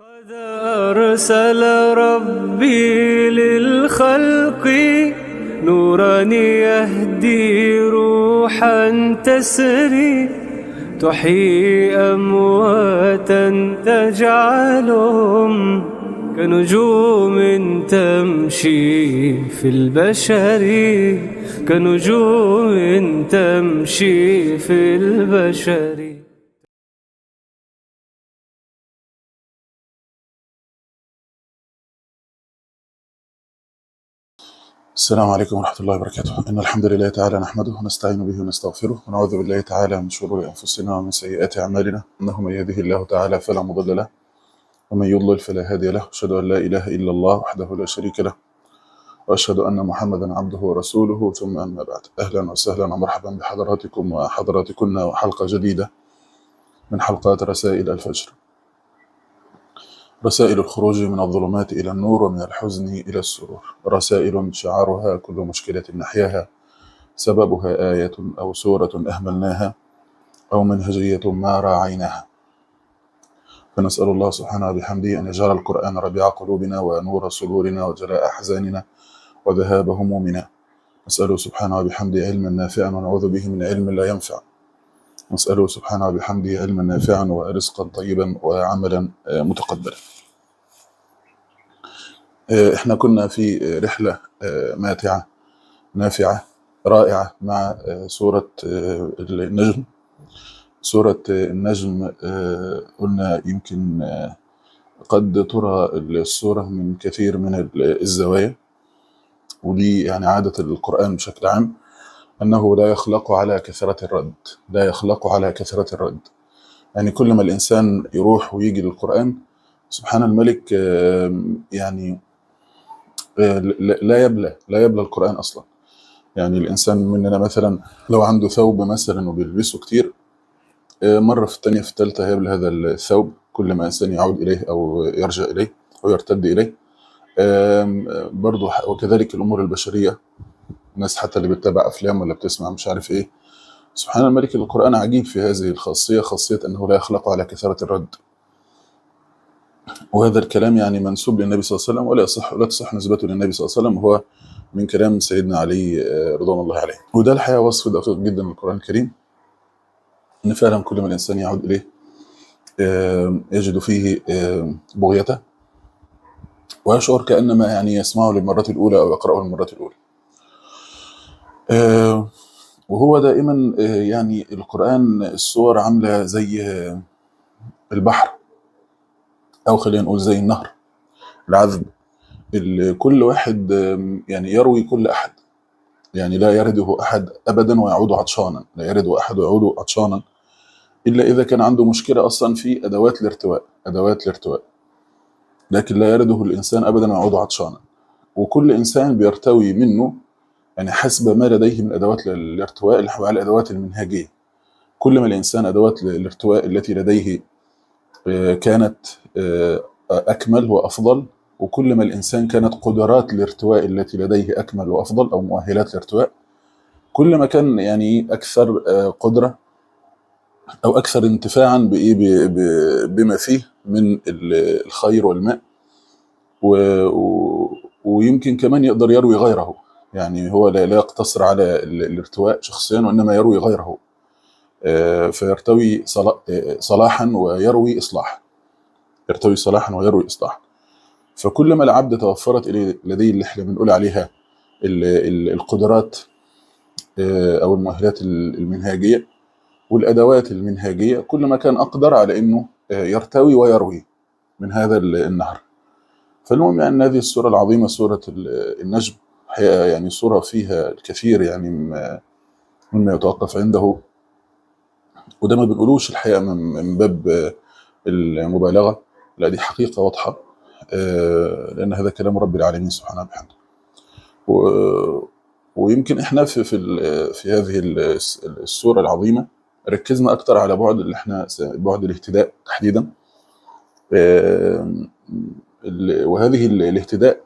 قد أرسل ربي للخلق نورا يهدي روحا تسري تحيي أمواتا تجعلهم كنجوم تمشي في البشر كنجوم تمشي في البشر. السلام عليكم ورحمة الله وبركاته. إن الحمد لله تعالى نحمده ونستعين به ونستغفره ونعوذ بالله تعالى من شرور أنفسنا ومن سيئات أعمالنا، إنه من يهده الله تعالى فلا مضل له ومن يضلل فلا هادي له، أشهد أن لا إله إلا الله وحده لا شريك له وأشهد أن محمدا عبده ورسوله، ثم أما بعد. أهلا وسهلا ومرحبا بحضراتكم وحضراتكن وحلقة جديدة من حلقات رسائل الفجر، رسائل الخروج من الظلمات إلى النور ومن الحزن إلى السرور، رسائل شعارها كل مشكلة نحياها سببها آية أو سورة أهملناها أو منهجية ما راعيناها. فنسأل الله سبحانه بحمده أن يجعل القرآن ربيع قلوبنا ونور صدورنا وجلاء أحزاننا وذهاب همومنا. نسأله سبحانه بحمده علما نافعا ونعوذ به من علم لا ينفع. نسأله سبحانه بحمده علما نافعا ورزقا طيبا وعملا متقبلا. احنا كنا في رحلة ماتعة نافعة رائعة مع سورة النجم. سورة النجم قلنا يمكن قد ترى السورة من كثير من الزوايا، ودي يعني عادة القرآن بشكل عام أنه لا يخلق على كثرة الرد، لا يخلق على كثرة الرد. يعني كل ما الإنسان يروح ويجي للقرآن سبحان الملك يعني لا يبلى القرآن أصلا. يعني الإنسان مننا مثلا لو عنده ثوب مثلا وبيلبسه كتير، مرة في الثانية في الثالثة هيبلى هذا الثوب كل ما إنسان يعود إليه أو يرجع إليه أو يرتد إليه. برضو وكذلك الأمور البشرية، الناس حتى اللي بتتابع أفلام ولا بتسمع مش عارف إيه، سبحان الملك القرآن عجيب في هذه الخاصية، خاصية أنه لا يخلق على كثرة الرد. وهذا الكلام يعني منسوب للنبي صلى الله عليه وسلم ولا تصح نسبته للنبي صلى الله عليه وسلم، هو من كلام سيدنا علي رضوان الله عليه. وده الحقيقة وصف دقيق جدا للقرآن الكريم، إن فعلا كل ما الإنسان يعود إليه يجد فيه بغيته ويشعر كأنما يعني يسمعه للمرة الأولى أو يقرأه للمرة الأولى. وهو دائما يعني القرآن السور عاملة زي البحر، أو خلينا نقول زي النهر العذب، كل واحد يعني يروي كل أحد، يعني لا يرده أحد أبدا ويعود عطشانا، لا يرده أحد ويعود عطشانا إلا إذا كان عنده مشكلة أصلا في أدوات الارتواء، لكن لا يرده الإنسان أبدا ويعود عطشانا. وكل إنسان بيرتوي منه يعني حسب ما لديه من أدوات الارتواء، اللي هو على الأدوات المنهجية. كل ما الإنسان أدوات الارتواء التي لديه كانت أكمل وأفضل، وكل ما الإنسان كانت قدرات الارتواء التي لديه أكمل وأفضل أو مؤهلات الارتواء، كل ما كان يعني أكثر قدرة أو أكثر انتفاعا بما فيه من الخير والماء، ويمكن كمان يقدر يروي غيره. يعني هو لا يقتصر على الارتواء شخصيا وإنما يروي غيره، فيرتوي صلاحا ويروي إصلاحا، يرتوي صلاحا ويروي إصلاحا. فكل ما العبد توفرت لديه اللي احنا بنقول عليها القدرات أو المؤهلات المنهاجية والأدوات المنهاجية، كل ما كان أقدر على أنه يرتوي ويروي من هذا النهر. فالمهم يعني هذه السورة العظيمة سورة النجم يعني سورة فيها الكثير يعني مما يتوقف عنده، وده ما بنقولوش الحقيقة من باب المبالغة، لا دي حقيقة واضحة، لأن هذا كلام رب العالمين سبحانه وبحمده. ويمكن احنا في هذه السورة العظيمة ركزنا أكتر على بعد الاهتداء تحديدا، وهذه الاهتداء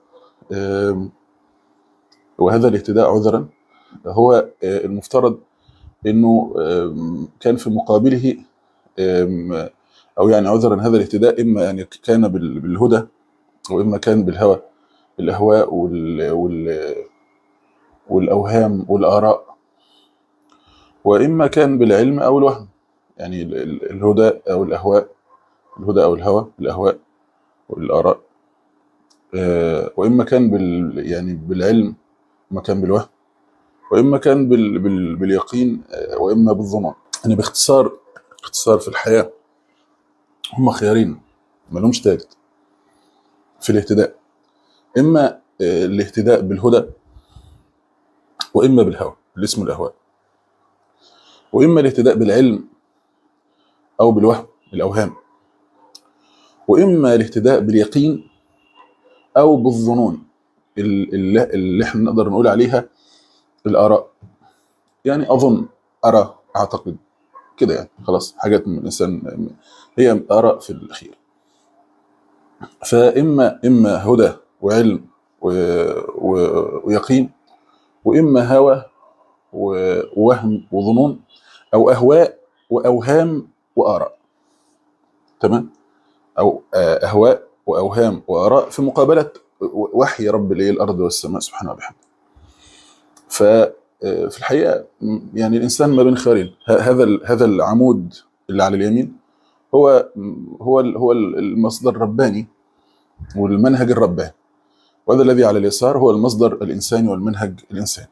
وهذا الاهتداء عذرا هو المفترض انه كان في مقابله او يعني عذرا هذا الاهتداء اما يعني كان بالهدى، واما كان بالهوى، الاهواء والاوهام والاراء، واما كان بالعلم او الوهم. يعني الهدى او الاهواء، الهدى او الهوى، الاهواء والاراء، واما كان يعني بالعلم، واما كان بالوهم، واما كان باليقين، واما بالظنون. يعني باختصار، اختصار في الحياه هم خيارين ما لهمش ثالث في الاهتداء: اما الاهتداء بالهدى، واما بالهوى اللي اسمه الاهواء، واما الاهتداء بالعلم او بالوهم الاوهام، واما الاهتداء باليقين او بالظنون اللي احنا نقدر نقول عليها الاراء. يعني اظن، ارى، اعتقد كده، يعني خلاص حاجات من الانسان هي اراء في الاخير. فاما هدى وعلم ويقين، واما هوى ووهم وظنون، او اهواء واوهام واراء. تمام؟ او اهواء واوهام واراء في مقابله وحي رب الارض والسماء سبحانه وبحمده. ففي الحقيقه يعني الانسان ما بين خيارين. هذا العمود اللي على اليمين هو المصدر الرباني والمنهج الرباني، وهذا الذي على اليسار هو المصدر الانساني والمنهج الانساني.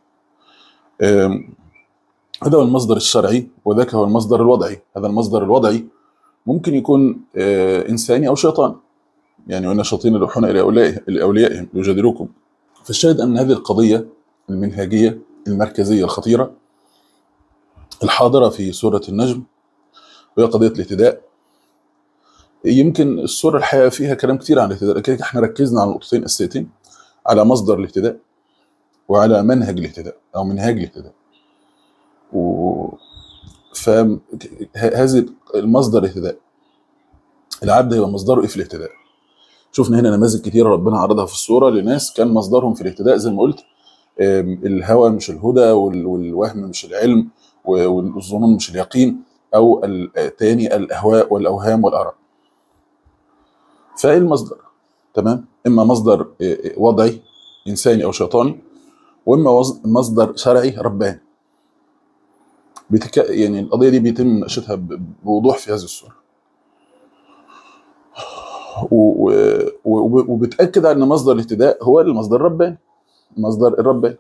هذا هو المصدر الشرعي، وذاك هو المصدر الوضعي. هذا المصدر الوضعي ممكن يكون انساني او شيطان، يعني وان الشياطين يوحون الى اوليائهم يجادلوكم. فالشاهد ان هذه القضيه المنهجيه المركزيه الخطيره الحاضره في سوره النجم وهي قضيه الاهتداء. يمكن السوره الحقيقه فيها كلام كتير عن الاهتداء، لكن احنا ركزنا على نقطتين اساسيتين: على مصدر الاهتداء وعلى منهج الاهتداء او منهاج الاهتداء. فهذه المصدر الاهتداء، العبد هيبقى مصدره ايه في الاهتداء؟ شفنا هنا نماذج كتيره ربنا عرضها في السوره لناس كان مصدرهم في الاهتداء زي ما قلت الهوى مش الهدى، والوهم مش العلم، والظنون مش اليقين، او الثاني الاهواء والاوهام والاراء. فايه المصدر؟ تمام؟ اما مصدر وضعي انساني او شيطاني، واما مصدر شرعي رباني. يعني القضيه دي بيتم مناقشتها بوضوح في هذه السوره، وبتاكد على ان مصدر الاهتداء هو المصدر الرباني، المصدر الرباني.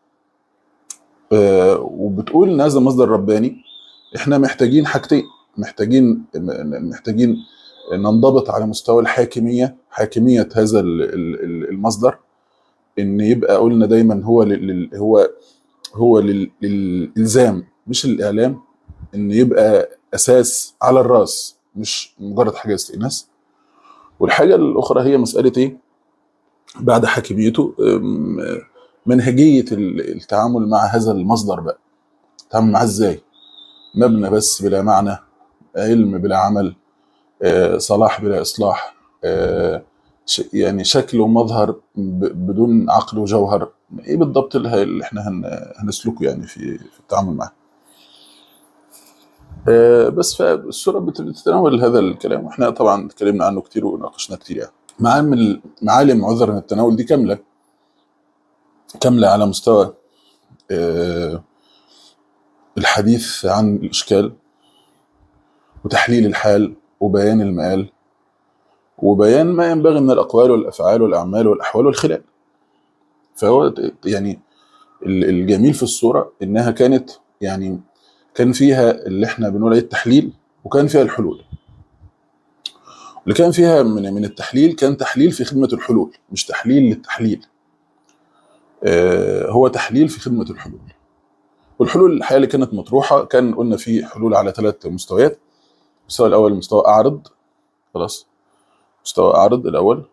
وبتقول ان هذا المصدر الرباني احنا محتاجين حاجتين، محتاجين ننضبط على مستوى الحاكميه، حاكميه هذا المصدر، ان يبقى قلنا دايما هو للالزام مش للاعلام، ان يبقى اساس على الراس مش مجرد حاجه استئناس. والحاجه الاخرى هي مساله ايه بعد حاكميته؟ منهجيه التعامل مع هذا المصدر بقى. تعامل معاه ازاي؟ مبنى بس بلا معنى، علم بلا عمل، صلاح بلا اصلاح، يعني شكل ومظهر بدون عقل وجوهر. ايه بالضبط اللي احنا هنسلكه يعني في التعامل معاه؟ بس فالسوره بتتناول هذا الكلام، واحنا طبعا اتكلمنا عنه كتير وناقشنا كتير. يعني معالم عذر التناول دي كامله على مستوى الحديث عن الاشكال وتحليل الحال وبيان المآل وبيان ما ينبغي من الاقوال والافعال والاعمال والاحوال والخلال. فهو يعني الجميل في السوره انها كانت يعني كان فيها اللي احنا بنقول عليه التحليل، وكان فيها الحلول. اللي كان فيها من التحليل كان تحليل في خدمه الحلول، مش تحليل للتحليل، هو تحليل في خدمه الحلول. والحلول الحقيقه اللي كانت مطروحه كان قلنا في حلول على 3 مستويات. المستوى الاول مستوى اعرض، خلاص، مستوى اعرض الاول.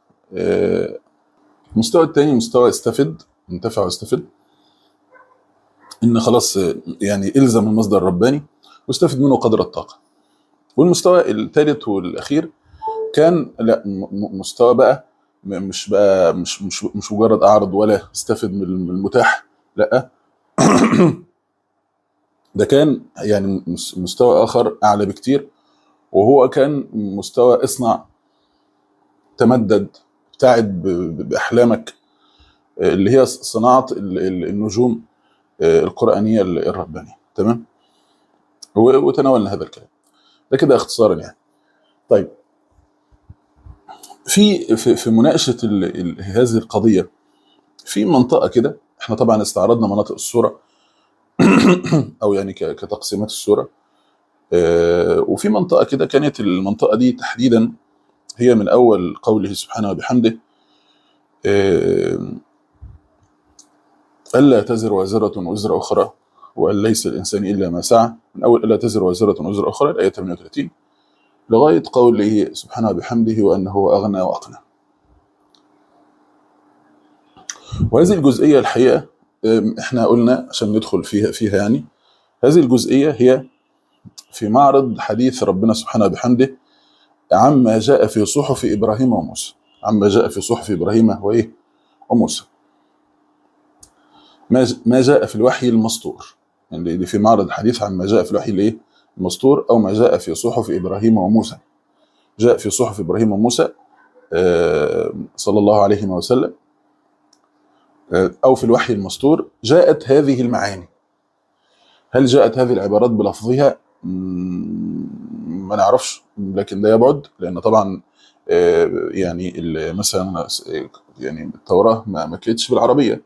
المستوى الثاني مستوى استفد، انتفع واستفد، ان خلاص يعني الزم المصدر الرباني واستفد منه قدر الطاقه. والمستوى الثالث والاخير كان لا مستوى بقى مش مجرد اعرض ولا استفد من المتاح، لا ده كان يعني مستوى اخر اعلى بكتير، وهو كان مستوى اصنع، تمدد، ابتعد باحلامك، اللي هي صناعه النجوم القرانيه الربانيه. تمام. وتناولنا هذا الكلام ده كده اختصارا يعني. طيب، في مناقشه هذه القضيه في منطقه كده، احنا طبعا استعرضنا مناطق السوره او يعني كتقسيمات السوره. وفي منطقه كده كانت المنطقه دي تحديدا هي من اول قوله سبحانه وبحمده الا تزر وازره وزر اخرى وان ليس الانسان الا ما سعى، من اول الا تزر وازره وزر اخرى الايه 38 لغايه قوله سبحانه وبحمده وانه هو اغنى واقنى. وهذه الجزئيه الحقيقه احنا قلنا عشان ندخل فيها يعني، هذه الجزئيه هي في معرض حديث ربنا سبحانه وبحمده عما جاء في صحف ابراهيم وموسى، عما جاء في صحف ابراهيم وايه وموسى، ما جاء في الوحي المسطور، يعني اللي في معرض الحديث عن ما جاء في الوحي الايه المسطور، او ما جاء في صحف ابراهيم وموسى. جاء في صحف ابراهيم وموسى صلى الله عليه وسلم، او في الوحي المسطور جاءت هذه المعاني. هل جاءت هذه العبارات بلفظها؟ ما نعرفش، لكن لا يبعد، لان طبعا يعني مثلا يعني التوراة ما كانتش بالعربية.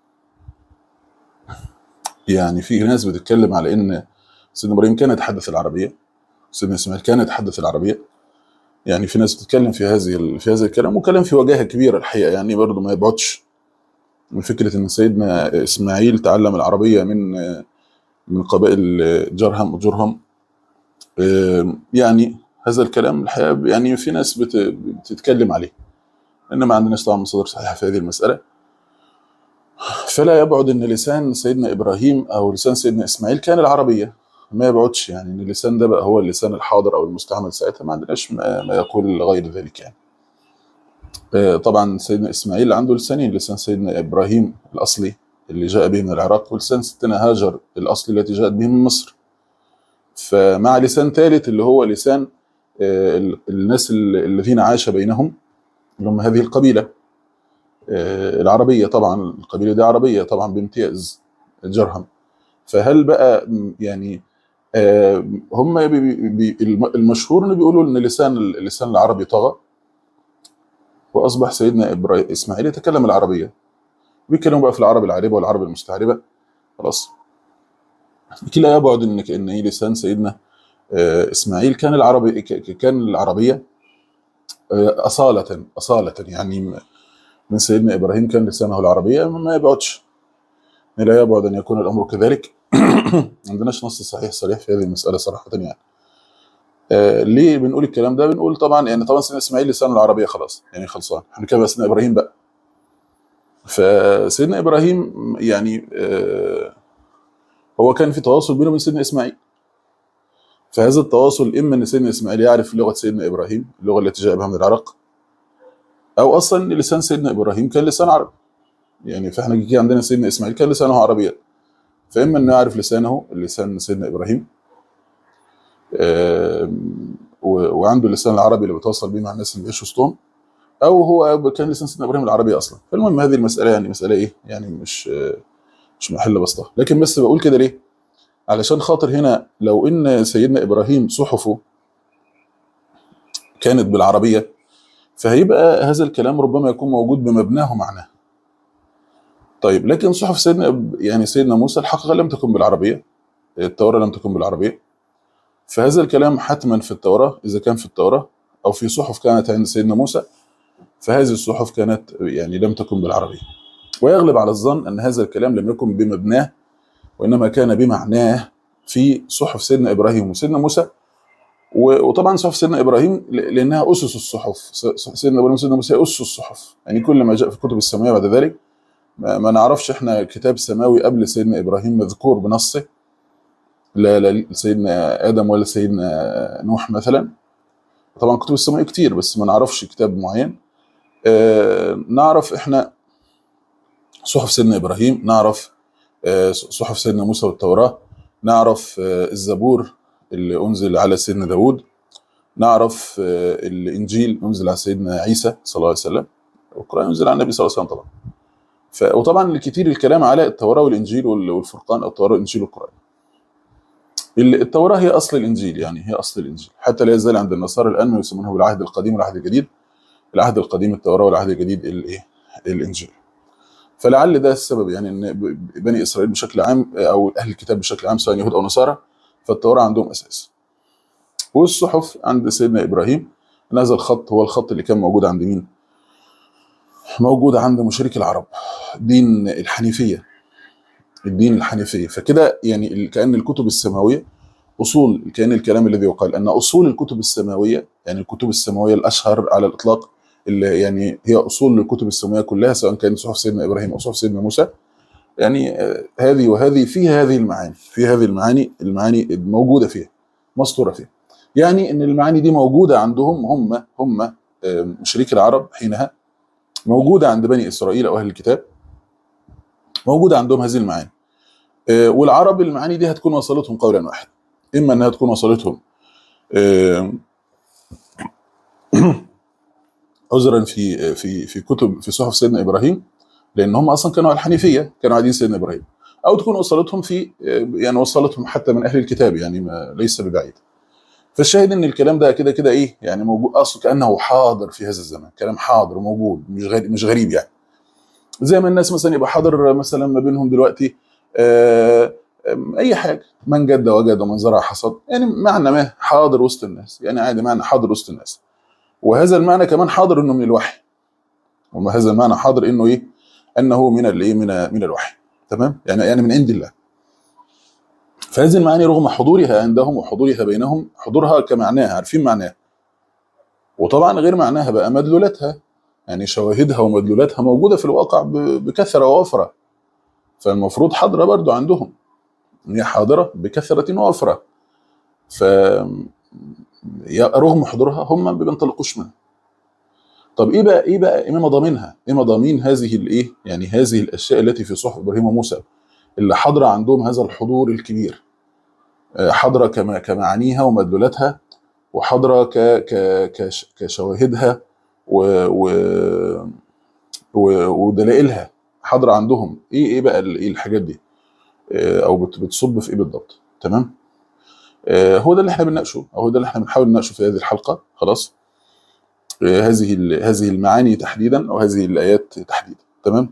يعني في ناس بتتكلم على ان سيدنا ابراهيم كان يتحدث العربية، سيدنا اسماعيل كان يتحدث العربية. يعني في ناس بتتكلم في هذا الكلام، وكلام في وجاهة كبيرة الحقيقة، يعني برضه ما يبعدش من فكرة ان سيدنا اسماعيل تعلم العربية من قبائل جرهم وجرهم. يعني هذا الكلام الحقيقة يعني في ناس بتتكلم عليه، لأن ما عندناش طبعا مصادر صحيحة في هذه المسألة. فلا يبعد أن لسان سيدنا إبراهيم أو لسان سيدنا إسماعيل كان العربية، ما يبعدش يعني أن اللسان ده بقى هو اللسان الحاضر أو المستعمل ساعتها، ما عندناش ما يقول غير ذلك يعني. طبعا سيدنا إسماعيل عنده لسانين، لسان سيدنا إبراهيم الأصلي اللي جاء به من العراق، ولسان ستنا هاجر الأصلي التي جاءت به من مصر. فمع لسان ثالث اللي هو لسان الناس الذين عاش بينهم، اللي هم هذه القبيلة العربية. طبعا القبيلة دي عربية طبعا بامتياز، جرهم. فهل بقى يعني هم المشهور انه بيقولوا ان اللسان العربي طغى، واصبح سيدنا اسماعيل يتكلم العربية، بيتكلموا بقى في العرب العاربة والعرب المستعربة. خلاص، لا يبعد ان لسان سيدنا اسماعيل كان العربي، كان العربية أصالة يعني من سيدنا إبراهيم كان لسانه العربية، ما يبعدش، لا يبعد أن يكون الأمر كذلك. عندناش نص صريح في هذه المسألة صراحة يعني. ليه بنقول الكلام ده؟ بنقول طبعا يعني طبعا سيدنا إسماعيل لسانه العربية خلاص يعني خلصان، احنا كده سيدنا إبراهيم بقى. فسيدنا إبراهيم يعني هو كان في تواصل بينه وبين سيدنا إسماعيل، فهذا التواصل إما أن سيدنا إسماعيل يعرف لغة سيدنا إبراهيم، اللغة التي جاء بها من العراق، أو أصلا لسان سيدنا إبراهيم كان لسان عربي يعني. فإحنا كده عندنا سيدنا إسماعيل كان لسانه عربيا، فإما أنه يعرف لسان سيدنا إبراهيم وعنده اللسان العربي اللي بيتواصل بيه مع الناس اللي بيعيشوا وسطهم، أو هو كان لسان سيدنا إبراهيم العربي أصلا. فالمهم هذه المسألة يعني مسألة إيه يعني مش محل بسطها، لكن بس بقول كده ليه؟ علشان خاطر هنا لو إن سيدنا إبراهيم صحفه كانت بالعربية، فهيبقى هذا الكلام ربما يكون موجود بمبناه معناه. طيب لكن صحف سيدنا موسى الحقيقة لم تكن بالعربية، التوراة لم تكن بالعربية، فهذا الكلام حتما في التوراة، إذا كان في التوراة أو في صحف كانت عند سيدنا موسى، فهذه الصحف كانت يعني لم تكن بالعربية. ويغلب على الظن أن هذا الكلام لم يكن بمبناه، وإنما كان بمعناه في صحف سيدنا إبراهيم وسيدنا موسى. وطبعا صحف سيدنا إبراهيم لأنها أسس الصحف، سيدنا إبراهيم وسيدنا موسى أسس الصحف يعني. كل ما جاء في الكتب السماوية بعد ذلك ما نعرفش احنا كتاب سماوي قبل سيدنا إبراهيم مذكور بنصه، لا سيدنا آدم ولا سيدنا نوح مثلا. طبعا كتب السماوية كتير بس ما نعرفش كتاب معين. نعرف احنا صحف سيدنا إبراهيم، نعرف صحف سيدنا موسى والتوراة، نعرف الزبور اللي أنزل على سيدنا داود، نعرف الانجيل ينزل على سيدنا عيسى صلى الله عليه وسلم، والقران ينزل على النبي صلى الله عليه وسلم طبعا. وطبعا الكثير الكلام على التوراه والانجيل والفرقان، او التوراه والانجيل والقران. التوراه هي اصل الانجيل، يعني هي اصل الانجيل، حتى لا يزال عند النصارى الان ما يسمونه بالعهد القديم والعهد الجديد. العهد القديم التوراه، والعهد الجديد الايه؟ الانجيل. فلعل ده السبب، يعني ان بني اسرائيل بشكل عام، او اهل الكتاب بشكل عام سواء يهود او نصارى، فالتوراه عندهم اساس. والصحف عند سيدنا ابراهيم، ان هذا الخط هو الخط اللي كان موجود عند مين؟ موجود عند مشرك العرب، دين الحنيفيه، الدين الحنيفيه. فكده يعني كأن الكتب السماويه اصول، كأن الكلام الذي يقال ان اصول الكتب السماويه، يعني الكتب السماويه الاشهر على الاطلاق، اللي يعني هي اصول الكتب السماويه كلها، سواء كانت صحف سيدنا ابراهيم او صحف سيدنا موسى، يعني هذه وهذه فيها هذه المعاني، في هذه المعاني الموجوده فيها، مسطوره فيها. يعني ان المعاني دي موجوده عندهم هم مشركي العرب حينها، موجوده عند بني اسرائيل او اهل الكتاب، موجوده عندهم هذه المعاني. والعرب المعاني دي هتكون وصلتهم قولا واحدا، اما انها تكون وصلتهم عذرا في كتب، في صحف سيدنا ابراهيم، لان هم اصلا كانوا على الحنيفيه، كانوا عايزين سيدنا ابراهيم، او تكون وصلتهم في يعني وصلتهم حتى من اهل الكتاب، يعني ما ليس ببعيد. فالشاهد ان الكلام ده كده كده ايه، يعني موجود اصلا، كانه حاضر في هذا الزمان، كلام حاضر وموجود، مش غريب يعني. زي ما الناس مثلا يبقى حاضر مثلا ما بينهم دلوقتي اي حاجه، من جد وجد ومن زرع حصد، يعني معنى ما حاضر وسط الناس، يعني عادي، معنى حاضر وسط الناس. وهذا المعنى كمان حاضر انه من الوحي، وما هذا المعنى حاضر انه ايه، انه من الايه، من الوحي، تمام، يعني من عند الله. فهذه المعاني رغم حضورها عندهم وحضورها بينهم، حضورها كمعناها عارفين معناها، وطبعا غير معناها بقى مدلولاتها، يعني شواهدها ومدلولاتها موجوده في الواقع بكثره ووفره. فالمفروض حاضره برضو عندهم، هي حاضره بكثره ووفره. ف رغم حضورها هم ما بينطلقوش منها. طب ايه مضامينها؟ ايه مضامين هذه الايه، يعني هذه الاشياء التي في صحف ابراهيم وموسى، اللي حاضره عندهم هذا الحضور الكبير، حاضره كمعانيها ومدلولاتها، وحاضره كشواهدها و ودلائلها، حاضره عندهم. ايه بقى ايه الحاجات دي، او بتصب في ايه بالضبط؟ تمام. هو ده اللي احنا بنناقشه، او هو ده اللي احنا بنحاول نناقشه في هذه الحلقه. خلاص. هذه المعاني تحديدا، او هذه الايات تحديدا. تمام.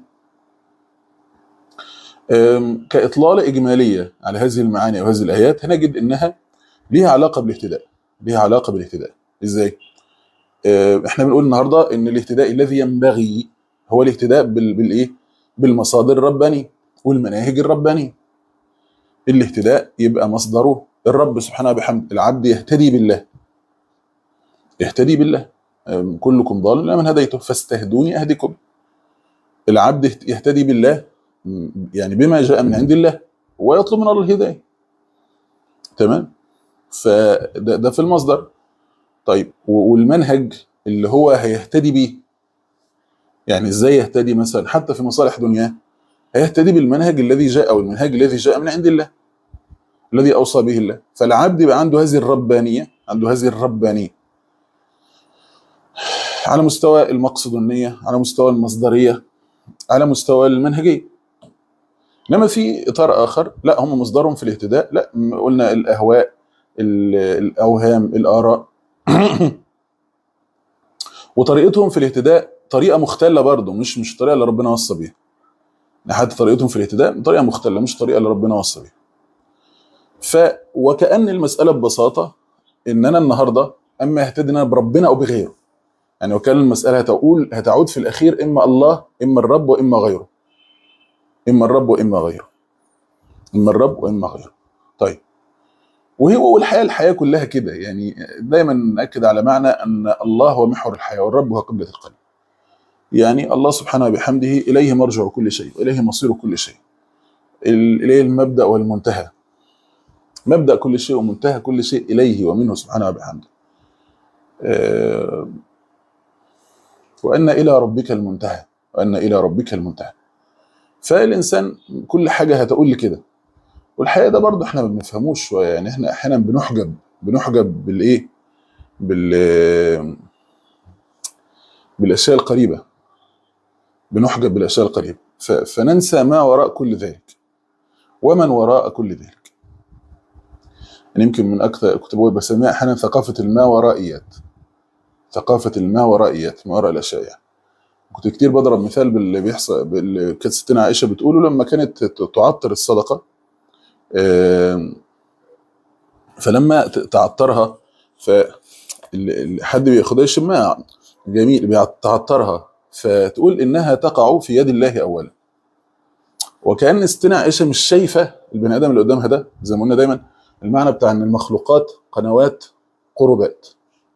كاطلاله اجماليه على هذه المعاني او هذه الايات، هنجد انها ليها علاقه بالاهتداء. ليها علاقه بالاهتداء ازاي؟ احنا بنقول النهارده ان الاهتداء الذي ينبغي هو الاهتداء بالايه؟ بالمصادر الربانيه والمناهج الربانيه. الاهتداء يبقى مصدره الرب سبحانه وبحمده. العبد يهتدي بالله، يهتدي بالله. كلكم ضال الا من هديته فاستهدوني اهدكم. العبد يهتدي بالله، يعني بما جاء من عند الله، ويطلب من الله الهدايه. تمام. فده في المصدر. طيب والمنهج اللي هو هيهتدي بيه، يعني ازاي يهتدي؟ مثلا حتى في مصالح دنياه هيهتدي بالمنهج الذي جاء، او المنهج الذي جاء من عند الله، الذي اوصى به الله. فالعبد يبقى عنده هذه الربانيه، عنده هذه الربانيه على مستوى المقصد والنيه، على مستوى المصدريه، على مستوى المنهجيه. انما في اطار اخر لا، هم مصدرهم في الاهتداء لا، قلنا الاهواء، الاوهام، الاراء. وطريقتهم في الاهتداء طريقه مختله برضه، مش الطريقه اللي ربنا وصى بيها. حتى طريقتهم في الاهتداء طريقه مختله، مش الطريقه اللي ربنا وصى بيها. وكأن المساله ببساطه ان انا النهارده اما اهتدينا بربنا او بغيره، يعني وكأن المساله هتعود في الاخير اما الله، اما الرب، واما غيره. اما الرب واما غيره. اما الرب واما غيره. طيب. الحياه كلها كده، يعني دايما ناكد على معنى ان الله هو محور الحياه، والرب هو قبله القلب. يعني الله سبحانه وبحمده اليه مرجع كل شيء، واليه مصير كل شيء. اليه المبدا والمنتهى. مبدا كل شيء ومنتهى كل شيء اليه ومنه سبحانه وبحمده. وان الى ربك المنتهى، وان الى ربك المنتهى. فالانسان كل حاجه هتقول لي كده. والحقيقه ده برضه احنا ما بنفهموش شويه، يعني احنا احيانا بنحجب بالايه؟ بال بالاشياء القريبه، بنحجب بالاشياء القريبه، فننسى ما وراء كل ذلك ومن وراء كل ذلك. يعني يمكن من اكثر كنت بسميها احيانا ثقافه الماورائيات، ثقافه الماورائيات، ما وراء الاشياء يعني. كنت كتير بضرب مثال باللي بيحصل، باللي كانت ستنا عائشه بتقوله لما كانت تعطر الصدقه. فلما تعطرها، فحد بياخدها يشمها جميل بيعطرها، فتقول انها تقع في يد الله اولا. وكأن ستنا عائشه مش شايفه البني ادم اللي قدامها ده، زي ما قلنا دايما المعنى بتاع ان المخلوقات قنوات قربات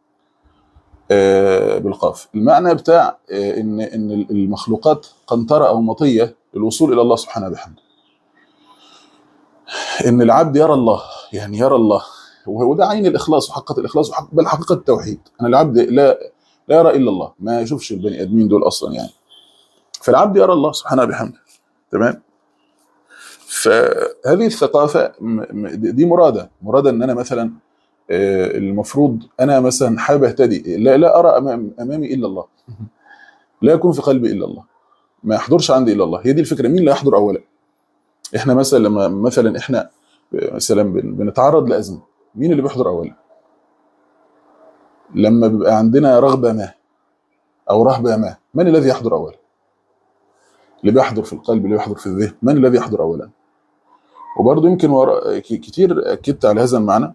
بالقاف. المعنى بتاع ان المخلوقات قنطره او مطيه للوصول الى الله سبحانه وبحمده. ان العبد يرى الله، يعني يرى الله، وده عين الاخلاص وحقيقه الاخلاص بل حقيقه التوحيد. انا العبد لا يرى الا الله، ما يشوفش البني ادمين دول اصلا يعني. فالعبد يرى الله سبحانه وبحمده. تمام. فهذه الثقافه دي مراده ان انا مثلا المفروض انا مثلا حابب اهتدي، لا ارى امامي الا الله، لا يكون في قلبي الا الله، ما يحضرش عندي الا الله. هي دي الفكره. مين اللي يحضر اولا؟ احنا مثلا لما مثلا احنا مثلا بنتعرض لازمه، مين اللي بيحضر اولا؟ لما بيبقى عندنا رغبه ما او رهبه ما، من الذي يحضر اولا؟ اللي بيحضر في القلب، اللي بيحضر في الذهن، من الذي يحضر اولا؟ وبرضه يمكن كتير اكدت على هذا المعنى.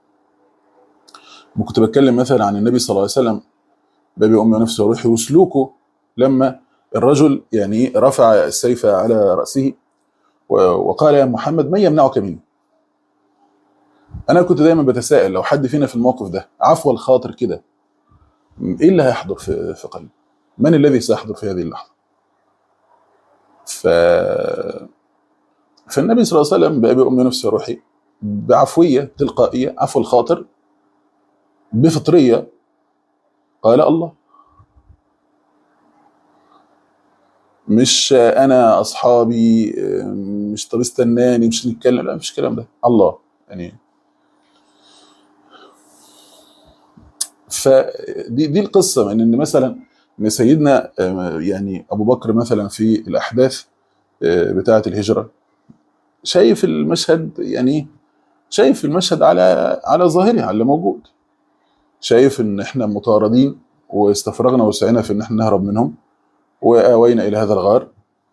كنت بتكلم مثلا عن النبي صلى الله عليه وسلم، بابي امي ونفسي وروحي وسلوكه لما الرجل يعني رفع السيف على راسه وقال يا محمد من يمنعك مني؟ انا كنت دايما بتساءل لو حد فينا في الموقف ده عفو الخاطر كده، ايه اللي هيحضر في قلبه؟ من الذي سيحضر في هذه اللحظه؟ فالنبي صلى الله عليه وسلم بأبي أمي نفسي وروحي، بعفويه تلقائيه، عفو الخاطر بفطريه، قال الله. مش انا اصحابي، مش طب استناني مش نتكلم، لا مش الكلام ده، الله يعني. فدي القصه من ان مثلا ان سيدنا يعني ابو بكر مثلا في الاحداث بتاعه الهجره، شايف المشهد، يعني شايف المشهد على ظاهره، على اللي موجود. شايف ان احنا مطاردين واستفرغنا وسعينا في ان احنا نهرب منهم، واوينا الى هذا الغار،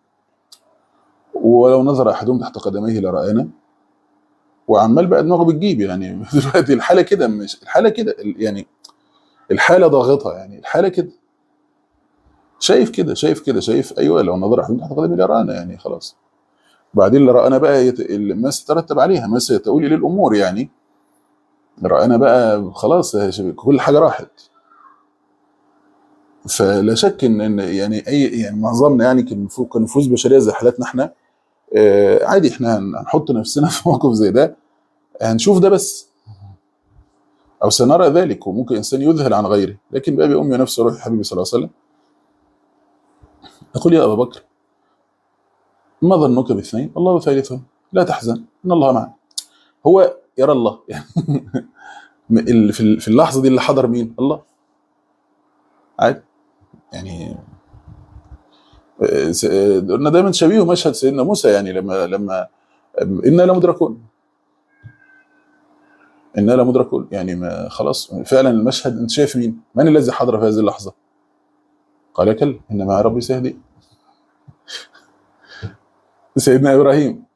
ولو نظر احدهم تحت قدميه لرآنا. وعمال بقى دماغه بتجيب يعني دلوقتي الحاله كده، مش الحاله كده يعني، الحاله ضاغطه يعني، الحاله كده. شايف كده، شايف كده، شايف ايوه لو نظر احدهم تحت قدميه لرآنا يعني خلاص. بعدين اللي رآنا بقى ما سيترتب عليها، ما سيتؤول الى الامور يعني. رآنا بقى خلاص كل حاجه راحت. فلا شك ان يعني اي يعني معظمنا يعني كنفوس بشريه زي حالتنا احنا، عادي احنا هنحط نفسنا في موقف زي ده، هنشوف ده بس، او سنرى ذلك. وممكن انسان يذهل عن غيره. لكن بابي امي نفسي روحي حبيبي صلى الله عليه وسلم يقول يا ابا بكر ما ظنك باثنين الله ثالثهم لا تحزن ان الله معنا. هو يرى الله يعني في اللحظه دي اللي حضر مين؟ الله. عادي يعني. قلنا دايما شبيه مشهد سيدنا موسى يعني لما انا لمدركون، انا لمدركون يعني، ما خلاص فعلا المشهد. انت شايف مين؟ من الذي حضر في هذه اللحظه؟ قال كلا ان معي ربي سيهدي. سيدنا ابراهيم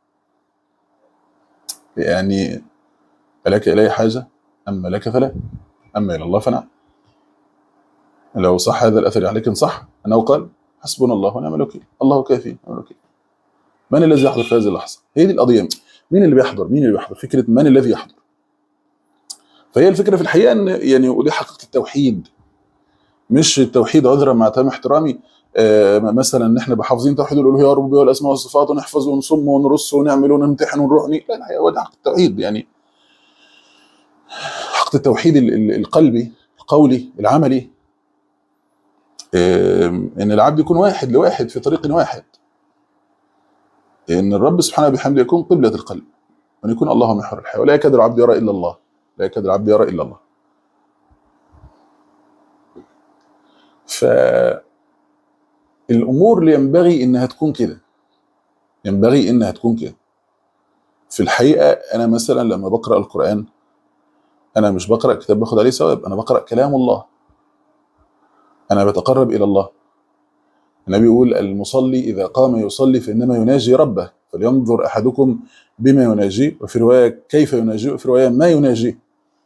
يعني ألك الي حاجه؟ اما لك فلا، اما الى الله فنعم. لو صح هذا الاثر يعني، لكن صح انه قال حسبنا الله ونعم الوكيل، الله كافي ونعم الوكيل. من الذي يحضر في هذه اللحظه؟ هي دي القضيه. مين اللي بيحضر؟ مين اللي بيحضر؟ فكره من الذي يحضر. فهي الفكره في الحقيقه ان يعني، ودي حقيقه التوحيد، مش التوحيد عذرا مع تمام احترامي مثلا ان احنا بحافظين توحيد الالوهيه والربوبيه والاسماء والصفات ونحفظ ونصم ونرص ونعمل ونمتحن ونروح لا لا، هو ده حق التوحيد يعني. حق التوحيد القلبي القولي العملي، ان العبد يكون واحد لواحد في طريق واحد، ان الرب سبحانه بحمده يكون قبلة القلب، وان يكون الله محور الحياه، ولا يكاد العبد يرى الا الله، لا يكاد العبد يرى الا الله. فالامور اللي ينبغي انها تكون كده، ينبغي انها تكون كده. في الحقيقه انا مثلا لما بقرا القران، انا مش بقرا كتاب باخد عليه ثواب، انا بقرا كلام الله، انا بتقرب الى الله. النبي يقول المصلي اذا قام يصلي فانما يناجي ربه، فلينظر احدكم بما يناجيه، وفي روايه كيف يناجيه، وفي روايه ما يناجيه.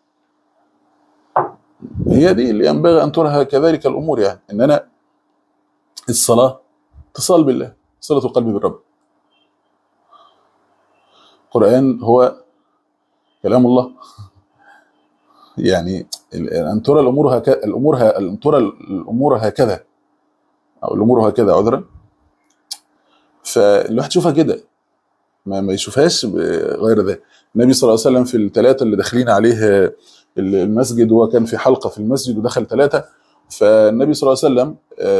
هي دي اللي ينبغي ان ترى كذلك الامور، يعني ان انا الصلاه اتصال بالله، صله القلب بالرب. القران هو كلام الله. يعني ان ترى الامور هكذا، ان ترى الامور هكذا، او الامور هكذا عذرا، فالواحد يشوفها كده، ما يشوفهاش غير ذلك. النبي صلى الله عليه وسلم في الثلاثه اللي داخلين عليه المسجد، وهو كان في حلقه في المسجد ودخل ثلاثه، فالنبي صلى الله عليه وسلم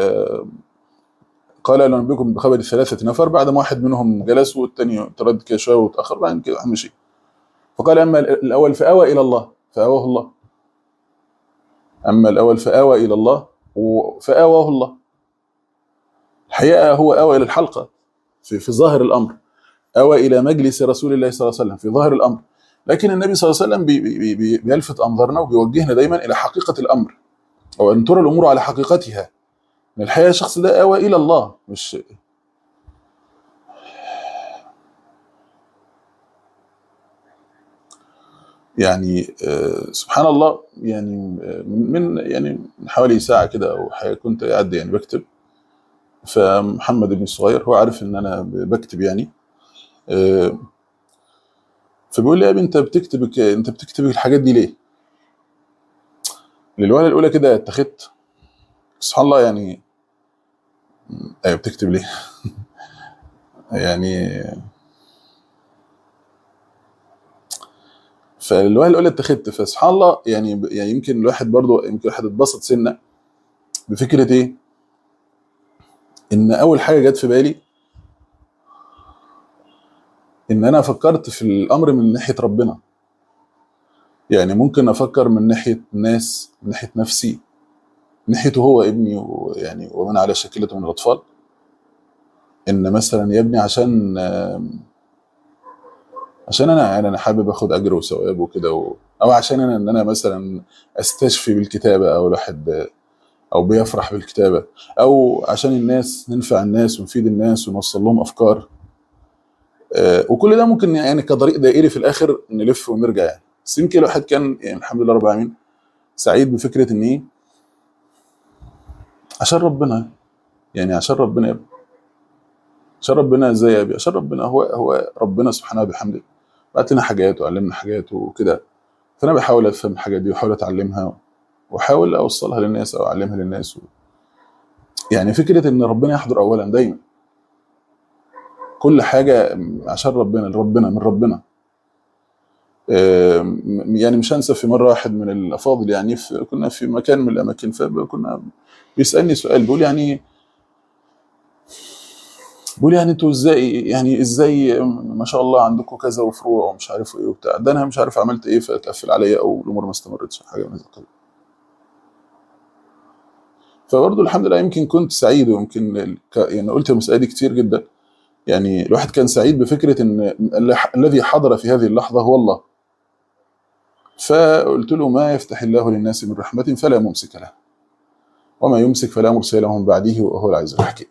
قال الا انبئكم بخبر ثلاثه نفر، بعد ما واحد منهم جلس والثاني تردد كده شويه وتاخر، بعد كده مشي. فقال اما الاول فاوى الى الله فاواه الله، اما الاول فاوى الى الله فاواه الله. الحقيقه هو اوى الى الحلقه في ظاهر الامر، اوى الى مجلس رسول الله صلى الله عليه وسلم في ظاهر الامر، لكن النبي صلى الله عليه وسلم بيلفت انظارنا وبيوجهنا دايما الى حقيقه الامر، او ان ترى الامور على حقيقتها. ان الحقيقه الشخص ده اوى الى الله، مش يعني سبحان الله. يعني من حوالي ساعه كده او حاجه كنت قاعد يعني بكتب، فمحمد بن الصغير هو عارف ان انا بكتب يعني، آه، فبيقول لي يا ابني انت بتكتب الحاجات دي ليه؟ للوهله الاولى كده اتخذت سبحان الله يعني، ايوه بتكتب ليه؟ يعني فالوهله الاولى اتخذت، فسبحان الله يعني يمكن الواحد برضه، يمكن الواحد اتبسط سنه بفكره ايه؟ ان اول حاجه جت في بالي ان انا فكرت في الامر من ناحيه ربنا. يعني ممكن افكر من ناحيه الناس، من ناحيه نفسي، من ناحيته هو ابني، ويعني ومن على شكلته من الاطفال، ان مثلا يا ابني عشان انا حابب اخد اجر وثواب وكده، او عشان انا ان انا مثلا استشفي بالكتابه، او الواحد او بيفرح بالكتابه، او عشان الناس ننفع الناس ونفيد الناس ونوصل لهم افكار. وكل ده ممكن يعني كطريق دائري في الاخر نلف ونرجع يعني. بس يمكن الواحد كان يعني الحمد لله رب العالمين سعيد بفكره ان ايه، عشان ربنا، يعني عشان ربنا يا ابني. عشان ربنا ازاي يا ابني؟ عشان ربنا هو ربنا سبحانه وبحمده بعت لنا حاجات وعلمنا حاجات وكده، فانا بحاول افهم الحاجات دي واحاول اتعلمها واحاول اوصلها للناس او اعلمها للناس. يعني فكره ان ربنا يحضر اولا دايما كل حاجه عشان ربنا، لربنا من ربنا. يعني مش هنسى في مره واحد من الافاضل يعني كنا في مكان من الاماكن، فكنا بيسالني سؤال، بيقول يعني انتوا ازاي ما شاء الله عندكم كذا وفروع ومش عارف ايه وبتاع، ده انا مش عارف عملت ايه فتقفل عليا او الامور ما استمرتش حاجه من كده. فبرضه الحمد لله يمكن كنت سعيد، ويمكن يعني قلت المسألة دي كتير جدا. يعني الواحد كان سعيد بفكره ان الذي حضر في هذه اللحظه هو الله. فقلت له ما يفتح الله للناس من رحمه فلا ممسك له، وما يمسك فلا مرسل له من بعده وهو العزيز الحكيم.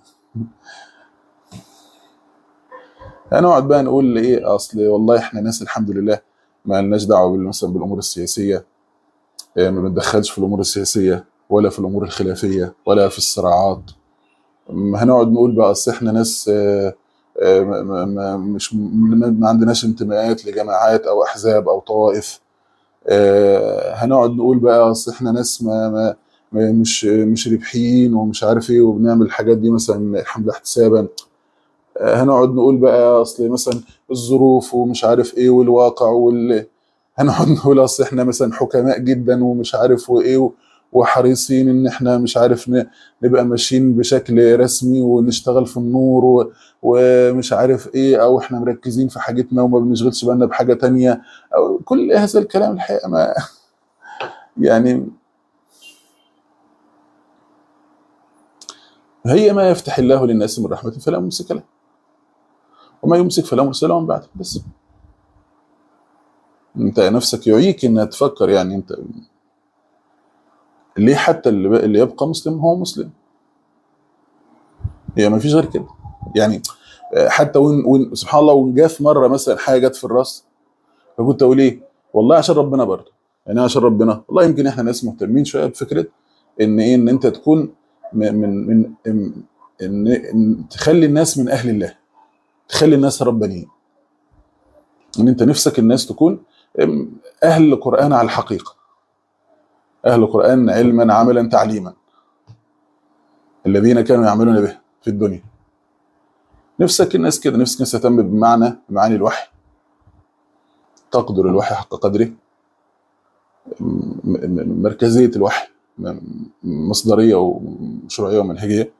هنقعد بقى نقول ايه، اصل والله احنا ناس الحمد لله ما لناش دعوه مثلا بالامور السياسيه، ما بنتدخلش في الامور السياسيه ولا في الامور الخلافيه ولا في الصراعات. هنقعد نقول بقى اصل احنا ناس مش ما عندناش انتماءات لجماعات او احزاب او طوائف. هنقعد نقول بقى اصل احنا ناس مش ربحيين ومش عارف ايه، وبنعمل الحاجات دي مثلا حمله احتسابا. هنقعد نقول بقى اصل مثلا الظروف ومش عارف ايه والواقع هنقعد نقول اصل احنا مثلا حكماء جدا ومش عارف وايه، وحريصين ان احنا مش عارف نبقى ماشيين بشكل رسمي ونشتغل في النور ومش عارف ايه، او احنا مركزين في حاجتنا وما بنشغلش بالنا بحاجة تانية، او كل هذا الكلام الحقيقة ما يعني هي ما يفتح الله للناس من رحمة فلا ممسك له، وما يمسك فلا مرسل له من بعده. بس انت نفسك يعيك ان تفكر، يعني انت ليه حتى اللي يبقى مسلم هو مسلم؟ هي ما فيش غير كده يعني. حتى وين سبحان الله، وان جه في مره مثلا حاجه جت في الراس، فكنت اقول ايه؟ والله عشان ربنا برضه، يعني عشان ربنا. والله يمكن احنا ناس مهتمين شويه بفكره ان ايه، ان انت تكون إن تخلي الناس من اهل الله، تخلي الناس ربانيين، ان انت نفسك الناس تكون اهل قرآن على الحقيقه، اهل قرآن علما عملا تعليما، الذين كانوا يعملون به في الدنيا. نفسك الناس كده، نفسك الناس تهتم بمعاني الوحي، تقدر الوحي حق قدره، مركزيه الوحي، مصدريه ومشروعيه ومنهجيه.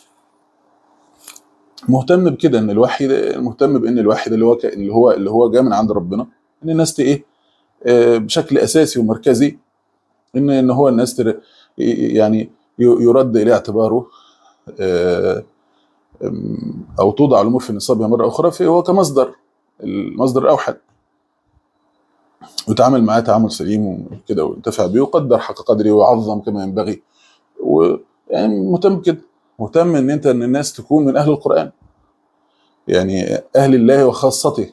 مهتم بكده، ان الوحي ده، مهتم بان الوحي ده اللي هو جاي من عند ربنا، ان الناس ايه، بشكل اساسي ومركزي، ان هو الناس يعني يرد اليه اعتباره، آه، او توضع الامور في نصابها مره اخرى، فهو كمصدر، المصدر الاوحد، ويتعامل معاه تعامل سليم وكده، وينتفع به ويقدر حق قدره ويعظم كما ينبغي. ويعني مهتم كده، مهتم ان الناس تكون من اهل القرآن، يعني اهل الله وخاصته،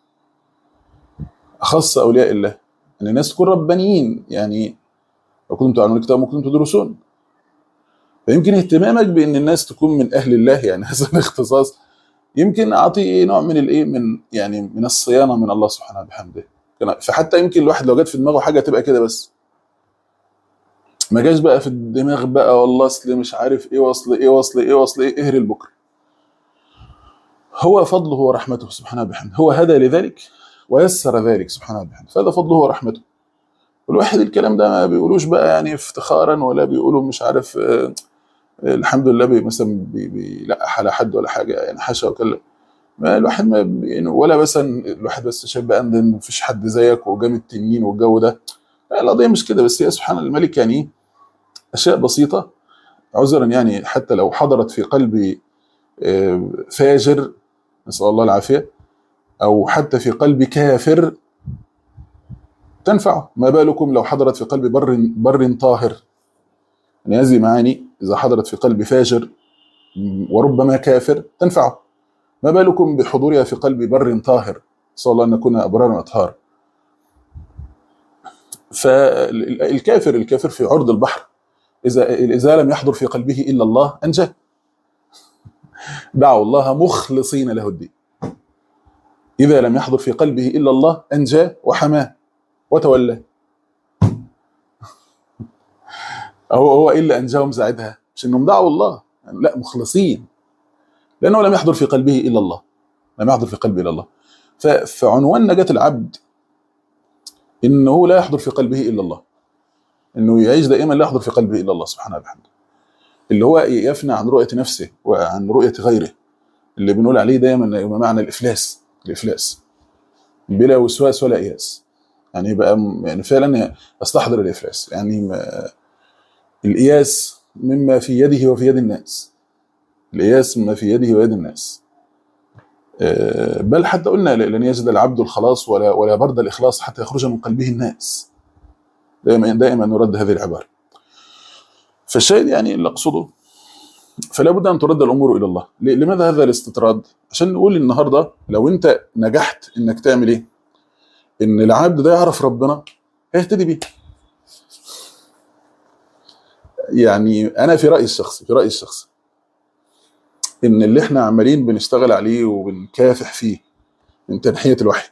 اخص اولياء الله، ان الناس تكون ربانيين. يعني لو كنتم تعلمون الكتاب وكنتم تدرسون، فيمكن اهتمامك بان الناس تكون من اهل الله، يعني هذا الاختصاص، يمكن اعطيه نوع من الايه، من يعني من الصيانه من الله سبحانه وبحمده. فحتى يمكن الواحد لو جت في دماغه حاجه تبقى كده بس، ما جاش بقى في الدماغ بقى والله اصل مش عارف ايه، واصل ايه، واصل ايه، واصل ايه، اهري البكر. هو فضله ورحمته سبحانه وبحمده، هو هدى لذلك ويسر ذلك سبحانه وبحمده، فهذا فضله ورحمته. والواحد الكلام ده ما بيقولوش بقى يعني افتخارا، ولا بيقولوا مش عارف الحمد لله مثلا بيلقح على حد ولا حاجه، يعني حاشا وكلا. ما الواحد ما يعني، ولا مثلا الواحد بس شايف بقى ان مفيش حد زيك وجامد التنين والجو ده. لا، القضيه مش كده، بس هي سبحان الملك يعني ايه، اشياء بسيطه عذرا، يعني حتى لو حضرت في قلب فاجر، نسال الله العافيه، او حتى في قلب كافر تنفعه، ما بالكم لو حضرت في قلب بر طاهر. يعني هذه معاني اذا حضرت في قلب فاجر وربما كافر تنفعه، ما بالكم بحضورها في قلب بر طاهر، نسال الله ان نكون ابرارا اطهار. فالكافر في عرض البحر، اذا لم يحضر في قلبه الا الله انجاه. دعوا الله مخلصين له الدين، اذا لم يحضر في قلبه الا الله انجاه وحماه وتولاه. هو ايه اللي انجاهم ساعتها؟ مش انهم دعوا الله، يعني لا، مخلصين، لانه لم يحضر في قلبه الا الله، لم يحضر في قلبه الا الله. فعنوان نجاة العبد انه لا يحضر في قلبه الا الله، انه يعيش دائما لا يحضر في قلبه الا الله سبحانه وبحمده، اللي هو يفنى عن رؤية نفسه وعن رؤية غيره، اللي بنقول عليه دايما معنى الافلاس، الافلاس بلا وسواس ولا اياس. يعني يبقى يعني فعلا استحضر الافلاس، يعني الاياس مما في يده وفي يد الناس، الاياس مما في يده ويد الناس. بل حتى قلنا لن يجد العبد الخلاص ولا برد الاخلاص حتى يخرج من قلبه الناس، دائما نرد هذه العباره. فالشاهد يعني اللي اقصده، فلا بد ان ترد الامور الى الله. لماذا هذا الاستطراد؟ عشان نقول النهارده لو انت نجحت انك تعمل ايه، ان العبد ده يعرف ربنا هيهتدي بيه. يعني انا في رايي الشخصي ان اللي احنا عمالين بنشتغل عليه وبنكافح فيه من تنحيه الوحي،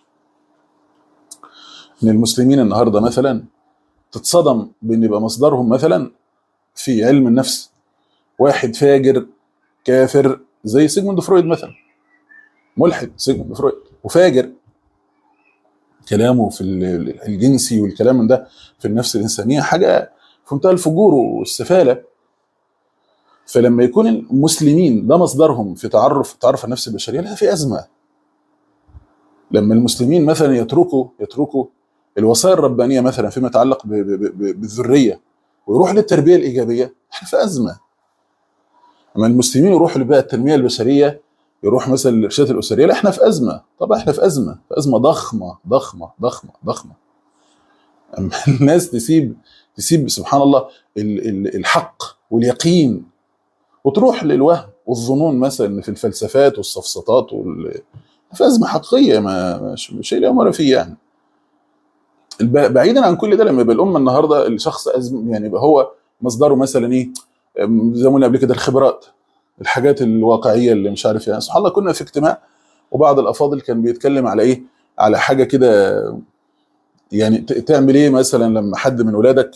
ان المسلمين النهارده مثلا تتصدم بان يبقى مصدرهم مثلا في علم النفس واحد فاجر كافر زي سيجموند فرويد مثلا، ملحد سيجموند فرويد وفاجر، كلامه في الجنسي والكلام من ده في النفس الإنسانية حاجة في منتهى الفجور والسفالة. فلما يكون المسلمين ده مصدرهم في تعرف على النفس البشرية، لا، في أزمة. لما المسلمين مثلا يتركوا الوصايا الربانية مثلا فيما يتعلق بالذرية ويروح للتربية الإيجابية، احنا في أزمة. اما المسلمين يروحوا لبقى التنميه البشريه، يروح مثلا الارشادات الاسريه، لا احنا في ازمه. طبعا احنا في ازمه، في ازمه ضخمه ضخمه ضخمه ضخمه. اما الناس تسيب سبحان الله الحق واليقين، وتروح للوهم والظنون مثلا في الفلسفات والسفسطات في ازمه حقيقيه ما شيء لا مر فيه يعني. بعيدا عن كل ده، لما يبقى الامه النهارده الشخص يعني يبقى هو مصدره مثلا ايه، زي ما قلنا قبل كده الخبرات، الحاجات الواقعيه اللي مش عارف يعني. سبحان الله كنا في اجتماع وبعض الافاضل كان بيتكلم على ايه، على حاجه كده يعني تعمل ايه مثلا لما حد من ولادك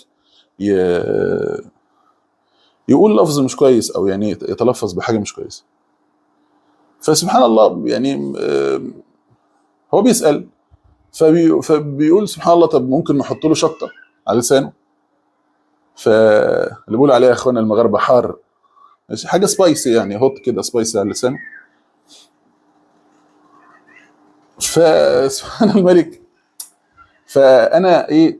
يقول لفظ مش كويس او يعني يتلفظ بحاجه مش كويسه. فسبحان الله يعني هو بيسال فبيقول سبحان الله طب ممكن نحط له شطه على لسانه؟ فاللي بيقول عليها يا اخوانا المغاربه حار، حاجه سبايسي يعني، هوت كده سبايسي على لسانه. فسبحان الملك، فانا ايه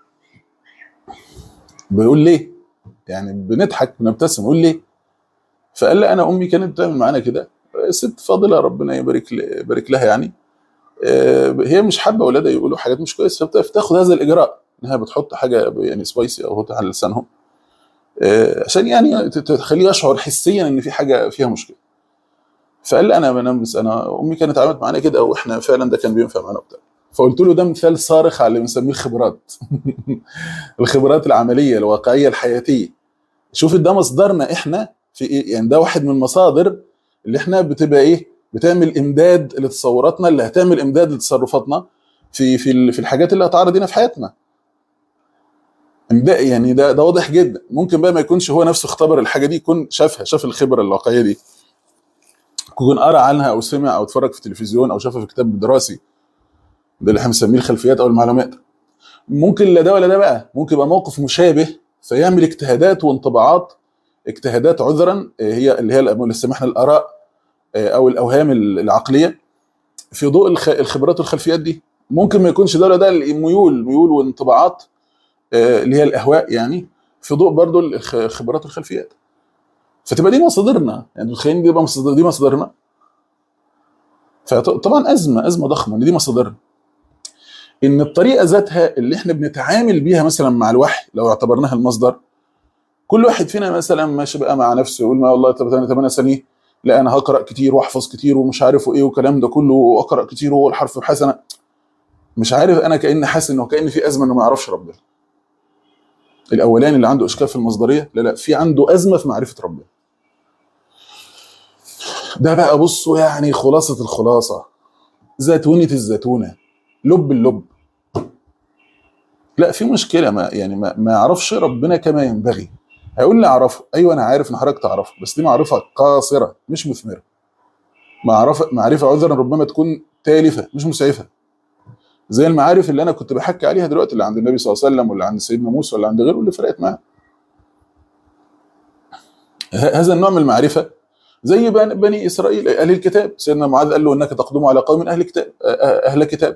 بيقول ليه يعني، بنضحك بنبتسم، يقول ليه؟ فقال لي انا امي كانت بتعمل معانا كده، ست فاضله ربنا يبارك لها يعني، هي مش حابه اولادها يقولوا حاجات مش كويسه، فبتاخد هذا الاجراء انها بتحط حاجه يعني سبايسي او هوت على لسانهم، عشان يعني تخليه يشعر حسيا ان في حاجه فيها مشكله. فقال لي انا امي كانت عملت معانا كده، واحنا فعلا ده كان بينفع معانا وبتاع. فقلت له ده مثال صارخ على اللي بنسميه الخبرات. الخبرات العمليه الواقعيه الحياتيه. شوف ده مصدرنا احنا في ايه يعني، ده واحد من المصادر اللي احنا بتبقى ايه، بتعمل امداد لتصوراتنا، اللي هتعمل امداد لتصرفاتنا في الحاجات اللي هتعرض لنا في حياتنا. يعني ده واضح جدا. ممكن بقى ما يكونش هو نفسه اختبر الحاجه دي، يكون شاف الخبره الواقعيه دي، يكون قرأ عنها او سمع او اتفرج في التلفزيون او شافها في كتاب دراسي، ده اللي احنا بنسميه الخلفيات او المعلومات. ممكن لا ده ولا ده بقى، ممكن يبقى موقف مشابه فيعمل اجتهادات وانطباعات، اجتهادات عذرا هي اللي هي اللي سمحنا الاراء او الاوهام العقليه في ضوء الخبرات والخلفيات دي. ممكن ما يكونش ده ولا ده، ميول وانطباعات اللي هي الاهواء يعني، في ضوء برضو الخبرات والخلفيات. فتبقى دي مصادرنا يعني، تخيل دي مصادرنا. فطبعا ازمه ضخمه ان دي مصادرنا، ان الطريقه ذاتها اللي احنا بنتعامل بيها مثلا مع الوحي لو اعتبرناها المصدر، كل واحد فينا مثلا ماشي بقى مع نفسه يقول ما والله طب انا سنه، لا انا هقرا كتير واحفظ كتير ومش عارف ايه والكلام ده كله، واقرا كتير وهو الحرف بحسنه. مش عارف، انا كاني حاسس انه كان في ازمه انه ما يعرفش ربنا. الاولاني اللي عنده اشكال في المصدريه، لا في عنده ازمه في معرفه ربنا. ده بقى بصوا يعني خلاصه الخلاصه، زيتونه الزيتونه، لب اللب. لا في مشكله، ما يعرفش ربنا كما ينبغي. هيقول لي اعرفه، ايوه انا عارف ان حضرتك تعرفه، بس دي معرفه قاصره مش مثمره. معرفه عذرا ربما تكون تالفه مش مسعفه، زي المعارف اللي انا كنت بحكي عليها دلوقتي، اللي عند النبي صلى الله عليه وسلم واللي عند سيدنا موسى واللي عند غيره، اللي فرقت معاه. هذا النوع من المعرفه زي بني اسرائيل اهل الكتاب، سيدنا معاذ قال له انك تقدم على قوم اهل كتاب، اهل كتاب.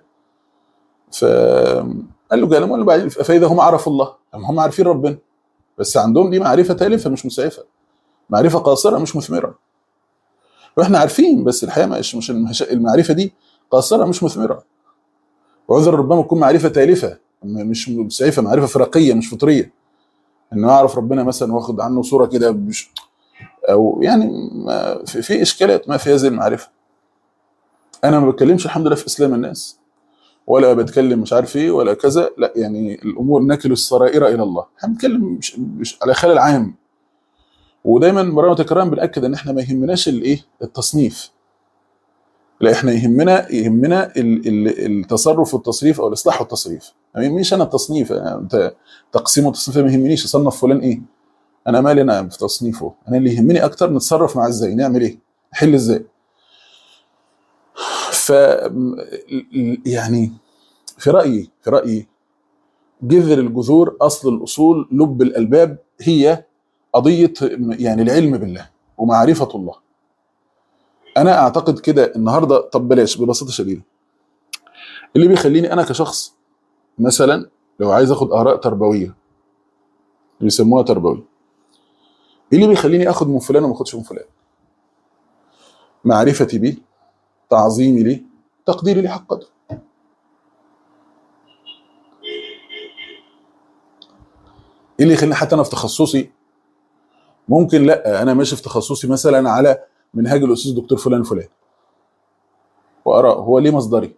فقال له كلام، ولا بعدين فاذا هم عرفوا الله، هم عارفين ربنا، بس عندهم دي معرفه تالفه مش مسعفه، معرفه قاصره مش مثمره. واحنا عارفين، بس الحقيقه مش المعرفه دي قاصره مش مثمره. وعذر ربما تكون معرفه تالفه مش مسعفه، معرفه فرقيه مش فطريه، انه اعرف ربنا مثلا واخد عنه صوره كده او يعني في اشكالات ما في هذه المعرفه. انا ما بتكلمش الحمد لله في اسلام الناس، ولا بتكلم مش عارف ايه ولا كذا، لا يعني الامور نكل السرائر الى الله. احنا بنتكلم مش على خلل عام. ودايما مرة وتكرارا بنأكد ان احنا ما يهمناش الايه التصنيف، لا احنا يهمنا التصرف والتصريف او الاصلاح والتصريف. ما يهمنيش انا التصنيف، انت تقسيم وتصنيف ما يهمنيش، اصنف فلان ايه، انا مالي انا في تصنيفه. انا اللي يهمني اكتر نتصرف معاه ازاي، نعمل ايه، نحل ازاي. ف يعني في رايي جذر الجذور، اصل الاصول، لب الالباب، هي قضيه يعني العلم بالله ومعرفه الله. انا اعتقد كده النهارده. طب بلاش ببساطه شديده، اللي بيخليني انا كشخص مثلا لو عايز اخد اراء تربويه، بيسموها تربوي، ايه اللي بيخليني اخد من فلان وما اخدش من فلان؟ معرفتي بيه، تعظيمي ليه، تقديري ليه حق قدره. ايه اللي يخليني حتى انا في تخصصي ممكن لا انا ماشي في تخصصي مثلا على منهاج الاستاذ الدكتور فلان فلان، وارى هو ليه مصدري.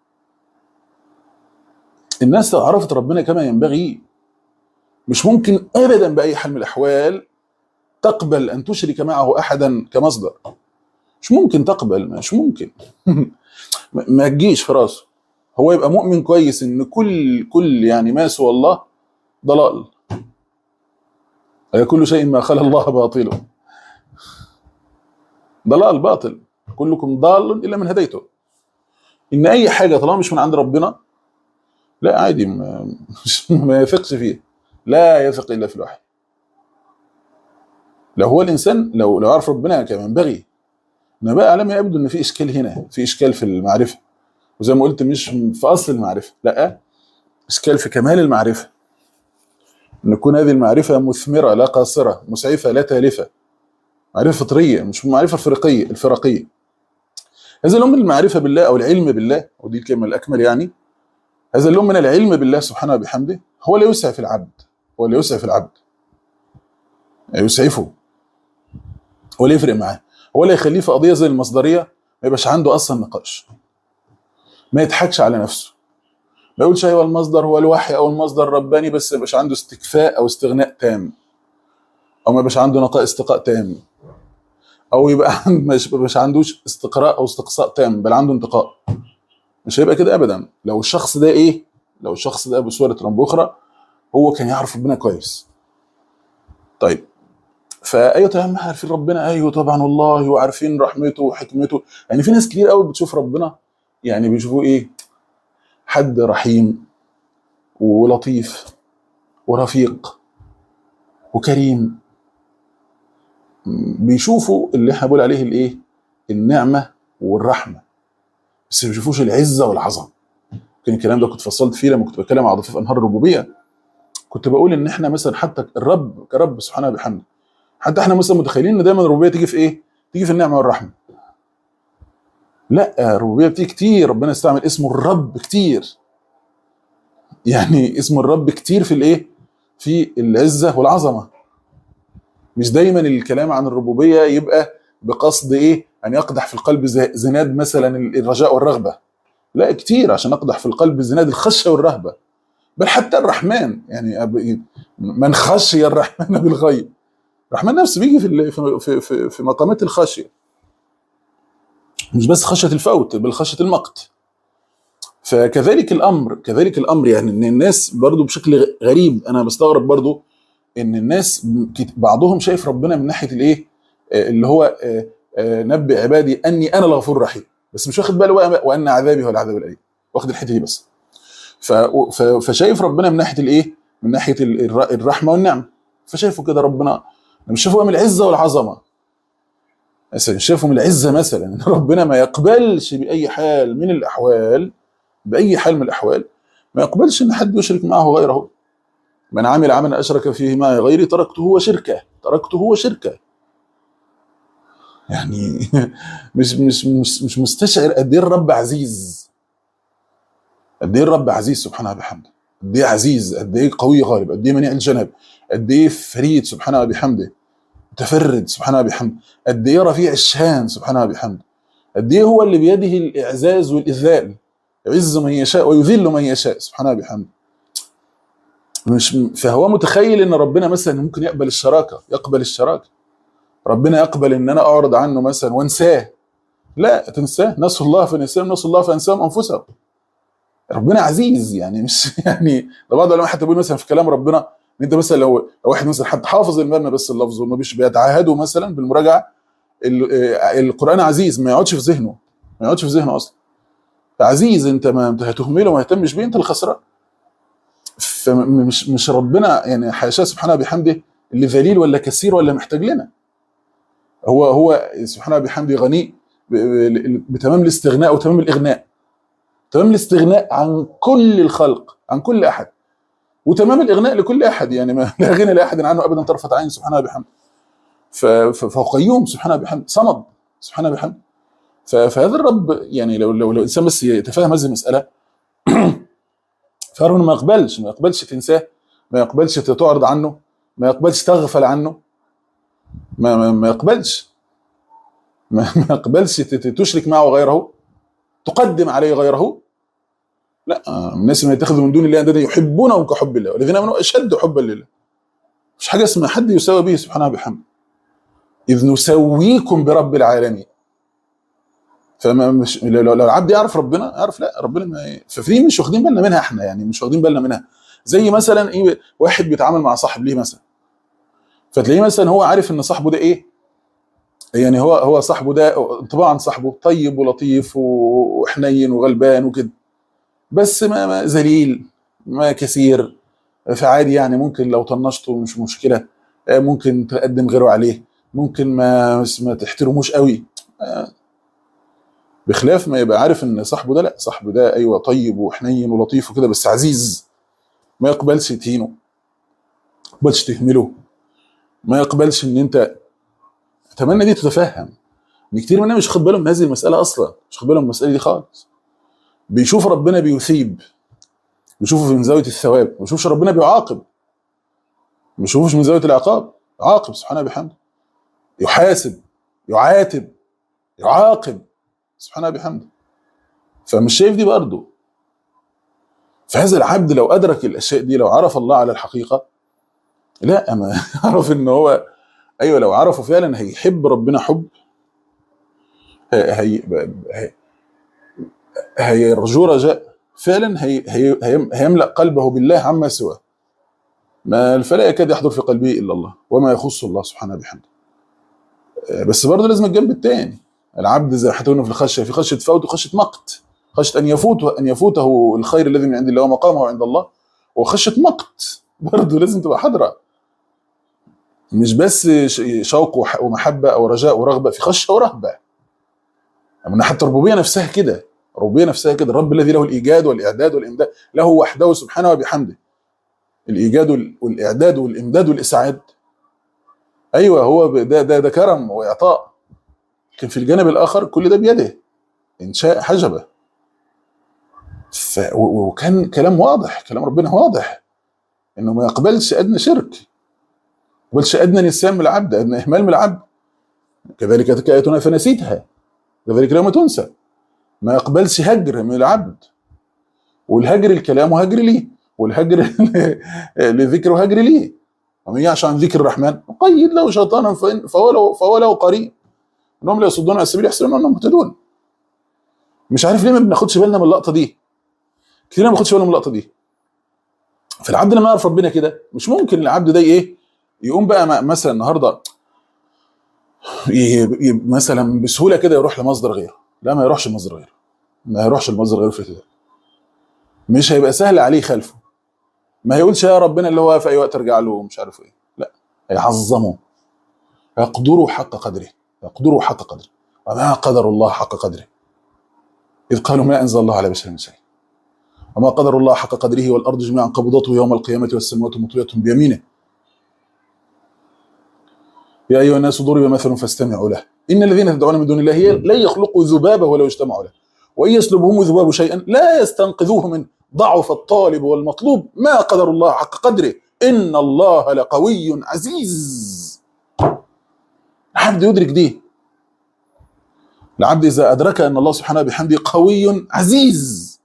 الناس لو عرفت ربنا كما ينبغي مش ممكن ابدا باي حال من الاحوال تقبل ان تشرك معه احدا كمصدر. مش ممكن تقبل، مش ممكن. ما تجيش في راسه. هو يبقى مؤمن كويس ان كل يعني ما سوى الله ضلال، كل شيء ما خلا الله باطل، ضلال باطل، كلكم ضال الا من هديته. ان اي حاجه طالما مش من عند ربنا لا عادي، ما يثقش فيه، لا يثق الا في الوحي. لو هو الانسان لو عرف ربنا كما ينبغي، انما بقى على ما يبدو ان في اشكال هنا، في اشكال في المعرفه، وزي ما قلت مش في اصل المعرفه، لا اشكال في كمال المعرفه، ان تكون هذه المعرفه مثمره لا قاصره، مسعفه لا تالفه، معرفه فطريه مش معرفه الفرقيه. هذا اللون من المعرفه بالله او العلم بالله، ودي الكلمه الاكمل يعني، هذا اللون من العلم بالله سبحانه وبحمده هو اللي يسعف العبد، هو اللي يسعف العبد، يسعفه، هو اللي يفرق معاه، هو اللي يخليه في قضيه زي المصدريه ما يبقاش عنده اصلا نقاش، ما يضحكش على نفسه، ما يقولش ايوه المصدر هو الوحي او المصدر الرباني، بس ما يبقاش عنده استكفاء او استغناء تام، او ما يبقاش عنده نقاء استقاء تام، او يبقى ما يبقاش عندوش استقراء او استقصاء تام، بل عنده انتقاء. مش هيبقى كده ابدا. لو الشخص ده لو الشخص ده بصوره رب اخرى هو كان يعرف ربنا كويس. طيب فايوه تمام، عارفين ربنا، ايوه طبعا والله، وعارفين رحمته وحكمته. يعني في ناس كتير قوي بتشوف ربنا يعني بيشوفوه حد رحيم ولطيف ورفيق وكريم، بيشوفوا اللي احنا بنقول عليه النعمه والرحمه، بس ما بيشوفوش العزه والعظمه. كان الكلام ده كنت فصلت فيه لما كنت بتكلم على ضفاف انهار الربوبيه، كنت بقول ان احنا مثلا حتى الرب كرب سبحانه وبحمده، حتى احنا مثلا متخيلين ان دايما الربوبيه تيجي في تيجي في النعمه والرحمه. لا، الربوبيه بتيجي كتير، ربنا استعمل اسمه الرب كتير، يعني اسم الرب كتير في في العزه والعظمه. مش دايما الكلام عن الربوبيه يبقى بقصد ان يقدح في القلب زناد مثلا الرجاء والرغبه، لا كتير عشان اقدح في القلب زناد الخشيه والرهبه. بل حتى الرحمن يعني من خشي الرحمن بالغيب، الرحمن نفسه بيجي في مقامات الخشيه، مش بس خشيه الفوت بل خشيه المقت. فكذلك الامر يعني ان الناس برضو بشكل غريب، انا بستغرب برضو ان الناس بعضهم شايف ربنا من ناحيه اللي هو نبئ عبادي اني انا الغفور الرحيم، بس مش واخد باله وان عذابي هو العذاب الاليم، واخد الحته دي بس. فشايف ربنا من ناحيه من ناحيه الرحمه والنعمه، فشايفه كده ربنا، انا مش شايفه من العزه والعظمه، مثلا شايفه من العزه مثلا ان ربنا ما يقبلش باي حال من الاحوال، ما يقبلش ان حد يشرك معه غيره. من عمل عملا اشرك فيه معي غيري تركته وشركه. يعني مش مستشعر قد ايه الرب عزيز، قد ايه الرب عزيز سبحانه وبحمده، قد ايه عزيز، قد ايه قوي غالب، قد ايه منيع الجنب، قد ايه فريد سبحانه وبحمده، متفرد سبحانه وبحمده، قد ايه رفيع الشان سبحانه وبحمده، قد ايه هو اللي بيده الاعزاز والاذلال، يعز من يشاء ويذل من يشاء سبحانه وبحمده. فهو متخيل ان ربنا مثلا ممكن يقبل الشراكه، ربنا يقبل ان انا اعرض عنه مثلا وانساه. لا تنساه، نسوا الله فنساهم، نسوا الله فانساهم انفسهم. ربنا عزيز يعني مش يعني ده بعض العلماء حتى بيقول مثلا في كلام ربنا ان انت مثلا لو واحد مثلا حد حافظ المبنى بس اللفظ وما بيتعاهدوا مثلا بالمراجعه، القران عزيز ما يقعدش في ذهنه اصلا. عزيز انت ما هتهمله وما يهتمش بيه، انت الخسران. فمش ربنا يعني حاشاه سبحانه بحمده اللي ذليل ولا كثير ولا محتاج لنا، هو سبحانه بحمده غني بتمام الاستغناء وتمام الاغناء، تمام الاستغناء عن كل الخلق، عن كل احد، وتمام الاغناء لكل احد، يعني ما لا غنى لاحد عنه ابدا طرفه عين سبحانه بحمده. فهو قيوم سبحانه بحمده، صمد سبحانه بحمده. فهذا الرب يعني لو الانسان بس يتفهم هذه المساله فهو ما يقبلش تنساه، ما يقبلش تعرض عنه، ما يقبلش تغفل عنه، ما يقبلش ما يقبلش تشرك معه غيره، تقدم عليه غيره. لا، الناس ما يتخذوا من دون الله اندادا يحبونهم كحب الله والذين امنوا اشد حبا لله. مش حاجه اسمها حد يساوي به سبحانه بحمده، اذ نسويكم برب العالمين. فما مش لو العبد يعرف ربنا يعرف لا ربنا ما ففي مش واخدين بالنا منها احنا، يعني مش واخدين بالنا منها. زي مثلا ايه، واحد بيتعامل مع صاحب ليه مثلا، فتلاقيه مثلا هو عارف ان صاحبه ده ايه، يعني هو صاحبه ده انطباع عن صاحبه طيب ولطيف وحنين وغلبان وكده، بس ما ذليل، ما كثير، فعادي يعني ممكن لو طنشته مش مشكله، ممكن تقدم غيره عليه، ممكن ما تحترموش قوي، بخلاف ما يبقى عارف ان صاحبه ده لا، صاحبه ده ايوه طيب وحنين ولطيف وكده بس عزيز، ما يقبلش تهينه، ما يقبلش تهمله، ما يقبلش ان انت. اتمنى دي تتفهم ان كتير مننا مش واخد باله من هذه المساله اصلا، مش واخد باله من المساله دي خالص. بيشوف ربنا بيثيب، بيشوفه من زاويه الثواب، ما بيشوفش ربنا بيعاقب، ما بيشوفوش من زاويه العقاب. عاقب سبحانه بحمده، يحاسب، يعاتب، يعاقب سبحانه بحمده. فمش شايف دي برضه. فهذا العبد لو ادرك الاشياء دي، لو عرف الله على الحقيقه، لا ما يعرف ان هو ايوه لو عرفه فعلا هيحب ربنا حب، هي هيرجو رجاء فعلا، هيملأ قلبه بالله عما سواه، ما فلا يكاد يحضر في قلبه الا الله وما يخص الله سبحانه بحمده. بس برضه لازم الجنب الثاني، العبد زي حتى في الخشيه، في خشيه فوت وخشيه مقت، خشيه ان يفوته الخير الذي من عند الله ومقامه عند الله، وخشيه مقت برضه لازم تبقى حاضره، مش بس شوق ومحبه او رجاء ورغبه، في خشيه ورهبه. من حتى الربوبيه نفسها كده، الربوبيه نفسها كده، الرب الذي له الايجاد والاعداد والامداد، له وحده سبحانه وبحمده. الايجاد والاعداد والامداد والاسعاد، ايوه هو ده كرم واعطاء، لكن في الجانب الاخر كل ده بيده ان شاء حجبه. وكان كلام واضح، كلام ربنا واضح انه ما يقبلش ادنى شرك، ما يقبلش ادنى نسيان من العبد، ادنى اهمال من العبد. كذلك اتت اياتنا فنسيتها كذلك اليوم تنسى. ما يقبلش هجر من العبد، والهجر الكلام وهجر ليه، والهجر لذكر وهجر ليه. ومن يعش عن ذكر الرحمن نقيد له شيطانا فهو له قرين انهم لا يصدون عن السبيل يحسبون انهم مهتدون. مش عارف ليه ما بناخدش بالنا من اللقطه دي، كتير ما بناخدش بالنا من اللقطه دي. فالعبد لما يعرف ربنا كده، مش ممكن العبد ده ايه يقوم بقى مثلا النهارده مثلا بسهوله كده يروح لمصدر غيره. لا، ما يروحش لمصدر غيره، ما يروحش لمصدر غيره في كده، مش هيبقى سهل عليه خلفه. ما هيقولش يا ربنا اللي هو في اي وقت ارجع له ومش عارف ايه، لا، هيعظمه، يقدره حق قدره، يقدره حق قدره، وما قدر الله حق قدره اذ قالوا ما انزل الله على بشر من شيء وما قدر الله حق قدره والارض جميعا قبضته يوم القيامه والسماوات مطويه بيمينه. يا ايها الناس ضرب مثل فاستمعوا له ان الذين تدعون من دون الله لن يخلقوا ذبابا ولو اجتمعوا له وان يسلبهم الذباب شيئا لا يستنقذوه منه ضعف الطالب والمطلوب ما قدر الله حق قدره ان الله لقوي عزيز. العبد يدرك دي، العبد اذا ادرك ان الله سبحانه بحمده قوي عزيز،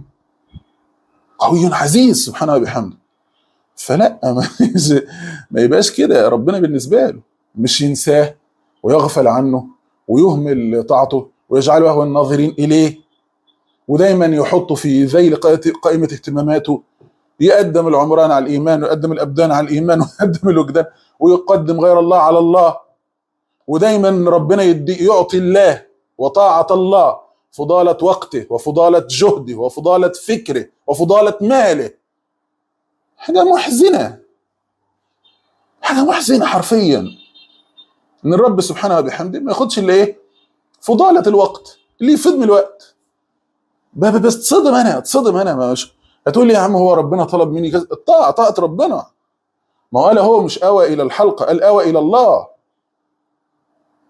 قوي عزيز سبحانه بحمده، فلا ما يبقاش كده ربنا بالنسبه له، مش ينساه ويغفل عنه ويهمل طاعته ويجعله هو الناظرين اليه، ودايما يحطه في ذيل قائمه اهتماماته، يقدم العمران على الايمان ويقدم الابدان على الايمان ويقدم الوجدان ويقدم غير الله على الله، ودايما ربنا يعطي الله وطاعه الله فضاله وقته وفضاله جهده وفضاله فكره وفضاله ماله. حاجه محزنه، حاجه محزنه حرفيا ان الرب سبحانه وبحمده ما ياخدش الا ايه؟ فضاله الوقت اللي يفيد من الوقت. بس تصدم انا مش هتقول لي يا عم هو ربنا طلب مني كذا، طاعه ربنا، ما قال هو مش اوى الى الحلقه، قال اوى الى الله.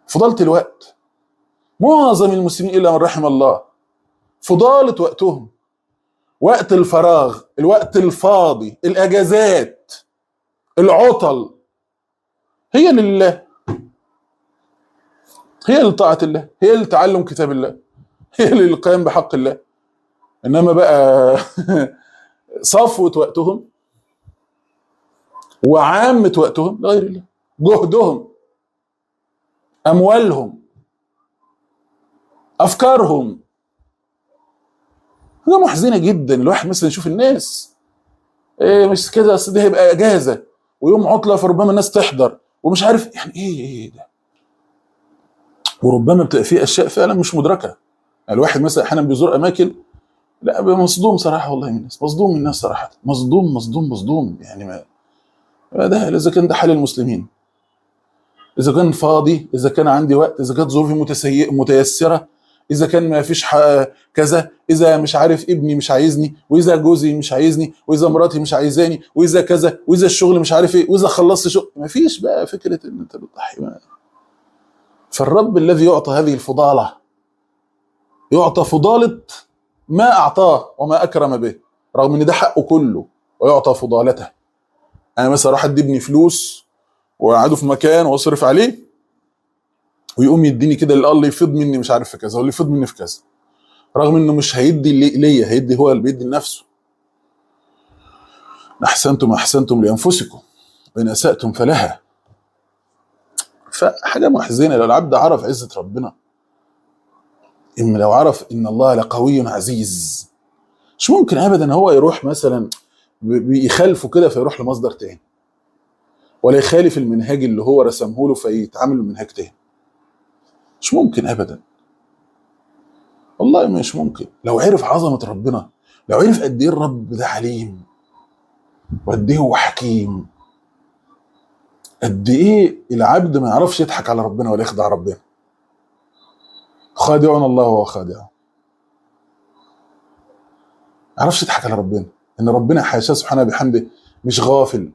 فضالة الوقت. معظم المسلمين الا من رحم الله فضالة وقتهم، وقت الفراغ، الوقت الفاضي، الاجازات، العطل، هي لله، هي لطاعة الله، هي لتعلم كتاب الله، هي للقيام بحق الله. انما بقى صفوة وقتهم وعامة وقتهم لغير الله، جهدهم، اموالهم، افكارهم. حاجة محزنة جدا. الواحد مثلا يشوف الناس إيه مش كده، اصل ده هيبقى اجازة ويوم عطلة فربما الناس تحضر ومش عارف يعني ايه ده. وربما بتبقى فيه اشياء فعلا مش مدركة. يعني الواحد مثلا احيانا بيزور اماكن، لا بيبقى مصدوم صراحة والله من الناس، مصدوم من الناس صراحة، مصدوم مصدوم مصدوم. يعني ما ده اذا كان ده حال المسلمين، اذا كان فاضي، اذا كان عندي وقت، اذا كانت ظروفي متيسرة، اذا كان ما فيش كذا، اذا مش عارف ابني مش عايزني، واذا جوزي مش عايزني، واذا مراتي مش عايزاني، واذا كذا، واذا الشغل مش عارف ايه، واذا خلصت شغل، ما فيش بقى فكرة ان انت بتضحي. فالرب الذي يعطى هذه الفضالة يعطى فضالة ما اعطاه وما اكرم به، رغم ان ده حقه كله، ويعطى فضالته. انا مثلا راح ادي ابني فلوس وقعده في مكان واصرف عليه، ويقوم يديني كده اللي يفيض مني مش عارف في كذا، واللي يفيض مني في كذا، رغم انه مش هيدي ليا، هيدي هو اللي بيدي لنفسه. احسنتم احسنتم لانفسكم وان اساتم فلها. فحاجه محزنه. لو العبد عرف عزه ربنا، ان لو عرف ان الله لقوي عزيز، مش ممكن ابدا هو يروح مثلا بيخالفه كده فيروح لمصدر تاني، ولا يخالف المنهاج اللي هو رسمه له فيتعامل بمنهاج تاني. مش ممكن ابدا، والله مش ممكن. لو عرف عظمه ربنا، لو عرف قد ايه الرب ده عليم، وقد ايه هو حكيم، قد ايه العبد ما يعرفش يضحك على ربنا ولا يخدع ربنا. خادعنا الله وهو خادعه. ما يعرفش يضحك على ربنا، ان ربنا حاشاه سبحانه بحمده مش غافل.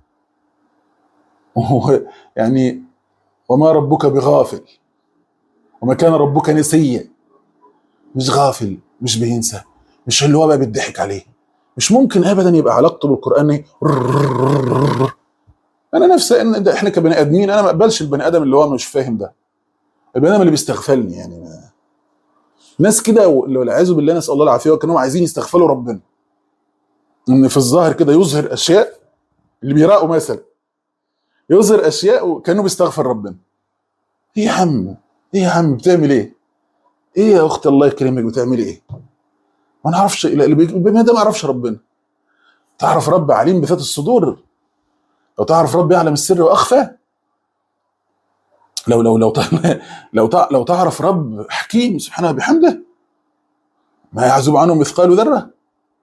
يعني وما ربك بغافل وما كان ربك نسيا. مش غافل، مش بينسى، مش اللي هو بقى بيضحك عليه. مش ممكن ابدا يبقى علاقته بالقران انا نفسي ان احنا كبني ادمين، انا ما اقبلش البني ادم اللي هو مش فاهم ده، البني ادم اللي بيستغفلني. يعني ناس كده والعياذ بالله نسال الله العافيه، وكانوا عايزين يستغفلوا ربنا، ان في الظاهر كده يظهر اشياء، اللي بيراقوا مثلا يظهر اشياء وكانه بيستغفر ربنا. ايه يا عم، ايه يا عم بتعمل ايه؟ ايه يا اختي الله يكرمك بتعملي ايه؟ ما نعرفش البني ادم ما يعرفش ربنا. تعرف رب عليم بذات الصدور، لو تعرف رب يعلم السر واخفى، لو تعرف رب حكيم سبحانه بحمده ما يعزب عنه مثقال ذره.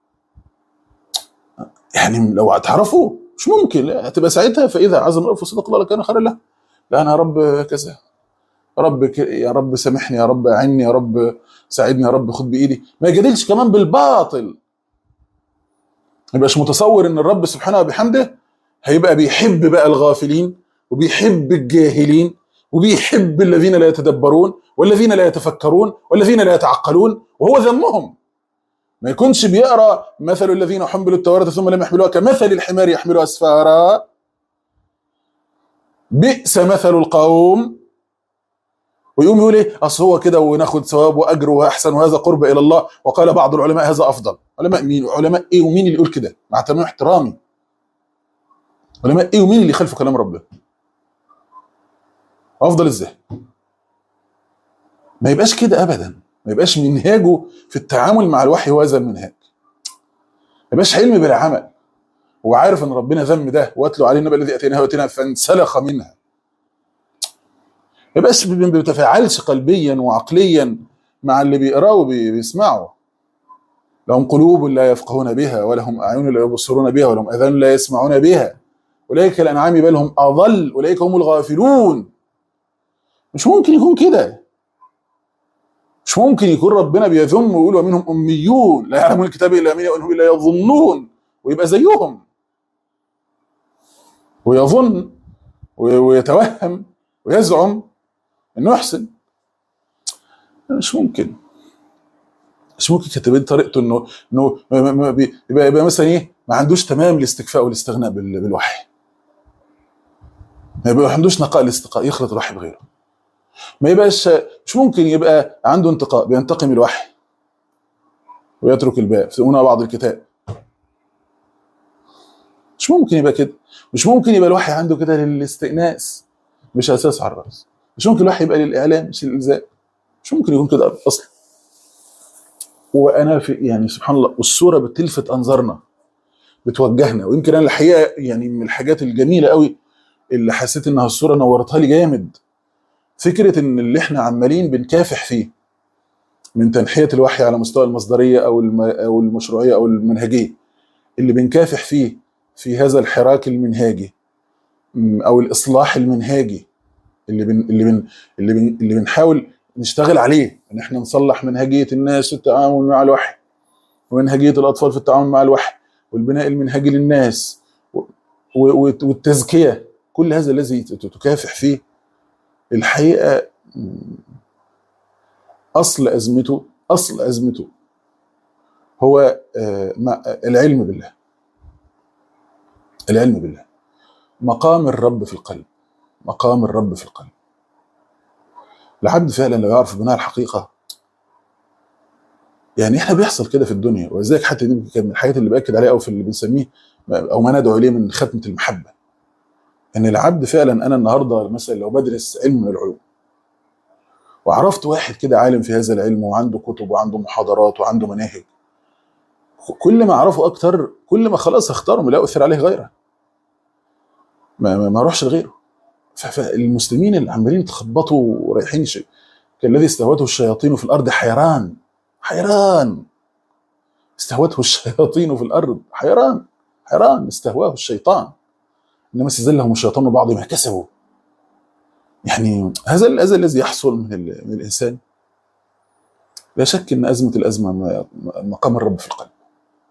يعني لو هتعرفه مش ممكن، لا هتبقى ساعتها فاذا عزم الامر فصدق الله لكان خيرا له. لا انا يا رب كذا، يا رب سامحني، يا رب اعني، يا رب ساعدني، يا رب خد بايدي. ما يجادلش كمان بالباطل، ما يبقاش متصور ان الرب سبحانه وبحمده هيبقى بيحب بقى الغافلين، وبيحب الجاهلين، وبيحب الذين لا يتدبرون، والذين لا يتفكرون، والذين لا يتعقلون، وهو ذمهم. ما يكونش بيقرا مثل الذين حملوا التوراة ثم لم يحملوها كمثل الحمار يحمل اسفارا بئس مثل القوم، ويقوم يقول ايه اصل هو كده وناخد ثواب واجر واحسن وهذا قرب الى الله، وقال بعض العلماء هذا افضل. علماء مين؟ علماء ايه ومين اللي يقول كده؟ مع تمام احترامي، علماء ايه ومين اللي يخالفوا كلام ربنا؟ افضل ازاي؟ ما يبقاش كده ابدا، ما يبقاش منهاجه في التعامل مع الوحي هو هذا المنهاج. ما يبقاش علم بلا عمل. هو عارف ان ربنا ذم ده، واتلو عليه النبأ الذي اتيناه واتيناه فانسلخ منها. ما يبقاش ما بيتفاعلش قلبيا وعقليا مع اللي بيقراه وبيسمعه. لهم قلوب لا يفقهون بها، ولهم اعين لا يبصرون بها، ولهم اذان لا يسمعون بها، اولئك الانعام بل هم اضل، اولئك هم الغافلون. مش ممكن يكون كده، مش ممكن يكون ربنا بيذم ويقول ومنهم اميون لا يعلمون الكتاب الا امين وانهم الا يظنون، ويبقى زيهم ويظن ويتوهم ويزعم انه يحسن. مش ممكن كتابين طريقته انه يبقى مثلا ايه، ما عندوش تمام الاستكفاء والاستغناء بالوحي، ما عندوش نقاء الاستقاء يخلط الوحي بغيره، ما يبقاش. مش ممكن يبقى عنده انتقاء بينتقم الوحي ويترك الباقي في بعض الكتاب. مش ممكن يبقى كده. مش ممكن يبقى الوحي عنده كده للاستئناس مش اساس على الراس. مش ممكن الوحي يبقى للاعلام مش للالزام. مش ممكن يكون كده اصلا. وانا في يعني سبحان الله، والصوره بتلفت انظارنا بتوجهنا. ويمكن انا الحقيقه يعني من الحاجات الجميله قوي اللي حسيت انها الصوره نورتها لي جامد، فكره ان اللي احنا عمالين بنكافح فيه من تنحيه الوحي على مستوى المصدريه او المشروعيه او المنهجيه، اللي بنكافح فيه في هذا الحراك المنهاجي او الاصلاح المنهاجي اللي بنحاول نشتغل عليه، ان احنا نصلح منهجيه الناس في التعامل مع الوحي، ومنهجيه الاطفال في التعامل مع الوحي، والبناء المنهجي للناس والتزكيه. كل هذا الذي تكافح فيه الحقيقه اصل ازمته هو العلم بالله، مقام الرب في القلب. العبد فعلا لو يعرف بناء الحقيقه، يعني احنا بيحصل كده في الدنيا. ولذلك حتى دي كان من الحاجات اللي باكد عليها او في اللي بنسميه او ما ندعو اليه من ختمه المحبه، ان العبد فعلا. انا النهارده مثلا لو بدرس علم من العلوم وعرفت واحد كده عالم في هذا العلم وعنده كتب وعنده محاضرات وعنده مناهج، كل ما اعرفه اكتر كل ما خلاص اختاره ولا اؤثر عليه غيره، ما اروحش لغيره. فالمسلمين اللي عمالين يتخبطوا ورايحين كالذي استهوته الشياطين في الارض حيران. استهوته الشياطين في الارض حيران استهواه الشيطان، انما استزلهم الشيطان بعض ما كسبوا. يعني هذا الذي يحصل من الانسان. لا شك ان الازمه مقام الرب في القلب،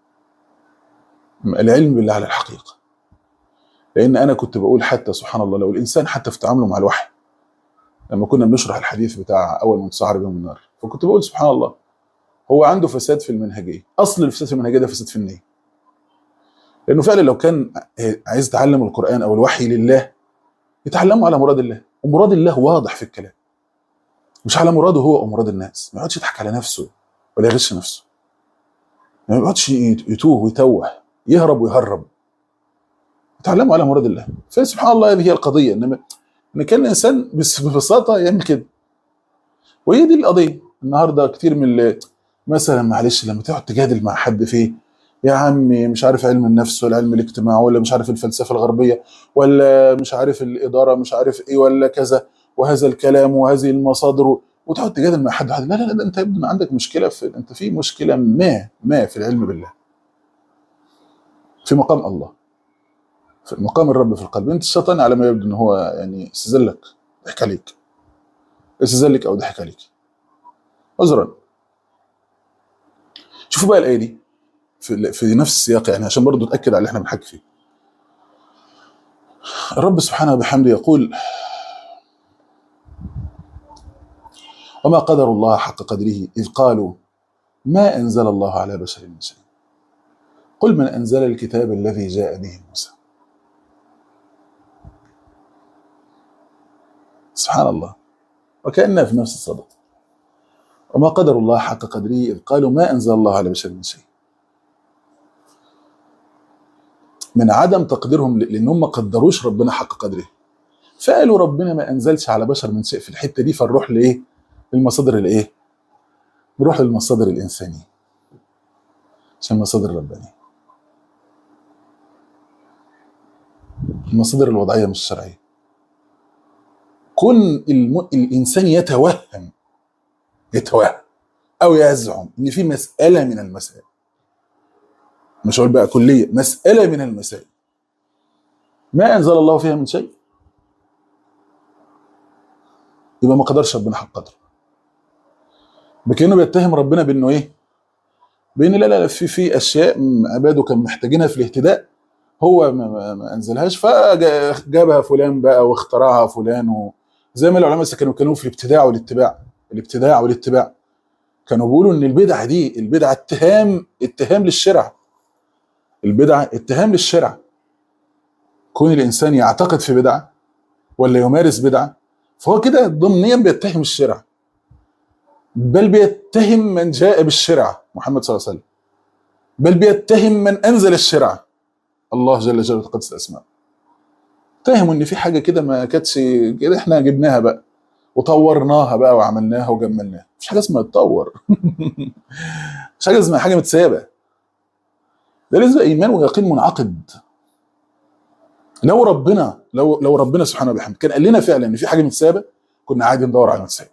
العلم بالله على الحقيقه. لان انا كنت بقول حتى سبحان الله، لو الانسان حتى في تعامله مع الوحي، لما كنا بنشرح الحديث بتاع اول من تصعر بهم النار، فكنت بقول سبحان الله هو عنده فساد في المنهجيه. اصل الفساد في المنهجيه ده فساد في النيه. لانه فعلا لو كان عايز يتعلم القران او الوحي لله يتعلمه على مراد الله، ومراد الله واضح في الكلام، مش على مراده هو او مراد الناس. ما يقعدش يضحك على نفسه ولا يغش نفسه، ما يقعدش يتوه ويتوه، يهرب ويهرب. يتعلمه على مراد الله. فسبحان الله هذه هي القضيه، ان كان الانسان ببساطه يعمل كده. وهي دي القضيه النهارده. كتير من مثلا معلش لما تقعد تجادل مع حد فيه يا عمي مش عارف علم النفس ولا علم الاجتماع ولا مش عارف الفلسفه الغربيه ولا مش عارف الاداره مش عارف ايه ولا كذا وهذا الكلام وهذه المصادر، وتقعد تجادل مع حد لا انت يبدو عندك مشكله انت في مشكله ما في العلم بالله، في مقام الله، في مقام الرب في القلب. انت الشيطان على ما يبدو ان هو يعني استزلك، ضحك عليك او ضحك عليك عذرا. شوفوا بقى الايه دي في نفس السياق، يعني عشان برضه تاكد على اللي احنا بنحكي فيه. الرب سبحانه وبحمده يقول: وما قدر الله حق قدره إذ قالوا ما أنزل الله على بشر من شيء قل من أنزل الكتاب الذي جاء به موسى. سبحان الله، وكأننا في نفس الصدد. وما قدر الله حق قدره إذ قالوا ما أنزل الله على بشر من شيء. من عدم تقديرهم لأنهم ما قدروش ربنا حق قدره، فقالوا ربنا ما أنزلش على بشر من شيء في الحتة دي، فنروح لإيه؟ المصادر الإيه؟ نروح للمصادر الإنسانية عشان المصادر الربانية، المصادر الوضعية مش الشرعية. كن الإنسان يتوهم أو يزعم إن في مسألة من المسائل، مش هقول بقى كلية، مسألة من المسائل ما أنزل الله فيها من شيء، يبقى ما قدرش ربنا حق قدره. بكأنه بيتهم ربنا بأنه إيه؟ بأن لا في أشياء عباده كان محتاجينها في الاهتداء هو ما أنزلهاش، فجابها فلان بقى واخترعها فلان زي ما العلماء كانوا في الابتداع والاتباع كانوا بيقولوا ان البدعه اتهام للشرع. البدعه اتهام للشرع. كون الانسان يعتقد في بدعه ولا يمارس بدعه فهو كده ضمنيا بيتهم الشرع، بل بيتهم من جاء بالشرع محمد صلى الله عليه وسلم، بل بيتهم من انزل الشرع الله جل جلاله وتقدس اسماءه. اتهموا ان في حاجه كده ما كانتش كده، احنا جبناها بقى وطورناها بقى وعملناها وجملناها. مفيش حاجه اسمها تطور. مفيش حاجه اسمها حاجه متسابه. ده لازم ايمان ويقين منعقد. لو ربنا سبحانه وبحمده كان قال لنا فعلا ان في حاجه متسابه كنا عادي ندور على المتسابه.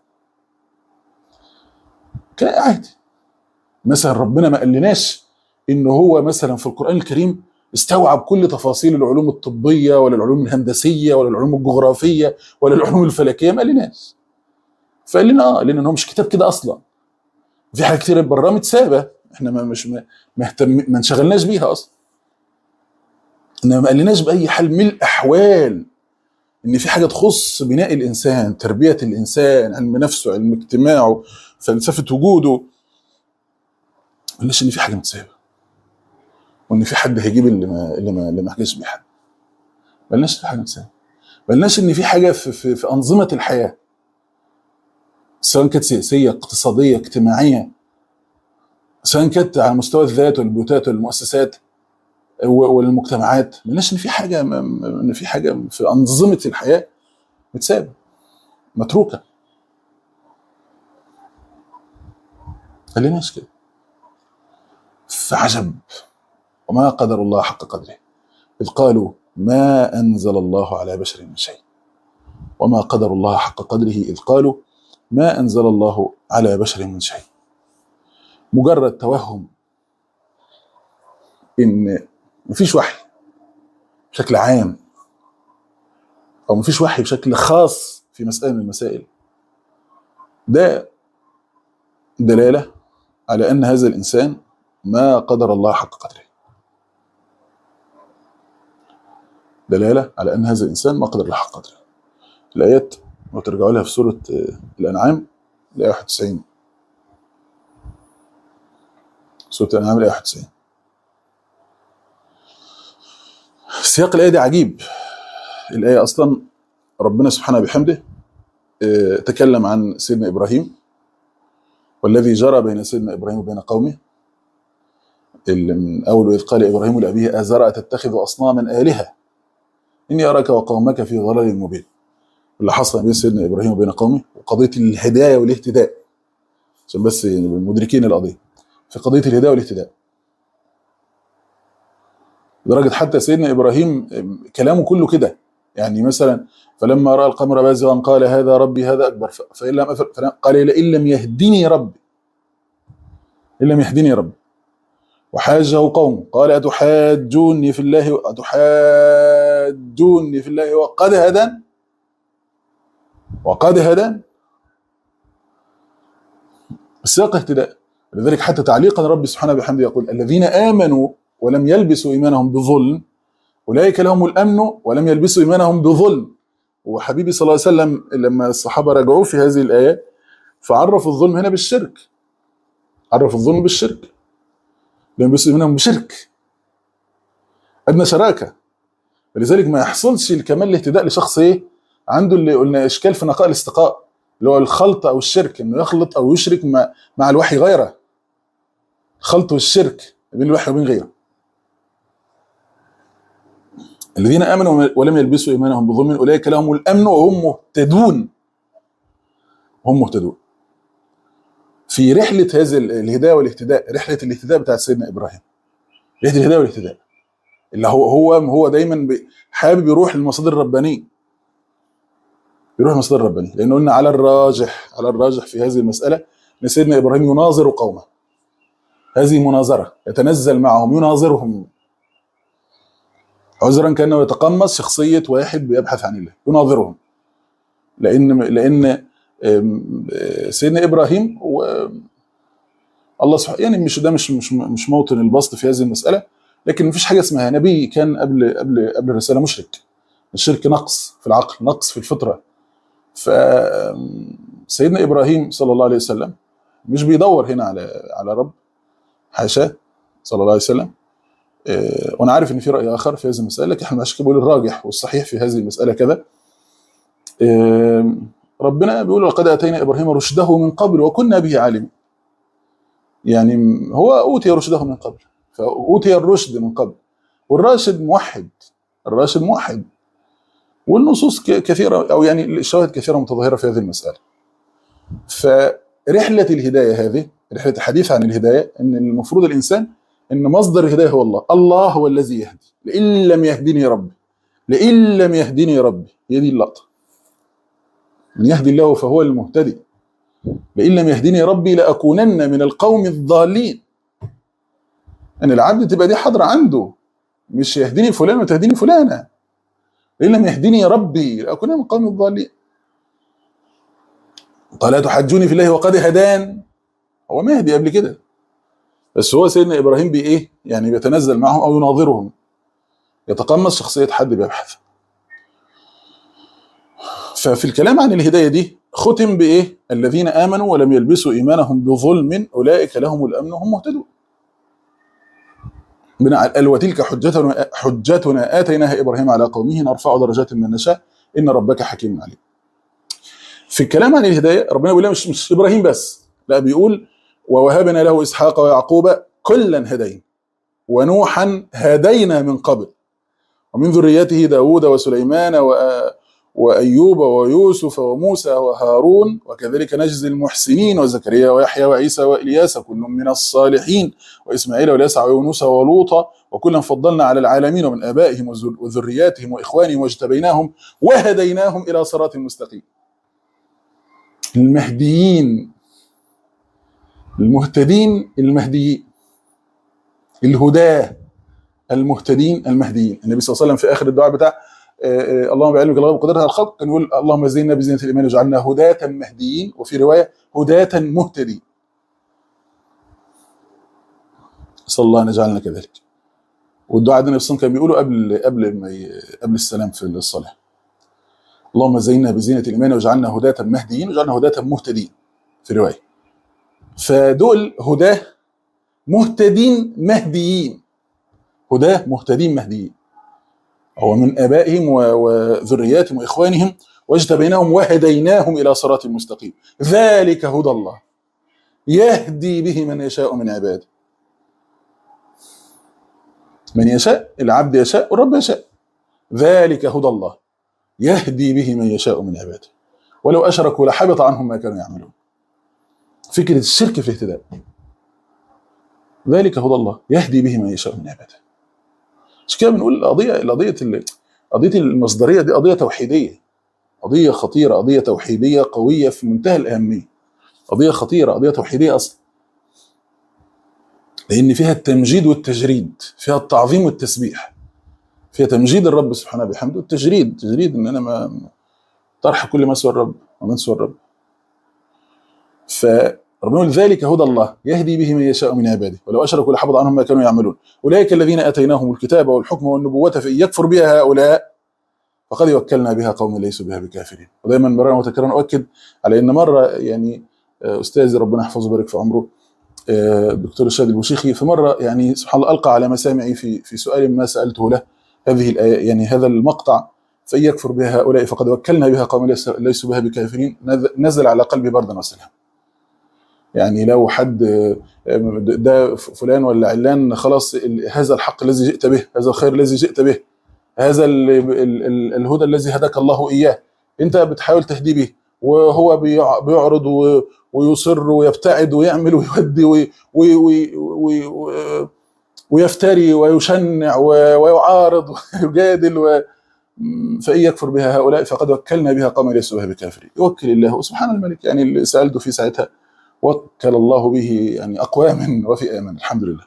كان عادي. مثلا ربنا ما قالناش ان هو مثلا في القران الكريم استوعب كل تفاصيل العلوم الطبيه ولا العلوم الهندسيه ولا العلوم الجغرافيه ولا العلوم الفلكيه، ما قالناش. فقال لنا قال لنا ان هو مش كتاب كده اصلا. في حاجات كتير براه متسابه احنا ما انشغلناش بيها اصلا. انما ما قالناش باي حال من الاحوال ان في حاجه تخص بناء الانسان، تربيه الانسان، علم نفسه، علم اجتماعه، فلسفه وجوده. ما قالناش ان في حاجه متسابه وان في حد هيجيب اللي ما حكاش بيه حد. ما قالناش في حاجه متسابه. ما قالناش ان في حاجه في انظمه الحياه سواء كانت سياسيه، اقتصاديه، اجتماعيه، سواء كانت على مستوى الذات والبيوتات والمؤسسات والمجتمعات. ما قالناش ان في حاجه في انظمه الحياه متسابه متروكه. ما قالناش كده. فعجب وما قدر الله حق قدره إذ قالوا ما أنزل الله على بشر من شيء، وما قدر الله حق قدره إذ قالوا ما أنزل الله على بشر من شيء. مجرد توهم إن مفيش وحي بشكل عام أو مفيش وحي بشكل خاص في مسألة من المسائل، ده دلالة على أن هذا الإنسان ما قدر الله حق قدره. دلالة على أن هذا الإنسان ما قدر الله حق قدره. الآيات وترجعوا لها في سورة الأنعام الآية 91. سورة الأنعام الآية 91. سياق الآية دي عجيب. الآية أصلا ربنا سبحانه بحمده تكلم عن سيدنا إبراهيم والذي جرى بين سيدنا إبراهيم وبين قومه. من أول إذ قال إبراهيم لأبيه آزر أتتخذ أصناما آلهة إني أراك وقومك في ضلال مبين. اللي حصل بين سيدنا إبراهيم وبين قومه وقضية الهداية والاهتداء، عشان بس مدركين القضية في قضية الهداية والاهتداء. لدرجة حتى سيدنا إبراهيم كلامه كله كده، يعني مثلا فلما رأى القمر بازغا قال هذا ربي هذا أكبر فإن لم أفعل قال إن لم يهدني ربي وحاجه قوم قال أتحاجوني في الله وقد هدان. السياق اهتداء. لذلك حتى تعليقا ربي سبحانه بحمده يقول الذين آمنوا ولم يلبسوا إيمانهم بظلم أولئك لهم الأمن ولم يلبسوا إيمانهم بظلم. وحبيبي صلى الله عليه وسلم لما الصحابة رجعوا في هذه الآية فعرفوا الظلم هنا بالشرك. عرفوا الظلم بالشرك. لم يلبسوا إيمانهم بشرك، أدنى شراكة. ولذلك ما يحصلش الكمال الاهتداء لشخص عنده اللي قلنا إشكال في نقاء الاستقاء اللي هو الخلط أو الشرك، إنه يخلط أو يشرك مع الوحي غيره. الخلط والشرك بين الوحي وبين غيره. الذين آمنوا ولم يلبسوا إيمانهم بظلم أولئك لهم الأمن وهم مهتدون. في رحلة هذه الهداية والاهتداء، رحلة الاهتداء بتاعت سيدنا إبراهيم، رحلة الهداية والاهتداء اللي هو دايما حابب يروح للمصادر الربانية، لأنه قلنا على الراجح في هذه المسألة أن سيدنا إبراهيم يناظر قومه. هذه مناظرة، يتنزل معهم يناظرهم عذرا كأنه يتقمص شخصية واحد بيبحث عن الله، يناظرهم. لأن سيدنا إبراهيم الله سبحانه يعني مش موطن البسط في هذه المسألة، لكن مفيش حاجة اسمها نبي كان قبل الرسالة مشرك. الشرك نقص في العقل، نقص في الفطرة، فسيدنا إبراهيم صلى الله عليه وسلم مش بيدور هنا على رب، حاشاه صلى الله عليه وسلم. وانا عارف ان في راي اخر في هذه المساله، لكن احنا عشان بقول الراجح والصحيح في هذه المساله كذا. ربنا بيقول لقد اتينا ابراهيم رشده من قبل وكنا به عالمين. يعني هو اوتي رشده من قبل، فاوتي الرشد من قبل، والراشد موحد، الراشد موحد. والنصوص كثيره، او يعني الشواهد كثيره متظاهره في هذه المساله. فرحله الهدايه هذه، رحله الحديث عن الهدايه، ان المفروض الانسان ان مصدر الهدايه هو الله، الله هو الذي يهدي، لئن لم يهدني ربي، لئن لم يهدني ربي، هي دي اللقطه. من يهدي الله فهو المهتدي، لئن لم يهدني ربي لاكونن من القوم الضالين. ان العبد تبقى دي حاضره عنده، مش يهديني فلان وتهديني فلانه، لئن لم يهدني ربي لاكونن من القوم الضالين. قال تحجوني في الله وقد هدان، هو ما يهدي قبل كده، بس هو سيدنا ابراهيم بايه؟ يعني بيتنزل معهم او يناظرهم، يتقمص شخصيه حد بيبحث. ففي الكلام عن الهدايه دي ختم بايه؟ الذين امنوا ولم يلبسوا ايمانهم بظلم اولئك لهم الامن وهم مهتدون. قال وتلك حجتنا اتيناها ابراهيم على قومه نرفع درجات من نشاء ان ربك حكيم عليم. في الكلام عن الهدايه ربنا بيقول مش ابراهيم بس، لا، بيقول ووهبنا له اسحاق ويعقوب كلا هدينا ونوحا هدينا من قبل ومن ذريته داود وسليمان وأيوب ويوسف وموسى وهارون وكذلك نجزي المحسنين وزكريا ويحيى وعيسى وإلياس كل من الصالحين وإسماعيل واليسع ويونس ولوطا وكلا فضلنا على العالمين ومن آبائهم وذرياتهم وإخوانهم واجتبيناهم وهديناهم إلى صراط مستقيم. المهديين، المهتدين، المهديين، الهداة، المهتدين، المهديين. النبي صلى الله عليه وسلم في آخر الدعاء بتاع اللهم بعلمك الغيب وقدرتك على الخلق كان يقول اللهم زينا بزينة الإيمان واجعلنا هداة مهديين، وفي رواية هداة مهتدين. صلى الله أن يجعلنا كذلك. والدعاء ده النبي صلى الله عليه وسلم كان بيقوله قبل السلام في الصلاة. اللهم زينا بزينة الإيمان واجعلنا هداة مهديين واجعلنا هداة مهتدين في رواية. فدول هداة مهتدين مهديين، هداة مهتدين مهديين، هو من آبائهم وذرياتهم وإخوانهم واجتبيناهم وهديناهم إلى صراط مستقيم. ذلك هدى الله يهدي به من يشاء من عباده. من يشاء، العبد يشاء والرب يشاء. ذلك هدى الله يهدي به من يشاء من عباده ولو أشركوا لحبط عنهم ما كانوا يعملون. فكرة الشرك في الاهتداء. ذلك هدى الله يهدي به من يشاء من عباده. مش كده بنقول قضية المصدرية دي قضية توحيدية، قضية خطيرة، قضية توحيدية قوية في منتهى الأهمية، قضية خطيرة، قضية توحيدية أصلا، لأن فيها التمجيد والتجريد، فيها التعظيم والتسبيح، فيها تمجيد الرب سبحانه بحمده والتجريد، تجريد إن أنا ما طرح كل ما سوى الرب ومن سوى الرب. فربنا يقول ذلك هدى الله يهدي به من يشاء من عباده ولو أشركوا لحبط عنهم ما كانوا يعملون. أولئك الذين آتيناهم الكتاب والحكم والنبوة فإن يكفر بها هؤلاء فقد وكلنا بها قوم ليسوا بها بكافرين. ودايما مرة وتكرارا أؤكد على أن مرة يعني أستاذي ربنا يحفظه ويبارك في عمره الدكتور الشادي البوشيخي في مرة يعني سبحان الله ألقى على مسامعي في سؤال ما سألته له هذه الآية، يعني هذا المقطع فإن يكفر بها هؤلاء فقد وكلنا بها قوم ليسوا بها بكافرين، نزل على قلبي بردا وسلام. يعني لو حد ده فلان ولا علان خلاص هذا الحق الذي جئت به، هذا الخير الذي جئت به، هذا الهدى الذي هداك الله إياه، أنت بتحاول تهدي به وهو بيعرض ويصر ويبتعد ويعمل ويودي ويفتري ويشنع ويعارض ويجادل فإن يكفر بها هؤلاء فقد وكلنا بها قوم ليسوا بها بكافرين. يوكل الله سبحان الملك. يعني اللي سألته في ساعتها وكل الله به يعني أقواما وفئاما الحمد لله.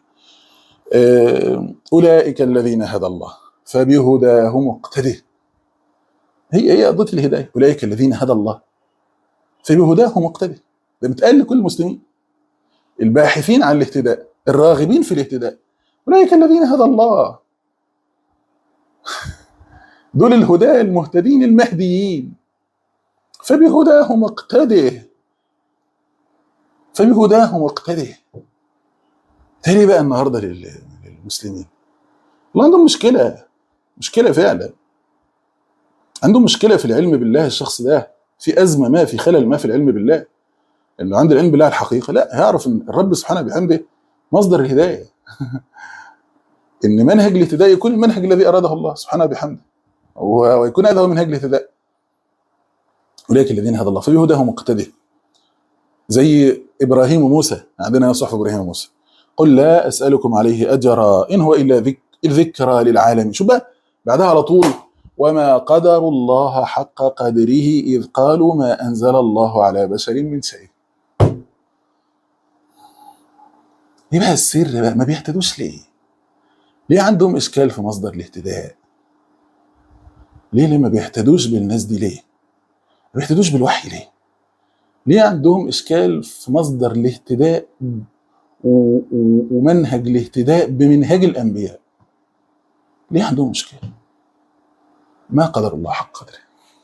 أولئك الذين هدى الله فبهداه مقتده. هي قضية الهداية. أولئك الذين هدى الله فبهداه مقتده. ده بتقال لكل المسلمين الباحثين عن الاهتداء الراغبين في الاهتداء. أولئك الذين هدى الله دول الهداة المهتدين المهديين. فبهداه مقتده، فبهداه مقتده. تاني بقى النهارده للمسلمين والله عندهم مشكله فعلا، عندهم مشكله في العلم بالله. الشخص ده في ازمه ما، في خلل ما في العلم بالله. اللي عنده العلم بالله الحقيقه لا هيعرف ان الرب سبحانه بحمده مصدر الهدايه، ان منهج الاهتداء يكون المنهج الذي اراده الله سبحانه بحمده، ويكون هذا هو منهج الاهتداء. اولئك الذين هدى الله فبهداه مقتدي. زي ابراهيم وموسى، عندنا صحف ابراهيم وموسى، قل لا اسالكم عليه اجرا ان هو الا ذكرى للعالمين. شو بقى بعدها على طول؟ وما قدر الله حق قدره اذ قالوا ما انزل الله على بشر من شيء. ايه بقى السر بقى؟ ما بيهتدوش ليه؟ ليه عندهم اشكال في مصدر الاهتداء؟ ليه ما بيهتدوش بالناس دي؟ ليه ما بيهتدوش بالوحي؟ ليه عندهم اشكال في مصدر الاهتداء ومنهج الاهتداء بمنهج الانبياء؟ ليه عندهم مشكله؟ ما قدر الله حق قدره،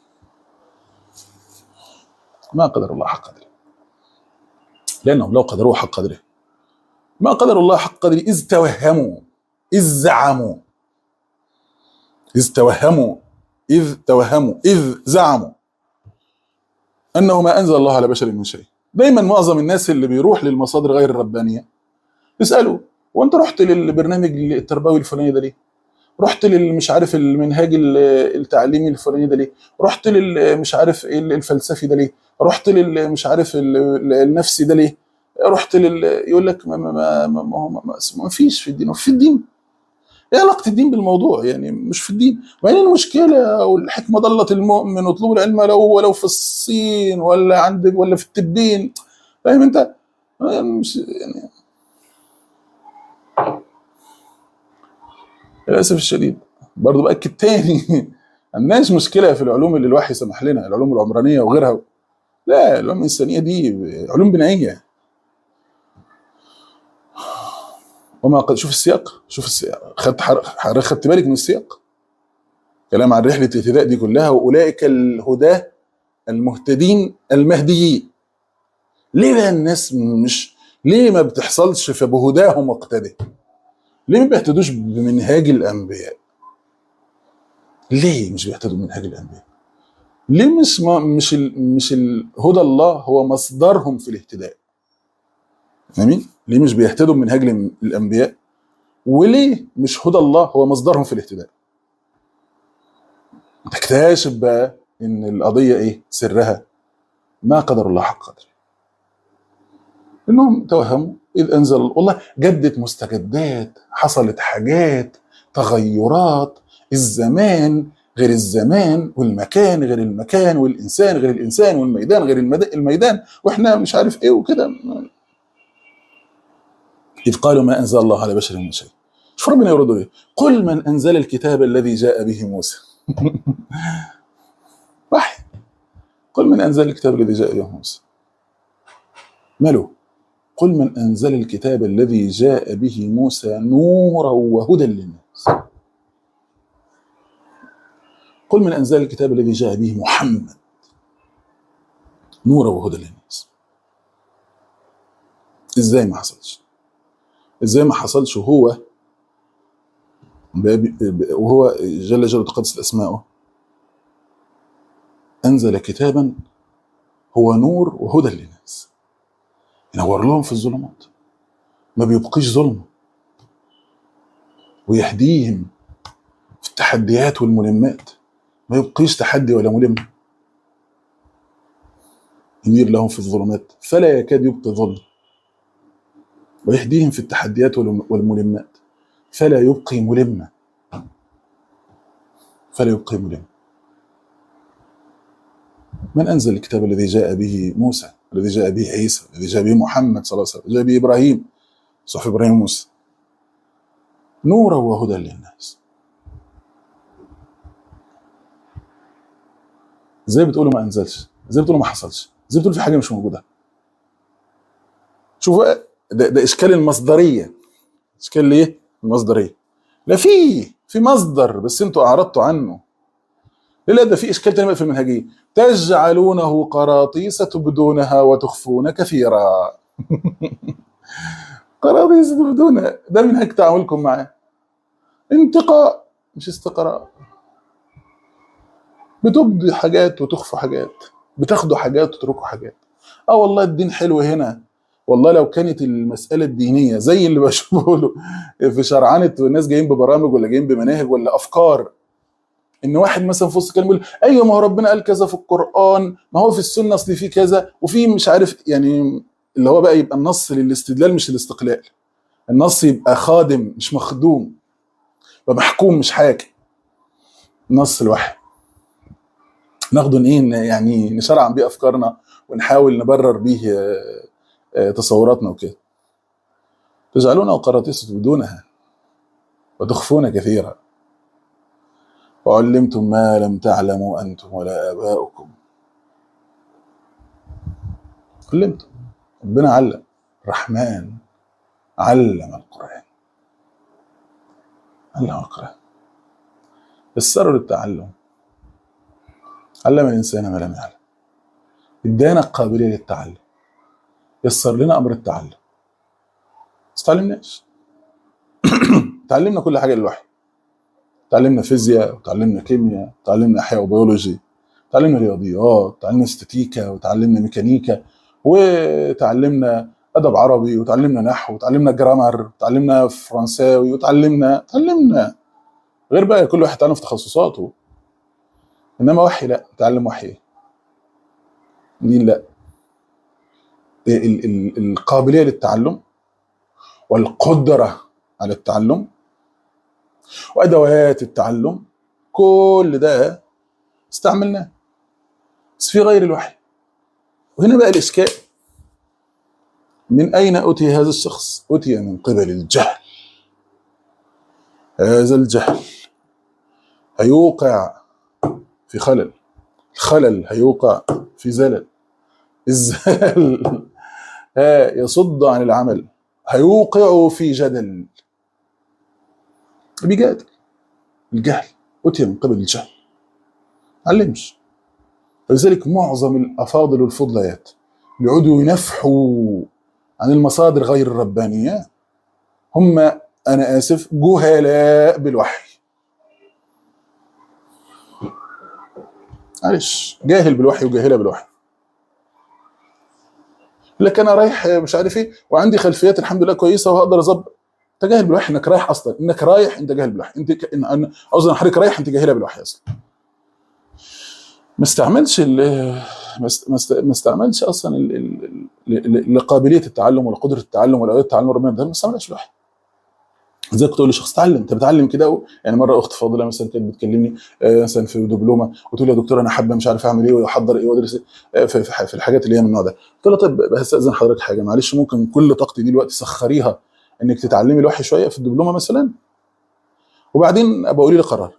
ما قدر الله حق قدره. لانهم لو قدروه حق قدره ما قدر الله حق قدره، اذ توهموا، اذ زعموا، اذ توهموا، اذ توهموا، اذ زعموا انه ما انزل الله على بشر من شيء. دايما معظم الناس اللي بيروح للمصادر غير الربانيه يسالوا وانت رحت للبرنامج التربوي الفلاني ده ليه؟ رحت مش عارف المنهاج التعليمي الفلاني ده ليه؟ رحت مش عارف الفلسفي ده ليه؟ رحت مش عارف النفسي ده ليه؟ رحت يقول لك ما فيش في الدين. وفي الدين ايه علاقه الدين بالموضوع؟ يعني مش في الدين. وبعدين المشكله والحكمه ضلت المؤمن واطلبوا العلم ولو في الصين ولا عند ولا في التبين. فاهم انت؟ مش يعني للاسف الشديد برضه باكد تاني عندناش مشكله في العلوم اللي الوحي سمح لنا، العلوم العمرانيه وغيرها. لا، العلوم الانسانيه دي علوم بنائيه. شوف السياق، شوف السياق، خدت بالك من السياق؟ كلام عن رحله الاهتداء دي كلها، واولئك الهداه المهتدين المهديين. ليه بقى الناس مش ليه ما بتحصلش فبهداهم مقتدي؟ ليه ما بيهتدوش بمنهاج الانبياء؟ ليه مش بيهتدوا بمنهاج الانبياء؟ ليه مش الهدى الله هو مصدرهم في الاهتداء؟ امين؟ ليه مش بيهتدوا بمنهاج الانبياء؟ وليه مش هدى الله هو مصدرهم في الاهتداء؟ تكتشف بقى ان القضيه ايه سرها؟ ما قدر الله حق قدره. انهم توهموا اذ انزل. والله جدت مستجدات، حصلت حاجات، تغيرات، الزمان غير الزمان، والمكان غير المكان، والانسان غير الانسان، والميدان غير الميدان، واحنا مش عارف ايه وكده. اذ قالوا ما انزل الله على بشر من شيء. شوف ربنا يرد ايه؟ قل من انزل الكتاب الذي جاء به موسى. وحي. قل من انزل الكتاب الذي جاء به موسى. ماله؟ قل من انزل الكتاب الذي جاء به موسى نورا وهدى للناس. قل من انزل الكتاب الذي جاء به محمد نورا وهدى للناس. ازاي ما حصلش؟ ازاي ما حصلش وهو جل جلاله تقدست اسماؤه انزل كتابا هو نور وهدى للناس، ينور لهم في الظلمات، ما بيبقيش ظلم، ويهديهم في التحديات والملمات، ما يبقيش تحدي ولا ملم. ينير لهم في الظلمات فلا يكاد يبقي ظلم، ويهديهم في التحديات والملمات فلا يبقي ملمة، فلا يبقي ملم. من أنزل الكتاب الذي جاء به موسى، الذي جاء به عيسى، الذي جاء به محمد صلى الله عليه وسلم، جاء به إبراهيم، صحف إبراهيم وموسى، نورا وهدى للناس. ازاي بتقولوا ما انزلش؟ ازاي بتقولوا ما حصلش؟ ازاي بتقولوا في حاجه مش موجوده؟ شوفوا ده اشكال المصدريه. اشكال ايه؟ المصدريه. لا في مصدر بس انتوا اعرضتوا عنه. لا ده في اشكال تاني بقى في المنهجيه. تجعلونه قراطيس تبدونها وتخفون كثيرا. قراطيس تبدونها، ده منهج تعاملكم معاه. انتقاء مش استقراء. بتبدي حاجات وتخفوا حاجات، بتاخدوا حاجات وتتركوا حاجات. اه والله الدين حلو هنا. والله لو كانت المسألة الدينية زي اللي بشوفه له في شرعنة والناس جايين ببرامج ولا جايين بمناهج ولا أفكار، إن واحد مثلا في وسط كلمة يقول أيوه ما هو ربنا قال كذا في القرآن، ما هو في السنة أصل في كذا وفي مش عارف يعني، اللي هو بقى يبقى النص للاستدلال مش الاستقلال. النص يبقى خادم مش مخدوم، يبقى محكوم مش حاكم. نص الوحي ناخده ايه يعني نشرع بيه افكارنا ونحاول نبرر بيه تصوراتنا وكده. تجعلونه قراطيس تبدونها وتخفون كثيرا وعلمتم ما لم تعلموا انتم ولا اباؤكم. علمتم، ربنا علم، الرحمن علم القرآن، علم القرآن، يسر للتعلم، علم الانسان ما لم يعلم، ادانا القابليه للتعلم، يسر لنا امر التعلم. بس تعلمناش. تعلمنا كل حاجه للوحي، تعلمنا فيزياء وتعلمنا كيمياء وتعلمنا احياء وبيولوجي، تعلمنا رياضيات، تعلمنا استاتيكا وتعلمنا ميكانيكا، وتعلمنا ادب عربي وتعلمنا نحو وتعلمنا جرامر وتعلمنا فرنساوي وتعلمنا غير بقى كل واحد تعلم في تخصصاته. انما وحي لا، تعلم وحي دين لا. القابليه للتعلم والقدره على التعلم وادوات التعلم كل ده استعملناه، بس في غير الوحي. وهنا بقى الاشكال، من اين اتي هذا الشخص؟ اتي من قبل الجهل. هذا الجهل هيوقع في خلل، الخلل هيوقع في زلل، الزلل يصد عن العمل، هيوقع في جدل، بيجادل. الجهل اتي من قبل الجهل، علمش. ولذلك معظم الافاضل والفضليات بيقعدوا ينفحوا عن المصادر غير الربانيه هم، انا اسف، جهلاء بالوحي. معلش، جاهل بالوحي وجاهله بالوحي. لك انا رايح مش عارف ايه وعندي خلفيات الحمد لله كويسه وهقدر اظبط. انت جاهل بالوحي، انك رايح اصلا، انك رايح انت جاهل بالوحي. انت قصدي حضرتك رايح انت جاهله بالوحي اصلا. ما استعملش ما استعملش اصلا لقابليه التعلم ولا قدره التعلم ولا قدره التعلم ربنا ده ما استعملش الوحي. زي كنت تقول لشخص تعلم، انت بتعلم كده يعني مره اخت فاضله مثلا كانت بتكلمني مثلا في دبلومه وتقول لي يا دكتور انا حابه مش عارف اعمل ايه واحضر ايه وادرس ايه في الحاجات اللي هي من النوع ده. قلت لها طب بستاذن حضرتك حاجه معلش، ممكن كل طاقتي دي دلوقتي سخريها انك تتعلمي الوحي شويه في الدبلومه مثلا، وبعدين ابقى قولي لي قرار.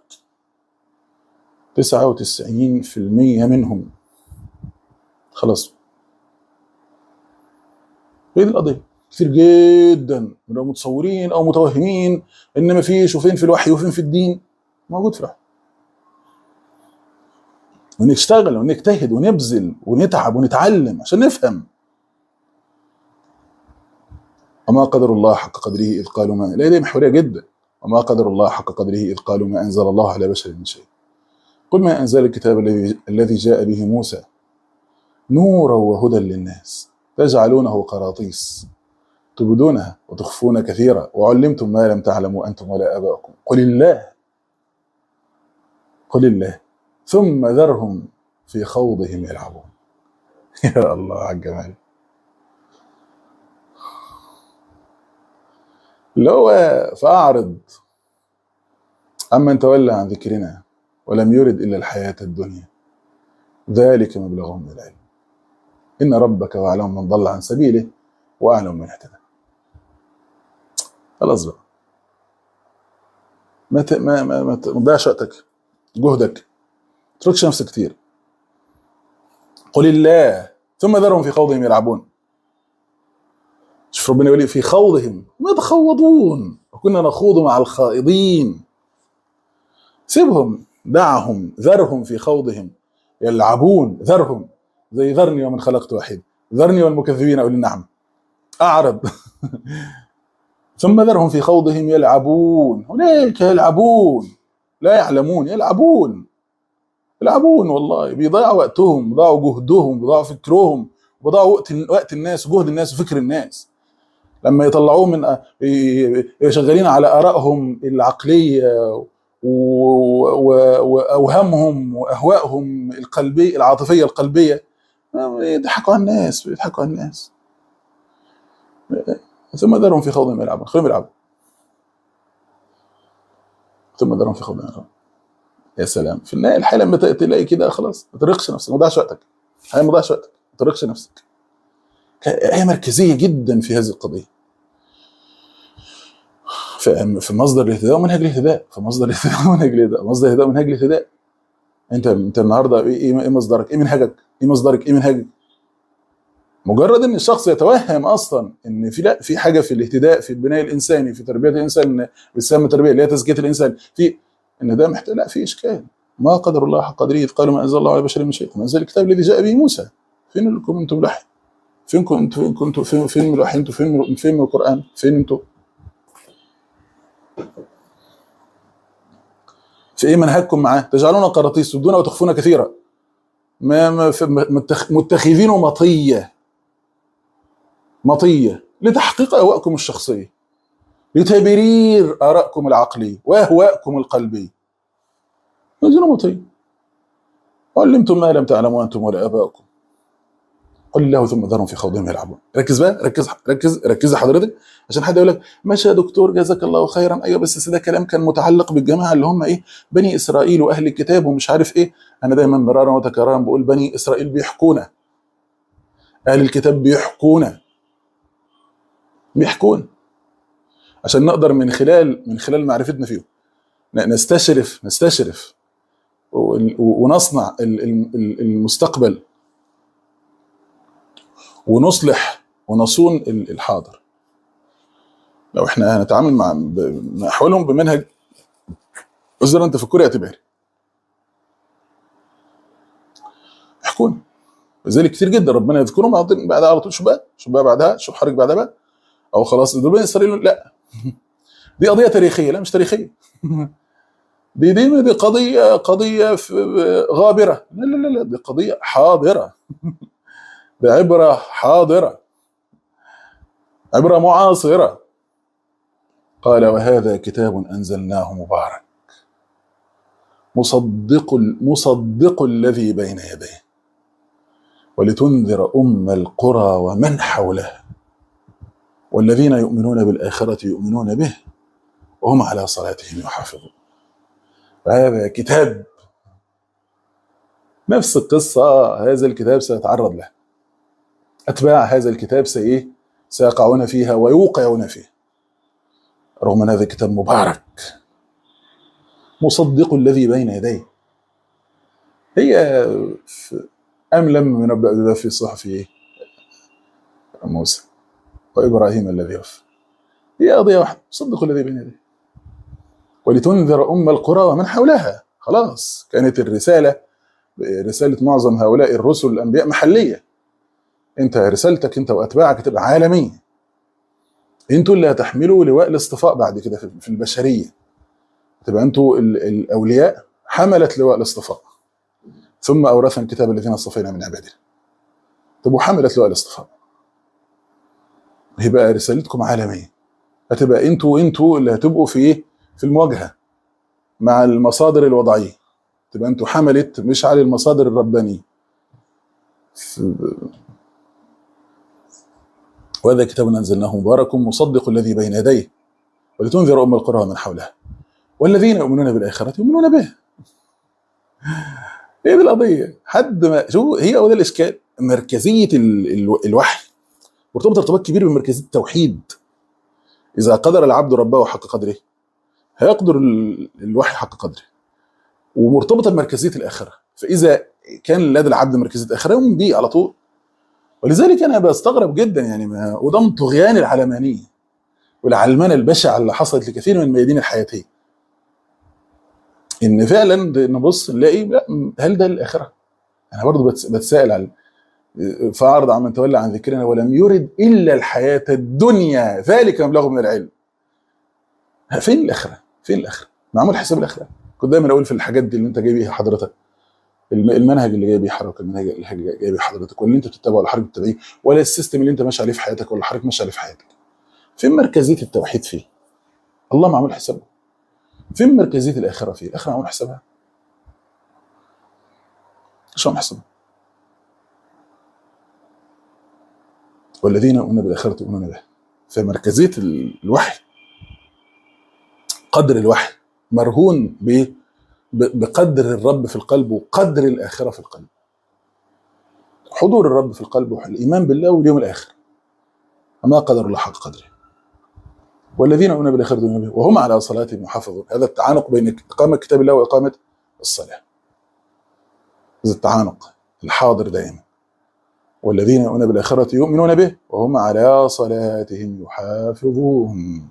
99% منهم خلاص. هي دي القضيه. كتير جدا من المتصورين او متوهمين ان ما فيش، وفين في الوحي وفين في الدين. موجود في الوحي، ونشتغل ونجتهد ونبذل ونتعب ونتعلم عشان نفهم. وما قدر الله حق قدره اذ قالوا ما، لا دي محوريه جدا. وما قدر الله حق قدره اذ قالوا ما انزل الله على بشر من شيء. قل ما انزل الكتاب الذي جاء به موسى نورا وهدى للناس تجعلونه قراطيس تبدونها وتخفون كثيرا وعلمتم ما لم تعلموا انتم ولا اباؤكم. قل الله، قل الله ثم ذرهم في خوضهم يلعبون. يا الله على الجمال. اللي هو فأعرض عمن تولى عن ذكرنا ولم يرد إلا الحياة الدنيا ذلك مبلغهم من العلم إن ربك هو أعلم من ضل عن سبيله وأعلم من اهتدى. خلاص بقى، ما تضيعش وقتك جهدك، ما تتركش نفسك كتير. قل الله ثم ذرهم في خوضهم يلعبون. شوف ربنا يقول في خوضهم، ما يتخوضون وكنا نخوض مع الخائضين. سيبهم دعهم، ذرهم في خوضهم يلعبون، ذرهم زي ذرني ومن خلقت وحيد، ذرني والمكذبين أولي النعم، أعرض. ثم ذرهم في خوضهم يلعبون، هناك يلعبون لا يعلمون، يلعبون والله، بيضيعوا وقتهم، بيضيعوا جهدهم، بيضيعوا فكرهم، بيضيعوا وقت الناس وجهد الناس وفكر الناس، لما يطلعوه من شغالين على آرائهم العقلية وأوهامهم وأهوائهم القلبية العاطفية القلبية، يضحكوا على الناس، بيضحكوا على الناس. ثم ذرهم في خوضهم يلعبون، خليهم يلعبوا، ثم ذرهم في خوضهم يلعبون. يا سلام، في النهاية الحالة لما تلاقي كده خلاص، ما ترهقش نفسك، ما تضيعش وقتك، ما تضيعش وقتك، ما ترهقش نفسك. هي مركزية جدا في هذه القضية، في مصدر الاهتداء ومنهج الاهتداء، في مصدر الاهتداء ومنهج الاهتداء، مصدر الاهتداء ومنهج الاهتداء. انت النهارده ايه مصدرك؟ ايه منهجك؟ ايه مصدرك؟ ايه منهجك؟ مجرد ان الشخص يتوهم اصلا ان في حاجه في الاهتداء، في البناء الانساني، في تربيه الانسان، بتسمى التربيه اللي هي تزكيه الانسان، في ان ده محتاج، لا، في اشكال. ما قدر الله حق قدره إذ قالوا ما انزل الله على بشر من شيء، وانزل الكتاب الذي جاء به موسى. فين لكم انتم لحي؟ فين كنتم فين من الوحي؟ انتم فين من القران؟ فين انتم؟ في ايه منهجكم معاه؟ تجعلون قراطيس تبدون وتخفون كثيرا، متخذين مطيه لتحقيق اهوائكم الشخصيه، لتبرير ارائكم العقليه واهوائكم القلبيه. تجعلون مطيه، علمتم ما لم تعلموا انتم ولا اباؤكم، قل الله ثم ذرهم في خوضهم يلعبون. ركز بقى، ركز حضرتك، عشان حد يقول لك ماشي يا دكتور جزاك الله خيرا، ايوه بس ده كلام كان متعلق بالجماعه اللي هم ايه، بني اسرائيل واهل الكتاب ومش عارف ايه. انا دايما مرارا وتكرارا بقول بني اسرائيل بيحكونا، اهل الكتاب بيحكونا عشان نقدر من خلال معرفتنا فيهم نستشرف ونصنع المستقبل، ونصلح ونصون الحاضر. لو احنا هنتعامل مع احوالهم بمنهج أزر انت فكري اعتباري، يحكون لذلك كتير جدا ربنا يذكرهم بعدها على طول. شو بقى بعدها، شو حرك بعدها بقى، او خلاص دول بني اسرائيل. لا، دي قضيه تاريخيه. لا، مش تاريخيه. دي قضيه غابره. لا، دي قضيه حاضره. دي عبره حاضره، عبره معاصره. قال وهذا كتاب انزلناه مبارك مصدق الذي بين يديه ولتنذر القرى ومن حولها والذين يؤمنون بالآخرة يؤمنون به وهم على صلاتهم يحافظون. هذا كتاب، نفس القصة هذا الكتاب سيتعرض له، أتباع هذا الكتاب سيقعون فيها ويوقعون فيها، رغم أن هذا الكتاب مبارك مصدق الذي بين يديه. هي أم لم ينبأ بما في صحف موسى وإبراهيم الذي وفى، هي قضية واحدة، مصدق الذي بين يديه ولتنذر القرى ومن حولها. خلاص كانت رسالة معظم هؤلاء الرسل الأنبياء محلية. انت رسالتك انت وأتباعك تبقى عالمية، انتوا اللي هتحملوا لواء الاصطفاء بعد كده في البشرية، تبقى انتوا الأولياء حملة لواء الاصطفاء، ثم أورثنا الكتاب الذين اصطفينا من عبادنا، تبقوا حملة لواء الاصطفاء. هيبقى رسالتكم عالمية، هتبقى انتوا اللي هتبقوا في المواجهة مع المصادر الوضعية، تبقى انتوا حملة مش على المصادر الربانية. وهذا كتاب أنزلناه مبارك مصدق الذي بين يديه ولتنذر القرى ومن حولها والذين يؤمنون بالآخرة يؤمنون به. ايه القضية؟ حد ما شو هي أول الإشكال، مركزية الوحي مرتبط ارتباط كبير بمركزية التوحيد. إذا قدر العبد ربه حق قدره هيقدر الوحي حق قدره، ومرتبطة بمركزية الآخرة. فإذا كان لدى العبد مركزية الآخرة يؤمن بيه على طول. ولذلك أنا بستغرب جدا يعني وده من طغيان العلمانية والعلمانة البشعة اللي حصلت لكثير من الميادين الحياتية. ان فعلا نبص نلاقي لا، هل ده الاخره؟ انا برضو بتسائل على فاعرض عن من تولى عن ذكرنا ولم يرد الا الحياه الدنيا ذلك مبلغه من العلم. فين الاخره؟ فين الاخره؟ معمول حساب الاخره؟ كنت دايما اقول في الحاجات دي اللي انت جاي بيها حضرتك، المنهج اللي جاي بيه حضرتك، المنهج اللي جاي بيه حضرتك، واللي انت بتتبعه ولا حضرتك بتتبعيه، ولا السيستم اللي انت ماشي عليه في حياتك ولا حضرتك ماشي عليه في حياتك. فين مركزيه التوحيد فيه؟ الله معمول حسابه. فين مركزيه الاخره فيه؟ الاخره معمول حسابها؟ مش معمول حسابها. والذين يؤمنون بالاخره يؤمنون به. فمركزيه الوحي، قدر الوحي مرهون بقدر الرب في القلب وقدر الاخره في القلب. حضور الرب في القلب والايمان بالله واليوم الاخر، وما قدر الله حق قدره. والذين يؤمنون بالاخره يؤمنون به وهم على صلاتهم يحافظون. هذا التعانق بين اقامه كتاب الله واقامه الصلاه، هذا التعانق الحاضر دائما. والذين يؤمنون بالاخره يؤمنون به وهم على صلاتهم يحافظون.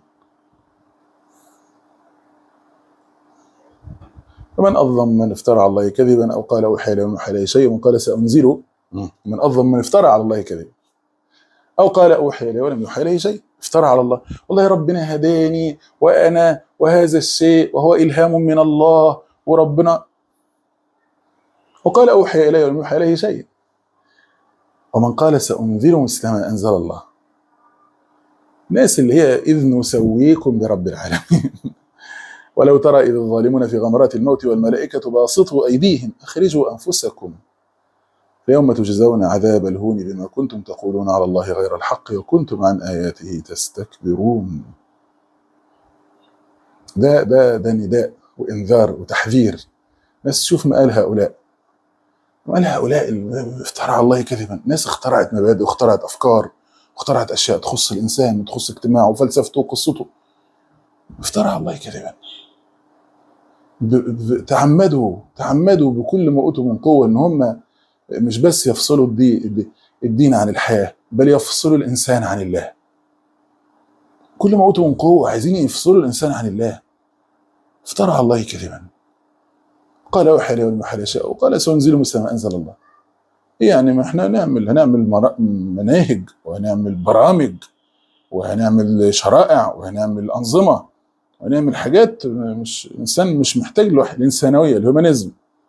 ومن اظلم من افترى على الله كذبا او قال اوحي الي وما اوحي اليه شيء ومن قال سانزل. من اظلم من افترى على الله كذبا او قال اوحي الي ولم يوحى اليه شيء. افترى على الله، والله ربنا هداني وانا وهذا الشيء وهو الهام من الله وربنا، وقال اوحي الي ولم يوحى اليه شيء. ومن قال سانزل مثل ما انزل الله. الناس اللي هي اذ نسويكم برب العالمين. ولو ترى اذ الظالمون في غمرات الموت والملائكه باسطوا ايديهم اخرجوا انفسكم اليوم تجزون عذاب الهون بما كنتم تقولون على الله غير الحق وكنتم عن آياته تستكبرون. ده نداء وإنذار وتحذير. ناس تشوف مآل هؤلاء، مآل هؤلاء اللي افترى على الله كذبا. ناس اخترعت مبادئ واخترعت أفكار واخترعت أشياء تخص الإنسان وتخص اجتماعه وفلسفته وقصته. افترى على الله كذبا. تعمدوا بكل ما أوتوا من قوة إن هم مش بس يفصلوا الدين عن الحياة، بل يفصلوا الإنسان عن الله. كل ما أوتوا من قوة عايزين يفصلوا الإنسان عن الله. افترى على الله كذبا. قال أوحي إلي ولم يوحى إليه شيء وقال سأنزل مثل ما أنزل الله. يعني ما احنا هنعمل مناهج وهنعمل برامج وهنعمل شرائع وهنعمل أنظمة وهنعمل حاجات. مش إنسان مش محتاج له الإنسانوية الهيومانيزم.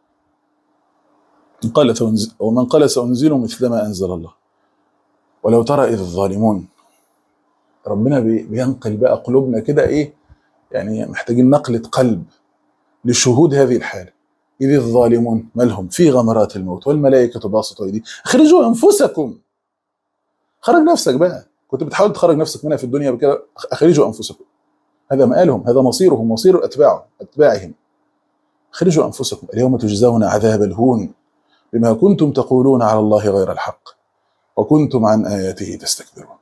ومن قال سأنزل مثل ما أنزل الله. ولو ترى إذ الظالمون. ربنا بينقل بقى قلوبنا كده إيه، يعني محتاجين نقلة قلب لشهود هذه الحالة. إذ الظالمون مالهم في غمرات الموت والملائكة باسطوا أيديهم اخرجوا أنفسكم. خرج نفسك بقى، كنت بتحاول تخرج نفسك منها في الدنيا بكده، اخرجوا أنفسكم. هذا مآلهم، هذا مصيرهم، مصير أتباعهم. اخرجوا أنفسكم اليوم تجزون عذاب الهون بما كنتم تقولون على الله غير الحق وكنتم عن آياته تستكبرون.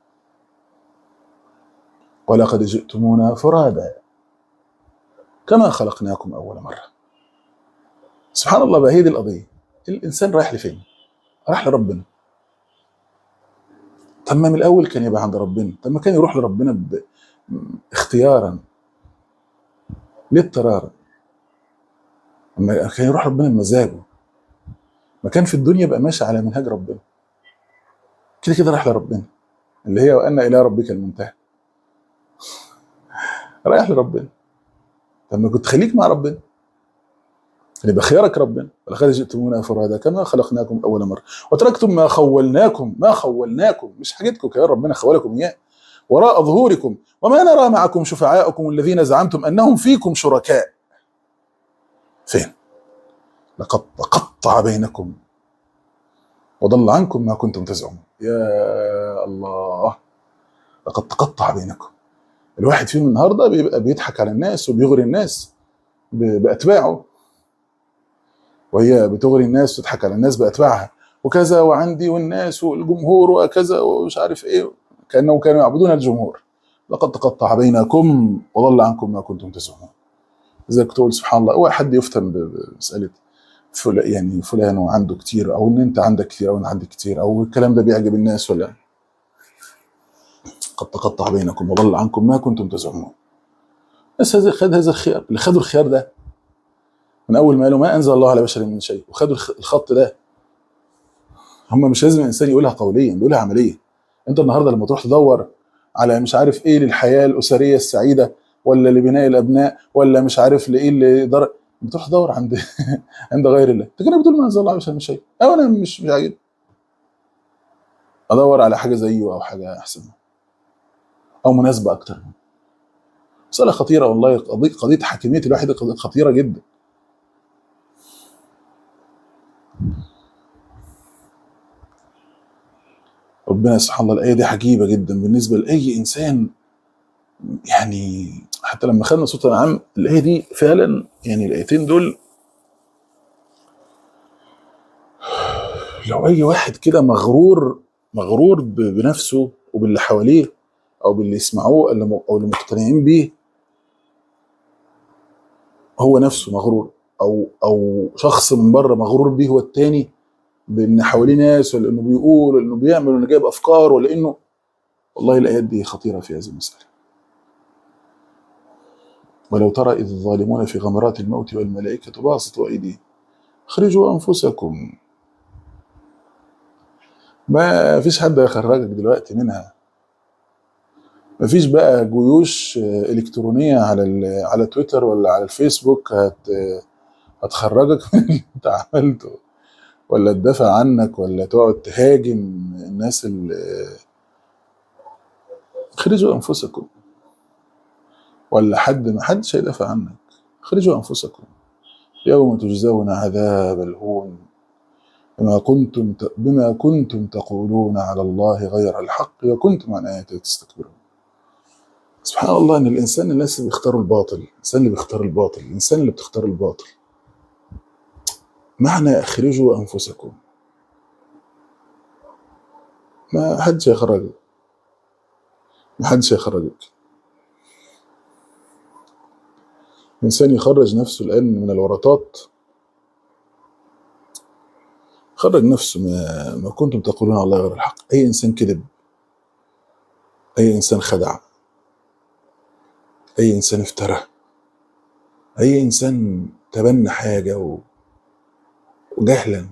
ولقد جئتمونا فرادا كما خلقناكم أول مرة. سبحان الله بقى، هي دي القضية. الإنسان رايح لفين؟ راح لربنا. طب ما من الأول كان يبقى عند ربنا، طب ما كان يروح لربنا اختيارا لاضطرارا، كان يروح ربنا بمزاجه. ما كان في الدنيا بقى ماشي على منهاج ربنا كده كده، راح لربنا اللي هي وأن إلى ربك المنتهى. رايح لربنا. طب ما كنت خليك مع ربنا، يبقى خيارك ربنا. ولقد جئتمونا فرادا كما خلقناكم اول مره وتركتم ما خولناكم مش حاجتكم يا ربنا خولكم اياه وراء ظهوركم وما نرى معكم شفعاءكم الذين زعمتم انهم فيكم شركاء. فين؟ لقد تقطع بينكم وضل عنكم ما كنتم تزعمون. يا الله، لقد تقطع بينكم. الواحد فيهم النهارده بيبقى بيضحك على الناس وبيغري الناس باتباعه، وهي بتغري الناس وتضحك على الناس باتباعها وكذا، وعندي والناس والجمهور وكذا ومش عارف ايه، كانهم كانوا يعبدون الجمهور. لقد تقطع بينكم وضل عنكم ما كنتم تزعمون. زي كنت تقول سبحان الله، اوعى حد يفتن بمساله يعني فلان وعنده كتير، او ان انت عندك كتير، او انا عندي كتير، او الكلام ده بيعجب الناس ولا. قد تقطع بينكم وضل عنكم ما كنتم تزعمون. بس خد هذا الخيار، اللي خدوا الخيار ده من اول ما قالوا ما انزل الله على بشر من شيء وخدوا الخط ده. هم مش لازم الانسان يقولها قوليا، بيقولها عمليا. انت النهارده لما تروح تدور على مش عارف ايه للحياه الاسريه السعيده، ولا لبناء الابناء، ولا مش عارف لايه اللي بتروح تدور عند عند غير الله. انت كده بتقول ما انزل الله على بشر من شيء، او انا مش عاجب ادور على حاجه زيه او حاجه احسن او مناسبه اكتر. مساله خطيره والله. قضيه حاكميه الواحد قضيه خطيره جدا. ربنا سبحان الله، الايه دي عجيبه جدا بالنسبه لاي انسان. يعني حتى لما خدنا صوت العام الايه دي فعلا، يعني الايتين دول لو اي واحد كده مغرور بنفسه وباللي حواليه او باللي يسمعوه او اللي مقتنعين بيه، هو نفسه مغرور، او شخص من بره مغرور بيه هو التاني، بان حواليه ناس، ولا انه بيقول، ولا انه بيعمل، ولا انه جايب افكار، ولا انه. والله الايات دي خطيره في هذه المساله. ولو ترى اذ الظالمون في غمرات الموت والملائكه باسطوا ايديهم اخرجوا انفسكم. ما فيش حد هيخرجك دلوقتي منها. ما فيش بقى جيوش الكترونيه على تويتر ولا على الفيسبوك هتخرجك من اللي انت عملته، ولا تدافع عنك، ولا تقعد تهاجم الناس اللي. اخرجوا انفسكم. ولا ما حدش هيدافع عنك. اخرجوا انفسكم يوم تجزون عذاب الهون بما كنتم تقولون على الله غير الحق وكنتم عن آياته تستكبرون. سبحان الله ان الناس اللي بيختاروا الباطل، الانسان اللي بتختار الباطل. معنى اخرجوا انفسكم، ما حدش هيخرجك. الانسان يخرج نفسه الان من الورطات، خرج نفسه ما كنتم تقولون على الله غير الحق. اي انسان كذب، اي انسان خدع، اي انسان افترى، اي انسان تبنى حاجه وجهلا،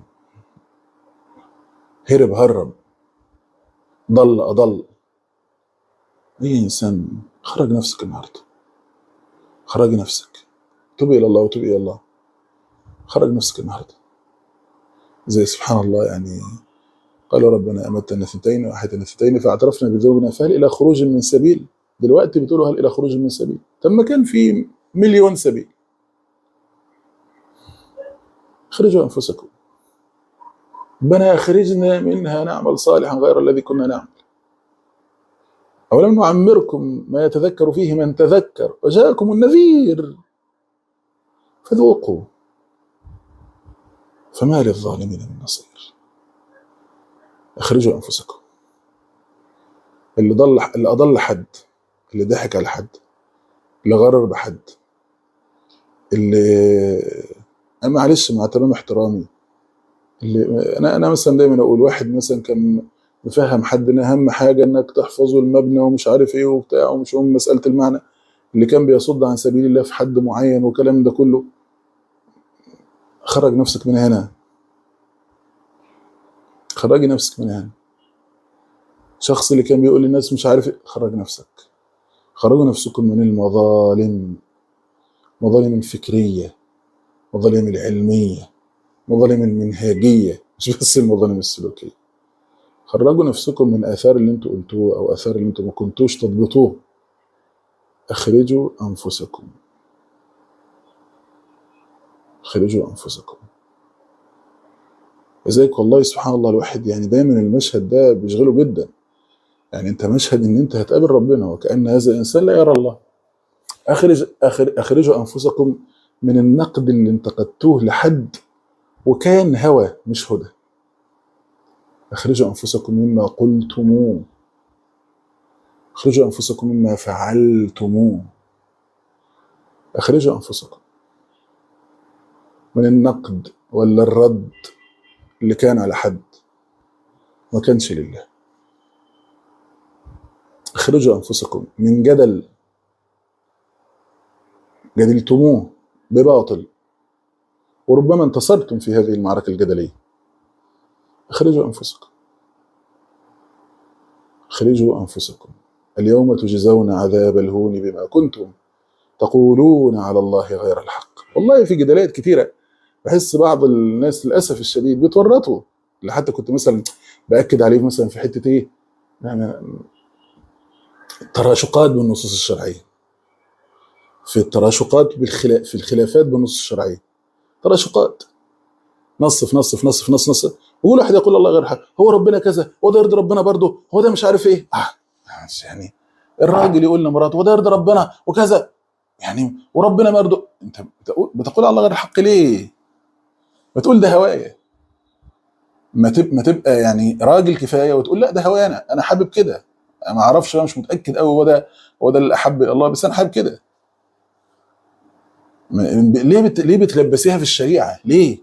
هرب، ضل اضل. اي انسان خرج نفسك النهارده، خرج نفسك. توبي الى الله وتوبي الى الله. خرج نفسك النهارده. زي سبحان الله يعني قالوا ربنا امتنا 2 واحيتنا 2 فاعترفنا بذنوبنا فهل الى خروج من سبيل. دلوقتي بتقولوا هل الى خروج من سبيل؟ طب ما كان في مليون سبيل. اخرجوا انفسكم. ربنا اخرجنا منها نعمل صالحا غير الذي كنا نعمل. أولم نعمركم ما يتذكر فيه من تذكر وجاءكم النذير فذوقوا فما للظالمين من نصير. اخرجوا انفسكم. اللي اضل حد، اللي ضحك على حد، اللي غرر بحد، اللي معلش مع تمام احترامي، اللي انا مثلا دايما اقول واحد مثلا كان مفهم حد ان اهم حاجه انك تحفظوا المبنى ومش عارف ايه وبتاع ومش مساله المعنى، اللي كان بيصد عن سبيل الله في حد معين وكلام ده كله. خرج نفسك من هنا، خرجي نفسك من هنا. شخص اللي كان بيقول للناس مش عارف ايه، خرج نفسك. خرجوا نفسكم من المظالم، مظالم الفكريه، مظالم العلميه، مظالم المنهجيه، مش بس المظالم السلوكيه. خرجوا نفسكم من اثار اللي انتوا قلتوه او اثار اللي انتوا ما كنتوش تضبطوه. اخرجوا انفسكم. اخرجوا انفسكم. لذلك والله سبحان الله الواحد يعني دايما المشهد ده بيشغله جدا. يعني انت مشهد ان انت هتقابل ربنا وكأن هذا الانسان لا يرى الله. اخرجوا انفسكم من النقد اللي انتقدتوه لحد وكان هوى مش هدى. اخرجوا انفسكم مما قلتموه. اخرجوا انفسكم مما فعلتموه. اخرجوا انفسكم من النقد ولا الرد اللي كان على حد ما كانش لله. اخرجوا انفسكم من جدل جدلتموه بباطل وربما انتصرتم في هذه المعركة الجدلية. اخرجوا أنفسكم، اخرجوا أنفسكم اليوم تجزون عذاب الهون بما كنتم تقولون على الله غير الحق. والله في جدالات كتيرة بحس بعض الناس للأسف الشديد بيتورطوا، اللي حتى كنت مثلا بأكد عليه مثلا في حتة إيه، يعني التراشقات بالنصوص الشرعية، في التراشقات في الخلافات بالنصوص الشرعية، تراشقات نص في نص في نص في نص نص، ويقول واحد يقول الله غير حق، هو ربنا كذا، هو ده يرضي ربنا برضه، هو ده مش عارف ايه. يعني الراجل يقول لمراته وده يرضي ربنا وكذا، يعني وربنا برضه. انت بتقول الله غير الحق ليه؟ بتقول ده هوايه. ما تبقى يعني راجل كفايه وتقول لا ده هوايه، انا حابب كده، انا ما اعرفش، انا مش متاكد قوي هو ده اللي احب الله، بس انا حابب كده. ليه بتلبسيها في الشريعه؟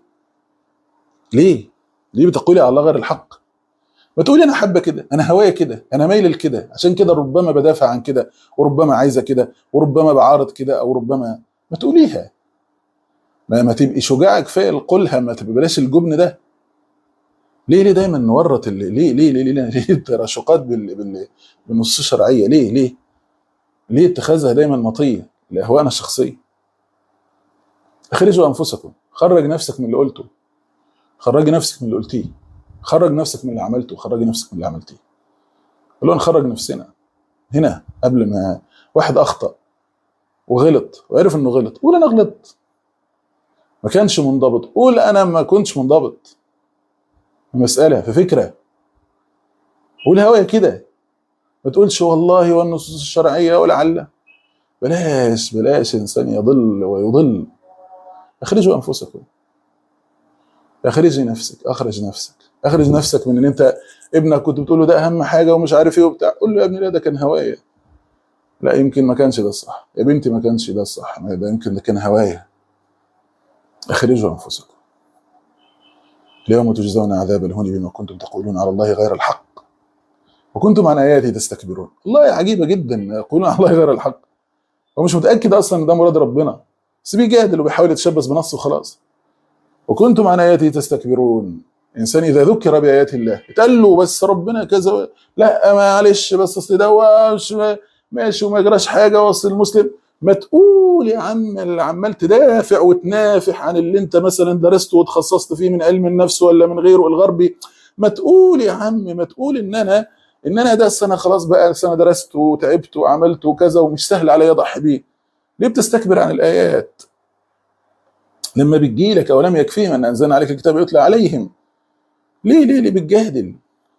ليه بتقولي على الله غير الحق؟ ما تقولي انا حابه كده، انا هوايه كده، انا مايل لكده، عشان كده ربما بدافع عن كده، وربما عايزه كده، وربما بعارض كده، او ربما. ما تقوليها، ما تبقي شجاعه كفايه لقولها، ما تبقى بلاش الجبن ده. ليه دايما نورط ليه التراشقات بالنصوص الشرعيه؟ ليه اتخاذها دايما مطيه لاهوائنا الشخصيه؟ اخرجوا انفسكم، خرج نفسك من اللي قلته، خرجي نفسك من اللي قلتيه، خرج نفسك من اللي عملته، خرجي نفسك من اللي عملتيه. اللي هو نخرج نفسنا هنا قبل ما واحد اخطأ وغلط وعرف انه غلط، قول انا غلطت، ما كانش منضبط، قول انا ما كنتش منضبط في مسألة، في فكرة، قول هواية كده، ما تقولش والله والنصوص الشرعية ولعل. بلاش انسان يضل ويضل. اخرجوا انفسكم، اخرج نفسك من ان انت ابنك كنت بتقول له ده اهم حاجة ومش عارف ايه وبتاع، قول له يا ابني لا ده كان هواية، لا يمكن ما كانش ده الصح، يا بنتي ما كانش ده الصح، ده يمكن ده كان هواية. اخرجوا انفسكم اليوم تجزون عذاب الهون بما كنتم تقولون على الله غير الحق وكنتم عن آياته تستكبرون. والله عجيبة جدا، يقولون على الله غير الحق، هو مش متأكد أصلا إن ده مراد ربنا، بس بيجادل وبيحاول يتشبث بنص وخلاص. وكنتم عن آياته تستكبرون، إنسان إذا ذكر بآيات الله اتقال له بس ربنا كذا، لا معلش بس أصل ده ماشي وما يجراش حاجة، وأصل المسلم. ما تقول يا عم اللي عمال تدافع وتنافح عن اللي انت مثلا درسته وتخصصت فيه من علم النفس ولا من غيره الغربي، ما تقول يا عم، ما تقول ان انا ده السنه خلاص بقى سنه درست وتعبت وعملت وكذا ومش سهل عليا اضحي بيه. ليه بتستكبر عن الايات لما بتجيلك؟ او لم يكفيهم ان انزلنا عليك الكتاب يتلى عليهم. ليه بتجادل؟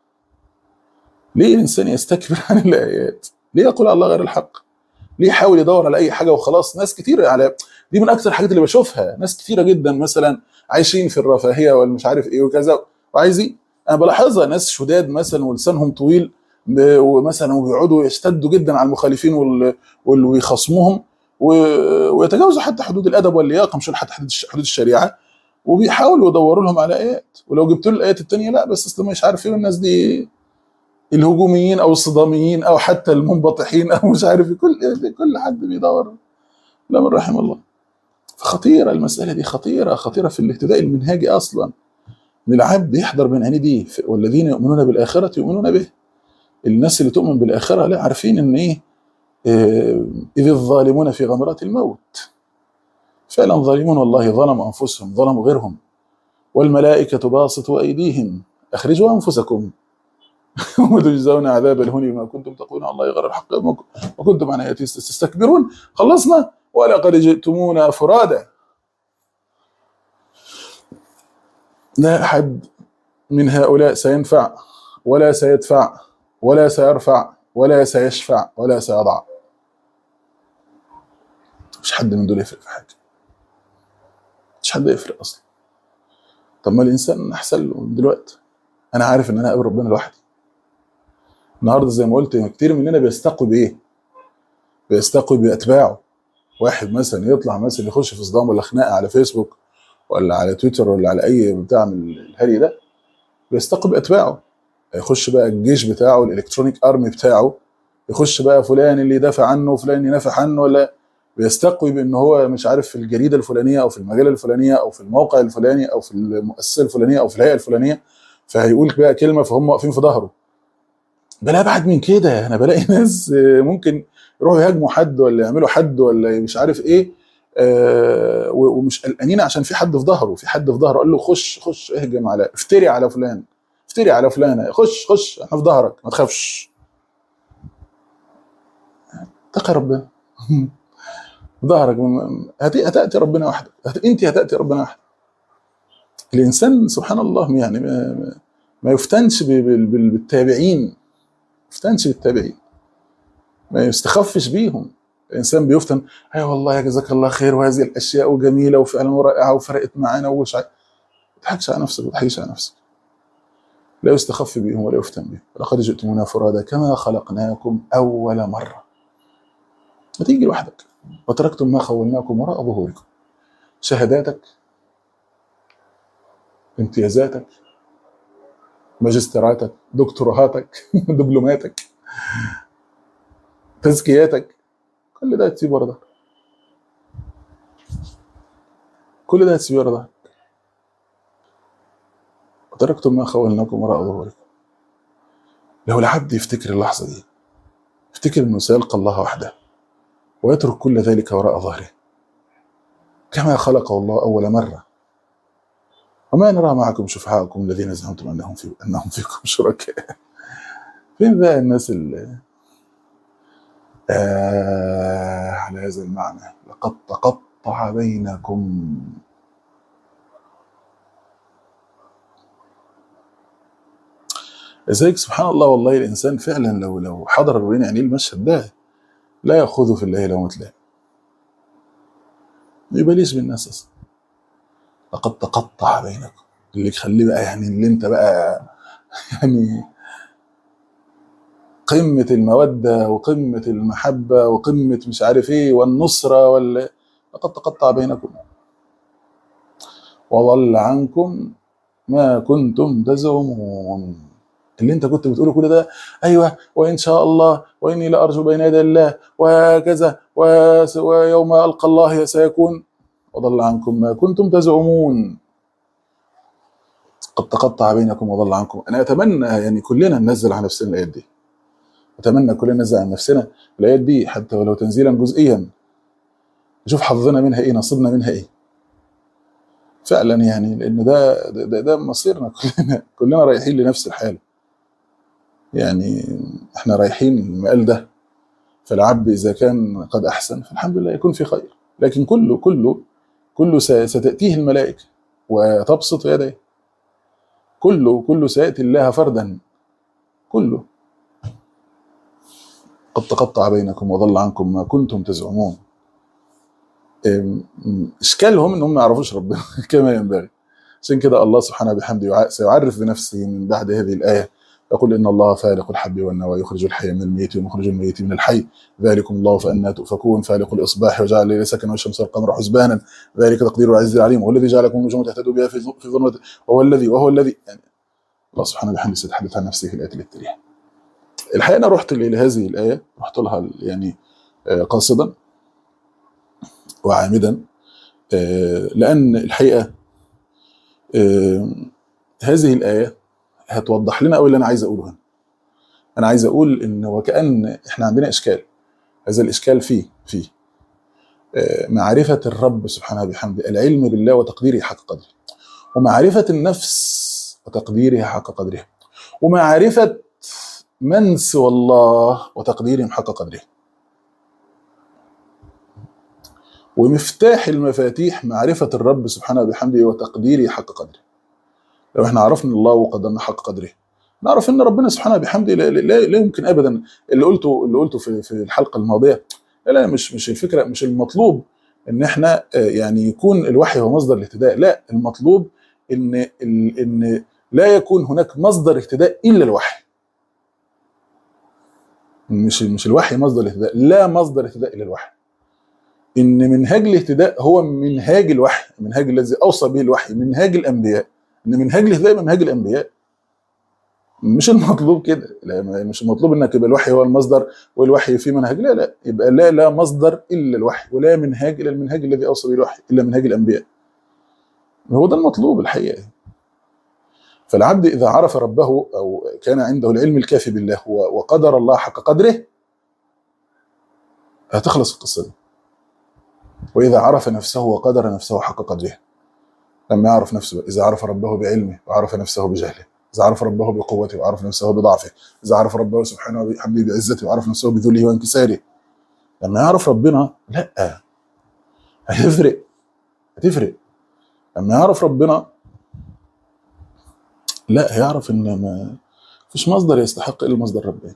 ليه الانسان يستكبر عن الايات؟ ليه يقول على الله غير الحق؟ ليه يحاول يدور على اي حاجه وخلاص؟ ناس كتير على دي من اكثر الحاجات اللي بشوفها، ناس كتيره جدا مثلا عايشين في الرفاهيه والمش عارف ايه وكذا وعايزين، انا بلاحظها ناس شداد مثلا ولسانهم طويل ومثلا وبيقعدوا يشتدوا جدا على المخالفين ويخصموهم ويتجاوزوا حتى حدود الادب واللياقه، مش حتى حدود الشريعه، وبيحاولوا يدوروا لهم على ايات، ولو جبت له الايات الثانيه لا بس اصل مش عارف ايه، والناس دي الهجوميين او الصداميين او حتى المنبطحين او مش عارف، كل حد بيدور لا من رحم الله. فخطيره المساله دي، خطيره في الاهتداء المنهجي اصلا، ان العبد يحضر بين عينيه دي. والذين يؤمنون بالاخره يؤمنون به، الناس اللي تؤمن بالاخره لا عارفين ان ايه، اذ الظالمون في غمرات الموت، فعلا ظالمون والله، ظلموا انفسهم، ظلموا غيرهم، والملائكه باسطوا ايديهم اخرجوا انفسكم وتجزون عذاب الهون بما كنتم تقولون على الله غير الحق وكنتم عن آياته تستكبرون. خلصنا. ولقد جئتمونا فرادا، لا أحد من هؤلاء سينفع ولا سيدفع ولا سيرفع ولا سيشفع ولا سيضع، مش حد من دول يفرق في حاجة، مش حد يفرق أصلا. طب ما الإنسان أحسن له دلوقتي، أنا عارف إن أنا أقابل ربنا لوحدي النهارده، زي ما قلت كتير مننا بيستقوي بايه؟ بيستقوي باتباعه. واحد مثلا يطلع مثلا يخش في صدام ولا خناقه على فيسبوك ولا على تويتر ولا على اي بتاع من الهري ده، بيستقوي باتباعه، يخش بقى الجيش بتاعه، الالكترونيك ارمي بتاعه، يخش بقى فلان اللي يدافع عنه وفلان ينافح عنه، ولا بيستقوي بان هو مش عارف في الجريده الفلانيه او في المجله الفلانيه او في الموقع الفلاني او في المؤسسه الفلانيه او في الهيئه الفلانيه، فهيقول بقى كلمه فهم واقفين في ظهره. بل ابعد من كده، انا بلاقي ناس ممكن يروحوا يهاجموا حد ولا يعملوا حد ولا مش عارف ايه، ومش قلقانين عشان في حد في ظهره، في حد في ظهره قال له خش خش اهجم على، افتري على فلان، افتري على فلانه، خش خش احنا في ظهرك ما تخافش. اتقي ربنا. في ظهرك هتاتي ربنا وحدك، انت هتاتي ربنا وحدك. الانسان سبحان الله يعني ما يفتنش بالتابعين، ما يفتنش بالتابعين، ما يستخفش بيهم. الانسان بيفتن، اي والله يا جزاك الله خير وهذه الاشياء جميله وفعلا رائعه وفرقت معانا ومش عارف. ما تضحكش على نفسك، ما تضحكش على نفسك. لا يستخف بهم ولا يفتن بهم. لقد جئتمونا فرادا كما خلقناكم اول مره. ما تيجي لوحدك. وتركتم ما خولناكم وراء ظهوركم. شهاداتك، امتيازاتك، ماجستيراتك، دكتوراهاتك، دبلوماتك، تزكياتك، كل ده هتسيب ورا ده، كل ده هتسيب ورا ده. وتركتم ما خولناكم وراء ظهوركم. لو العبد يفتكر اللحظه دي، يفتكر انه سيلقى الله وحده ويترك كل ذلك وراء ظهره كما خلقه الله اول مره. وما نرى معكم شفعاءكم الذين زعمتم انهم فيكم شركاء. فين بقى الناس اللي على هذا المعنى؟ لقد تقطع بينكم. لذلك سبحان الله والله الانسان فعلا لو حضر بين عينيه المشهد ده لا ياخذه في الله لومة لائم، ما يباليش بالناس اصلا. لقد تقطع بينكم، اللي يخليه بقى يعني اللي انت بقى يعني قمة المودة وقمة المحبة وقمة مش عارف ايه والنصرة لقد تقطع بينكم وضل عنكم ما كنتم تزعمون. اللي انت كنت بتقوله كل ده، ايوه وان شاء الله واني لارجو بين يدي الله وكذا ويوم القى الله سيكون، وضل عنكم ما كنتم تزعمون. قد تقطع بينكم وضل عنكم. انا اتمنى يعني كلنا ننزل على نفسنا الايات دي، اتمنى كلنا ننزل على نفسنا الايات دي حتى ولو تنزيلا جزئيا، نشوف حظنا منها ايه، نصيبنا منها ايه فعلا يعني. لان ده مصيرنا كلنا رايحين لنفس الحاله يعني، احنا رايحين المقال ده. فالعبد اذا كان قد احسن فالحمد لله يكون في خير، لكن كله ستاتيه الملائكه وتبسط يديه، كله سياتي الله فردا، كله. قد تقطع بينكم وضل عنكم ما كنتم تزعمون. اشكالهم انهم ما يعرفوش ربنا كما ينبغي. عشان كده الله سبحانه بحمده سيعرف بنفسه من بعد هذه الايه، يقول ان الله فالق الحب والنوى يخرج الحي من الميت ويخرج الميت من الحي ذلكم الله فأنى تؤفكون فالق الاصباح وجعل الليل سكنا والشمس والقمر حسبانا ذلك تقدير العزيز العليم وهو الذي جعلكم النجوم تهتدوا بها في ظلمة وهو الذي يعني الله سبحانه بحمده سيتحدث عن نفسه في الايه اللي تليها. الحقيقه انا رحت لهذه الايه، رحت لها يعني قاصدا وعامدا، لان الحقيقه هذه الايه هتوضح لنا قوي اللي انا عايز اقوله هنا. انا عايز اقول ان وكأن احنا عندنا اشكال، هذا الاشكال فيه معرفه الرب سبحانه بحمده، العلم بالله وتقديره حق قدره، ومعرفه النفس وتقديرها حق قدرها، ومعرفه من سوى الله وتقديرهم حق قدره. ومفتاح المفاتيح معرفة الرب سبحانه بحمده وتقديره حق قدره. لو احنا عرفنا الله وقدرنا حق قدره نعرف ان ربنا سبحانه بحمده لا يمكن ابدا. اللي قلته في الحلقة الماضية، لا مش الفكرة، مش المطلوب ان احنا يعني يكون الوحي هو مصدر الاهتداء، لا المطلوب ان لا يكون هناك مصدر اهتداء الا الوحي. مش الوحي مصدر الاهتداء، لا مصدر اهتداء الا الوحي. ان منهاج الاهتداء هو منهاج الوحي، منهاج الذي اوصى به الوحي، منهاج الانبياء، ان منهاج الاهتداء منهاج الانبياء. مش المطلوب كده، مش المطلوب انك يبقى الوحي هو المصدر والوحي فيه منهج، لا لا، يبقى لا مصدر الا الوحي، ولا منهاج الا المنهاج الذي اوصى به الوحي، الا منهاج الانبياء. هو ده المطلوب الحقيقه. فالعبد اذا عرف ربه او كان عنده العلم الكافي بالله وقدر الله حق قدره، هتخلص القصه دي. واذا عرف نفسه وقدر نفسه حق قدره، لما يعرف نفسه، اذا عرف ربه بعلمه وعرف نفسه بجهله، إذا عرف ربه بقوته وعرف نفسه بضعفه، إذا عرف ربه سبحانه وبحمده بعزته وعرف نفسه بذله وانكساره، لما يعرف ربنا لا هتفرق. لما يعرف ربنا لا، هيعرف ان ما فيش مصدر يستحق الا مصدر ربنا.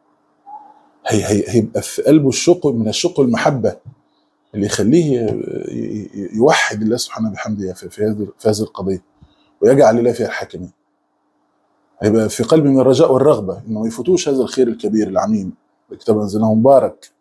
هيبقى في قلبه الشوق، من الشوق والمحبه اللي يخليه يوحد الله سبحانه وبحمده في هذه القضيه، ويجعل الله فيها الحاكمين. هيبقى في قلبي من الرجاء والرغبه انه ما يفوتوش هذا الخير الكبير العميم. الكتاب انزلناه مبارك،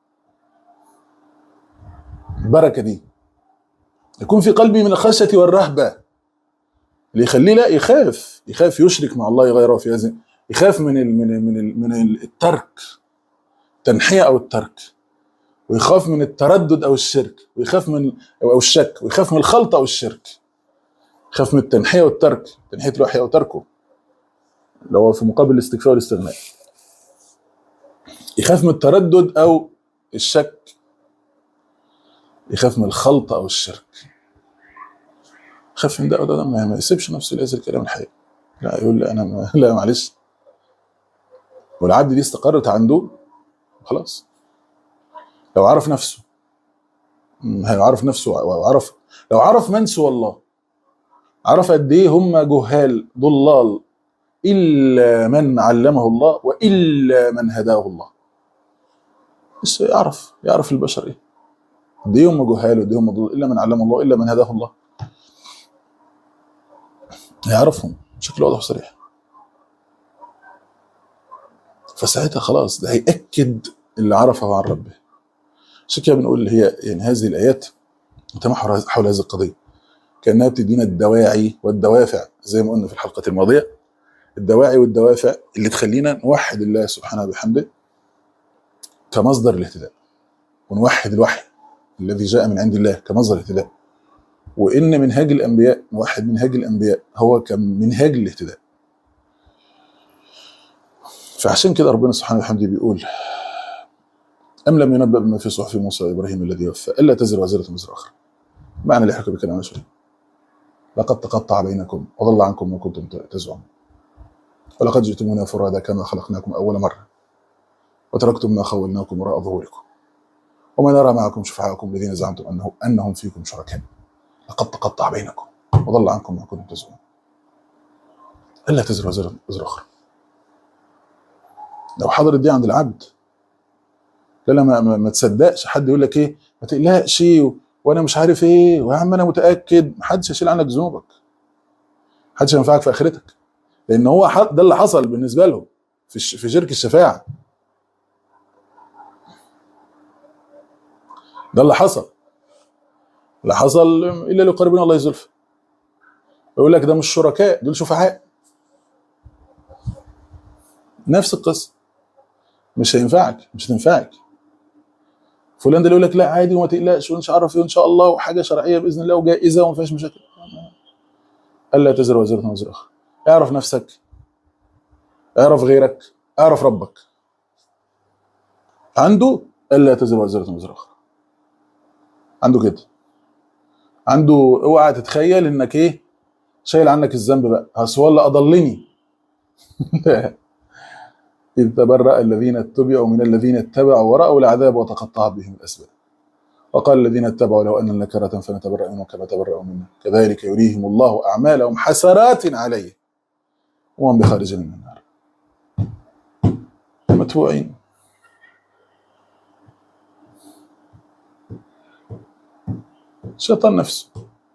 البركه دي يكون في قلبي من الخشيه والرهبه اللي يخليه لا يخاف يشرك مع الله غيره في هذا، يخاف من الترك، تنحيه او الترك، ويخاف من التردد او الشرك، ويخاف من او الشك، ويخاف من الخلط او الشرك، يخاف من التنحيه والترك، تنحيه الوحي او تركه اللي هو في مقابل الاستكفاء والاستغناء، يخاف من التردد او الشك، يخاف من الخلط او الشرك، يخاف من ده وده، ما يسيبش نفسه لهذا الكلام الحقيقي. لا يقول لي انا لا معلش. والعبد دي استقرت عنده خلاص. لو عرف نفسه، هيعرف نفسه، وعرف لو عرف من سوى الله، عرف قد ايه هم جهال ضلال الا من علمه الله والا من هداه الله. بس يعرف البشر ايه، قد ايه هم جهال وقد ايه هم ضلال الا من علمه الله الا من هداه الله. هيعرفهم بشكل واضح وصريح. فساعتها خلاص ده هيأكد اللي عرفه عن ربه. عشان كده بنقول هي يعني هذه الآيات متمحورة حول هذه القضية، كأنها بتدينا الدواعي والدوافع زي ما قلنا في الحلقة الماضية، الدواعي والدوافع اللي تخلينا نوحد الله سبحانه وبحمده كمصدر الاهتداء، ونوحد الوحي الذي جاء من عند الله كمصدر الاهتداء، وإن منهاج الأنبياء، نوحد منهاج الأنبياء هو كمنهاج الاهتداء. فعشان كده ربنا سبحانه وبحمده بيقول: أم لم ينبأ بما في صحف موسى وإبراهيم الذي وفى ألا تزر وازرة وزر أخرى. معنى اللي يحكي بكلام شوي: لقد تقطع بينكم وضل عنكم ما كنتم تزعمون ولقد جئتمونا فرادا كما خلقناكم أول مرة وتركتم ما خولناكم وراء ظهوركم وما نرى معكم شفعاءكم الذين زعمتم أنهم فيكم شركاء لقد تقطع بينكم وضل عنكم ما كنتم تزعمون ألا تزر وازرة وزر أخرى. لو حضرت دي عند العبد، لا ما تصدقش حد يقول لك ايه، ما تقلقش وانا مش عارف ايه، ويا عم انا متاكد. محدش هيشيل عنك ذنوبك، محدش هينفعك في اخرتك، لان هو ده اللي حصل بالنسبه له في شرك الشفاعه. ده اللي حصل الا ليقربنا الله زلفى. يقول لك ده مش شركاء، دول شفعاء. نفس القصه، مش هينفعك، مش هتنفعك. فلان ده يقول لك لا عادي وما تقلقش ومش عارف ايه وان شاء الله وحاجه شرعيه باذن الله وجائزه وما فيهاش مشاكل. الا تزر وازرة وزر اخرى. اعرف نفسك، اعرف غيرك، اعرف ربك. عنده الا تزر وازرة وزر اخرى، عنده كده، عنده. اوعى تتخيل انك ايه شايل عنك الذنب بقى، اصل هو اللي اضلني. إذ تبرأ الذين اتبعوا من الذين اتبعوا ورأوا العذاب وتقطعت بهم الأسباب وقال الذين اتبعوا لو أن لنا كرة فنتبرأ منهم كما تبرأوا منا كذلك يريهم الله أعمالهم حسرات عليه وهم بخارج من النار. متبوعين. شيطان نفسه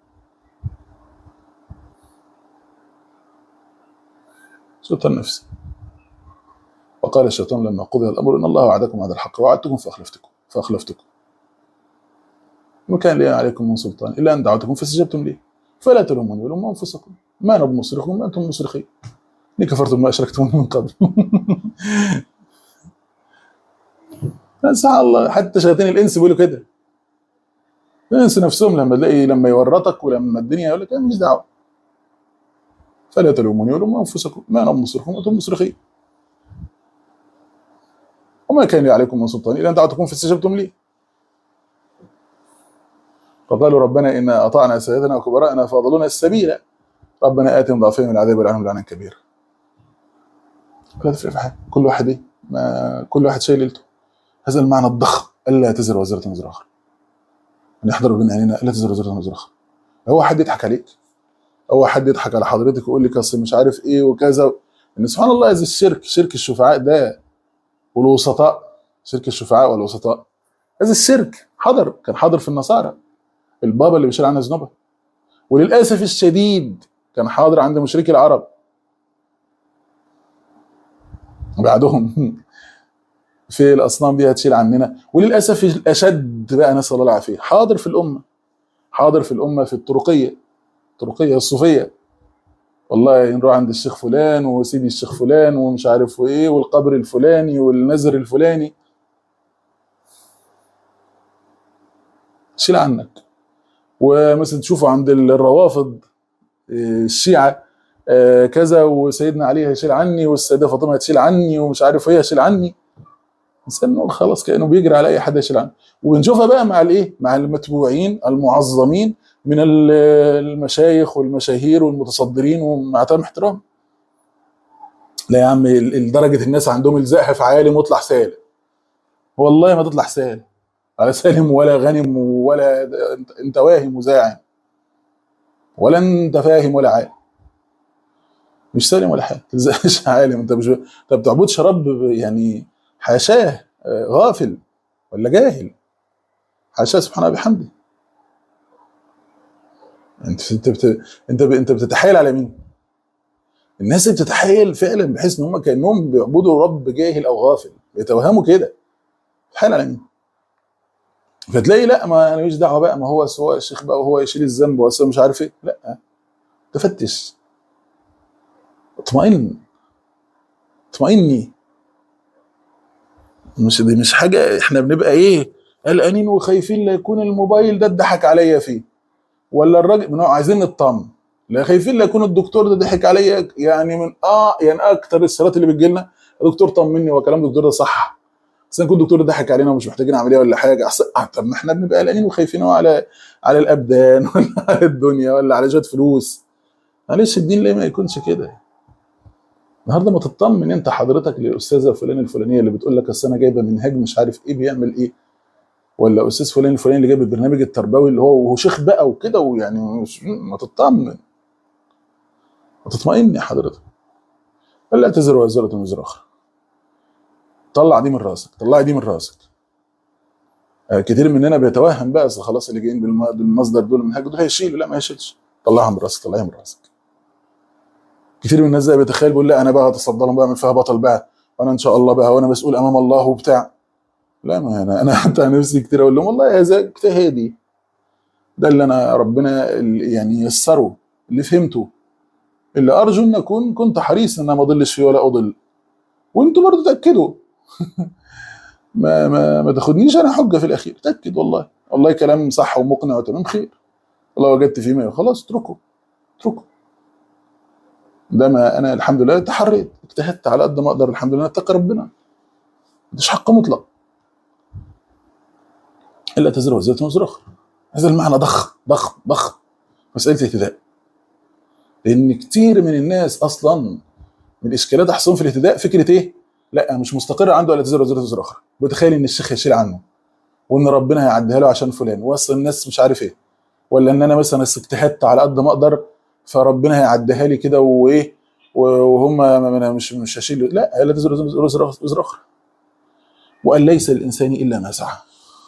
وقال الشيطان لما قضي الأمر إن الله وعدكم وعد الحق ووعدتكم فأخلفتكم ما كان لي عليكم من سلطان إلا أن دعوتكم فاستجبتم لي فلا تلوموني ولوموا أنفسكم ما أنا بمصرخكم ما أنتم مصرخين. إني كفرت بما أشركتموني من قبل. سبحان الله، حتى شياطين الإنس بيقولوا كده. الإنس نفسهم لما يورطك ولما الدنيا يقول لك أنا مش دعوة، فلا تلوموني ولوموا أنفسكم ما أنا بمصرخكم وأنتم مصرخين وما كان لي عليكم من سلطان إلا أن دعوتكم فاستجبتم لي. فقالوا ربنا إن أطعنا سادتنا وكبراءنا فأضلونا السبيل ربنا آتهم ضعفين من العذاب والعنهم لعنا كبيرا. كل واحد إيه؟ ما كل واحد شايل ليلته. هذا المعنى الضخم، ألا تزر وزرة وزر آخر، أن يحضر بين عينينا ألا تزر وزرة وزر آخر. هو حد يضحك عليك؟ هو حد يضحك على حضرتك ويقول لك أصل مش عارف إيه وكذا؟ إن سبحان الله هذا الشرك، شرك الشفعاء ده والوسطاء، شرك الشفعاء والوسطاء، هذا الشرك كان حاضر في النصارى، البابا اللي بيشيل عنها ذنوبها، وللأسف الشديد كان حاضر عند مشركي العرب بعدهم في الأصنام دي هتشيل عننا. وللأسف الأشد بقى نسأل الله العافية حاضر في الأمة في الطرقية الصوفية. والله نروح عند الشيخ فلان وسيدي الشيخ فلان ومش عارف ايه والقبر الفلاني والنذر الفلاني، شيل عنك. ومثلا تشوفوا عند الروافض الشيعة كذا، وسيدنا علي هيشيل عني والسيدة فاطمة هتشيل عني ومش عارف ايه هتشيل عني. انسان خلاص كأنه بيجري على اي حد يشيل عنه. وبنشوفها بقى مع الايه، مع المتبوعين المعظمين من المشايخ والمشاهير والمتصدرين ومعتهم احترام. لا يا عم، لدرجة الناس عندهم الزقها في عالم واطلع سالم. والله ما تطلع سالم على سالم ولا غنم ولا انت واهم وزاعم ولا انت فاهم ولا عالم، مش سالم ولا حاجه. تلزقش عالم، انت مش بتعبدش رب يعني، حاشاه غافل ولا جاهل، حاشاه سبحانه بحمده. انت بتتحايل على مين؟ الناس اللي بتتحايل فعلا بحيث ان هم كانهم بيعبدوا رب جاهل او غافل، بيتوهموا كده. بتتحايل على مين؟ فتلاقي لا ما انا ماليش دعوه بقى، ما هو سواء الشيخ بقى وهو يشيل الذنب وهو مش عارف ايه. لا، تفتش، اطمئني. دي مش حاجه احنا بنبقى ايه قلقانين وخايفين لا يكون الموبايل ده اتضحك عليا فيه، ولا الراجل عايزين نطمن، لا خايفين لا يكون الدكتور ده ضحك عليا. يعني من يعني اكتر السيرات اللي بتجي لنا الدكتور طمني، وكلام الدكتور ده صح، بس يكون الدكتور ده ضحك علينا ومش محتاجين عمليه ولا حاجه. طب ما احنا بنبقى قلقانين وخايفين على الابدان ولا على الدنيا ولا على شويه فلوس. معلش الدين ليه ما يكونش كده؟ النهارده ما تطمن انت حضرتك للاستاذه فلان الفلانيه اللي بتقول لك اصل انا جايبه منهاج مش عارف ايه بيعمل ايه، ولا استاذ فلان الفلاني اللي جايب البرنامج التربوي اللي هو شيخ بقى وكده، ويعني ما تطمن، ما تطمئن يا حضرتك. الا تزر وازره وزر اخرى. طلع دي من راسك، طلعي دي من راسك. كتير مننا بيتوهم بقى اصل خلاص اللي جايين بالمصدر دول المنهاج دول هيشيلوا. لا ما يشيلش، طلعها من راسك، طلعيها من راسك. كتير من الناس زي بيتخيل بيقول لا انا بقى هتصدى لهم بعمل فيها بطل بقى، وانا ان شاء الله بقى وانا مسؤول امام الله وبتاع. لا، ما انا حتى نفسي كتير اقول لهم والله يا زي اجتهادي ده اللي انا ربنا يعني يسره، اللي فهمته، اللي ارجو ان اكون كنت حريص ان انا ما اضلش فيه ولا اضل. وانتوا برضو تاكدوا. ما تاخدنيش انا حجه في الاخير، تاكد والله كلام صح ومقنع وتمام خير. والله وجدت فيه ما خلاص اتركه. ده ما انا الحمد لله تحريت اجتهدت على قد ما اقدر، الحمد لله اتقي ربنا، مش حق مطلق. الا تزر وزرة وزر اخرى. هذا المعنى ضخم مساله الاهتداء. لان كتير من الناس اصلا من اشكالات احصان في الاهتداء فكره ايه؟ لا مش مستقر عنده الا تزر وزرة وزر اخرى، بتخيل ان الشيخ هيشيل عنه، وان ربنا هيعديها له عشان فلان، وصل الناس مش عارف ايه، ولا ان انا مثلا اجتهدت على قد ما اقدر فربنا هيعديها لي كده وايه، وهم انا مش هشيل. لا، الا تزر وزر اخرى. وان ليس للانسان الا ما سعى.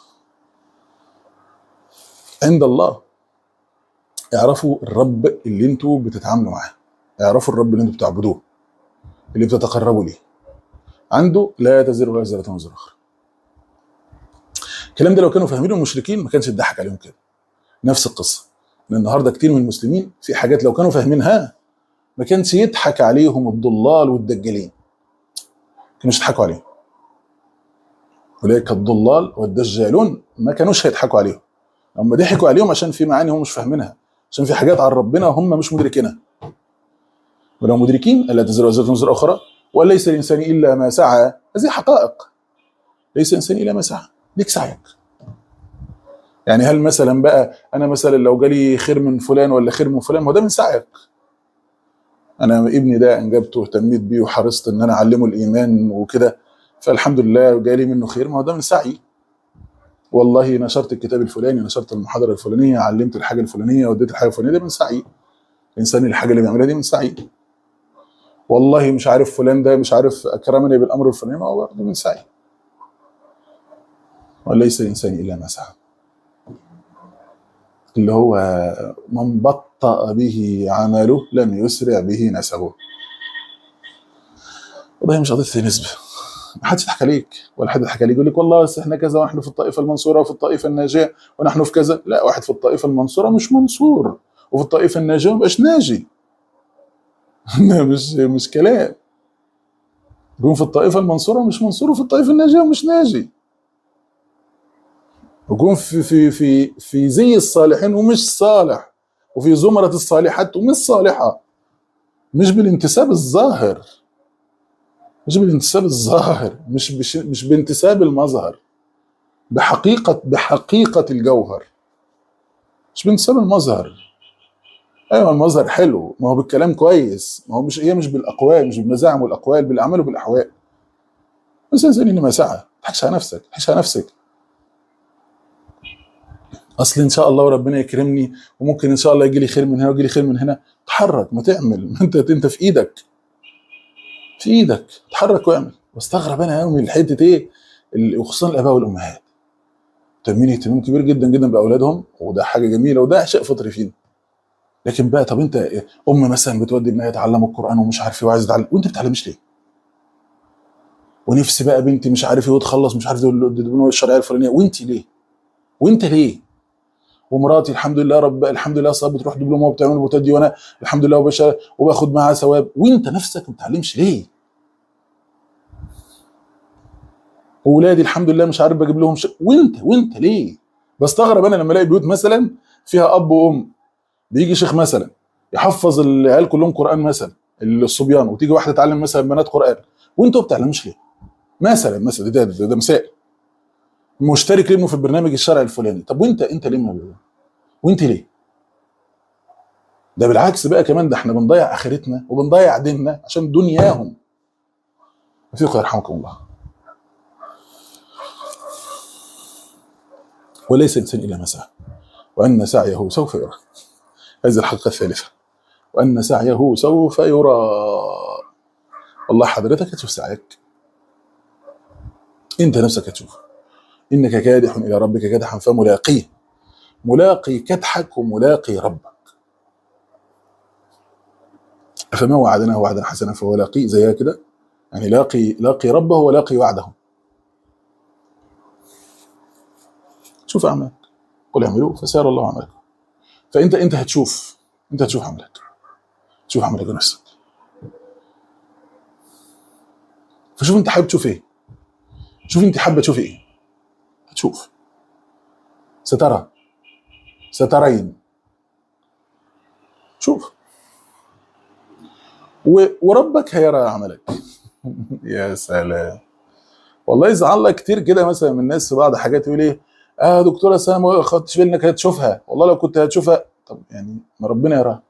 عند الله اعرفوا الرب اللي انتوا بتتعاملوا معاه، اعرفوا الرب اللي انتوا بتعبدوه، اللي بتتقربوا ليه، عنده لا تزر وزرة وزر اخرى. الكلام ده لو كانوا فاهمينه المشركين ما كانش اتضحك عليهم كده. نفس القصه، ان النهارده كتير من المسلمين في حاجات لو كانوا فاهمينها ما كانش يضحك عليهم الضلال والدجالين، كانوا يضحكوا عليهم. اولئك الضلال والدجالون ما كانوش هيضحكوا عليهم، هم ضحكوا عليهم عشان في معاني هم مش فاهمينها، عشان في حاجات عن ربنا هم مش مدركينها. ولو مدركين الا تزر وزرة وزر اخرى وليس الانسان الا ما سعى، هذه حقائق. ليس الانسان الا ما سعى، ليك سعيك. يعني هل مثلا بقى انا مثلا لو جالي خير من فلان ولا خير من فلان، ما هو ده من سعيك. انا ابني ده انجبته واهتميت بيه وحرصت ان انا اعلمه الايمان وكده، فالحمد لله جالي منه خير، ما هو ده من سعي. والله نشرت الكتاب الفلاني، نشرت المحاضره الفلانيه، علمت الحاجه الفلانيه، وديت الحاجه الفلانيه، ده من سعي. الانسان الحاجه اللي بيعملها دي من سعي. والله مش عارف فلان ده مش عارف اكرمني بالامر الفلاني، ما هو برضه من سعي. وليس الانسان الا ما سعى، اللي هو من بطأ به عمله لم يسرع به نسبه. والله مش قضيه نسبه، ما حدش يضحك عليك ولا حد يضحك عليك يقول لك والله بس احنا كذا ونحن في الطائفه المنصوره وفي الطائفه الناجيه ونحن في كذا. لا، واحد في الطائفه المنصوره مش منصور، وفي الطائفه الناجيه ما بقاش ناجي. مش كلام. يكون في الطائفه المنصوره مش منصور، وفي الطائفه الناجيه ومش ناجي. يكون في زي الصالحين ومش صالح، وفي زمره الصالحات ومش صالحه. مش بالانتساب الظاهر، مش بالانتساب الظاهر، مش بانتساب المظهر، بحقيقة الجوهر، مش بانتساب المظهر. ايوه المظهر حلو، ما هو بالكلام كويس، ما هو مش بالاقوال، مش بالمزاعم والاقوال، بالاعمال وبالاحوال. بس انسان ما سعى، ما تضحكش على نفسك، ما تضحكش على نفسك. اصل ان شاء الله وربنا يكرمني وممكن ان شاء الله يجي لي خير من هنا ويجي لي خير من هنا. تحرك، ما تعمل، ما انت في ايدك، في ايدك تحرك واعمل. واستغرب انا قوي من حته ايه، وخصوصا الاباء والامهات تأمين اهتمام كبير جدا جدا باولادهم، وده حاجه جميله وده شيء فطري فينا. لكن بقى طب انت ام مثلا بتودي ابنها يتعلم القران ومش عارف ايه وعايز يتعلم، وانت ما بتتعلمش ليه؟ ونفسي بقى بنتي مش عارف ايه وتخلص مش عارف الدبلومه الشرعيه الفلانيه، وانت ليه؟ وانت ليه؟ ومراتي الحمد لله الحمد لله صار بتروح دبلومه وبتعمل وبتدي، وانا الحمد لله وباخد معاها ثواب، وانت نفسك ما بتتعلمش ليه؟ واولادي الحمد لله مش عارف بجيب لهم وانت ليه؟ بستغرب انا لما الاقي بيوت مثلا فيها اب وام، بيجي شيخ مثلا يحفظ العيال كلهم قران مثلا، الصبيان، وتيجي واحده تعلم مثلا بنات قران، وانتوا ما بتعلموش ليه؟ مثلا ده مثال. مشترك لابنه في البرنامج الشرعي الفلاني، طب وانت ليه وانت ليه؟ ده بالعكس بقى كمان، ده احنا بنضيع اخرتنا وبنضيع ديننا عشان دنياهم. فيكم يرحمكم الله. وليس الانسان الا ما سعى وان سعيه سوف يرى. هذه الحلقه الثالثه، وان سعيه سوف يرى. والله حضرتك هتشوف سعيك، انت نفسك هتشوف. انك كادح الى ربك كدحا فملاقيه، ملاقي كدحك وملاقي ربك. فما وعدناه وعدا حسنا فهو لاقيه، زيها كده يعني، لاقي ربه ولاقي وعده. شوف اعمالك، قل اعملوا فسيرى الله عملكم. فانت هتشوف، انت هتشوف عملك، تشوف عملك بنفسك. فشوف انت حابب تشوف ايه، شوف انت حابه تشوف ايه، هتشوف، سترى، سترين. شوف وربك هيرى عملك. يا سلام. والله يزعل لك كتير كده مثلا من الناس في بعض حاجات، يقول ايه دكتوره سلام ما خدتش بالي انك هتشوفها. والله لو كنت هتشوفها، طب يعني ما ربنا يراها.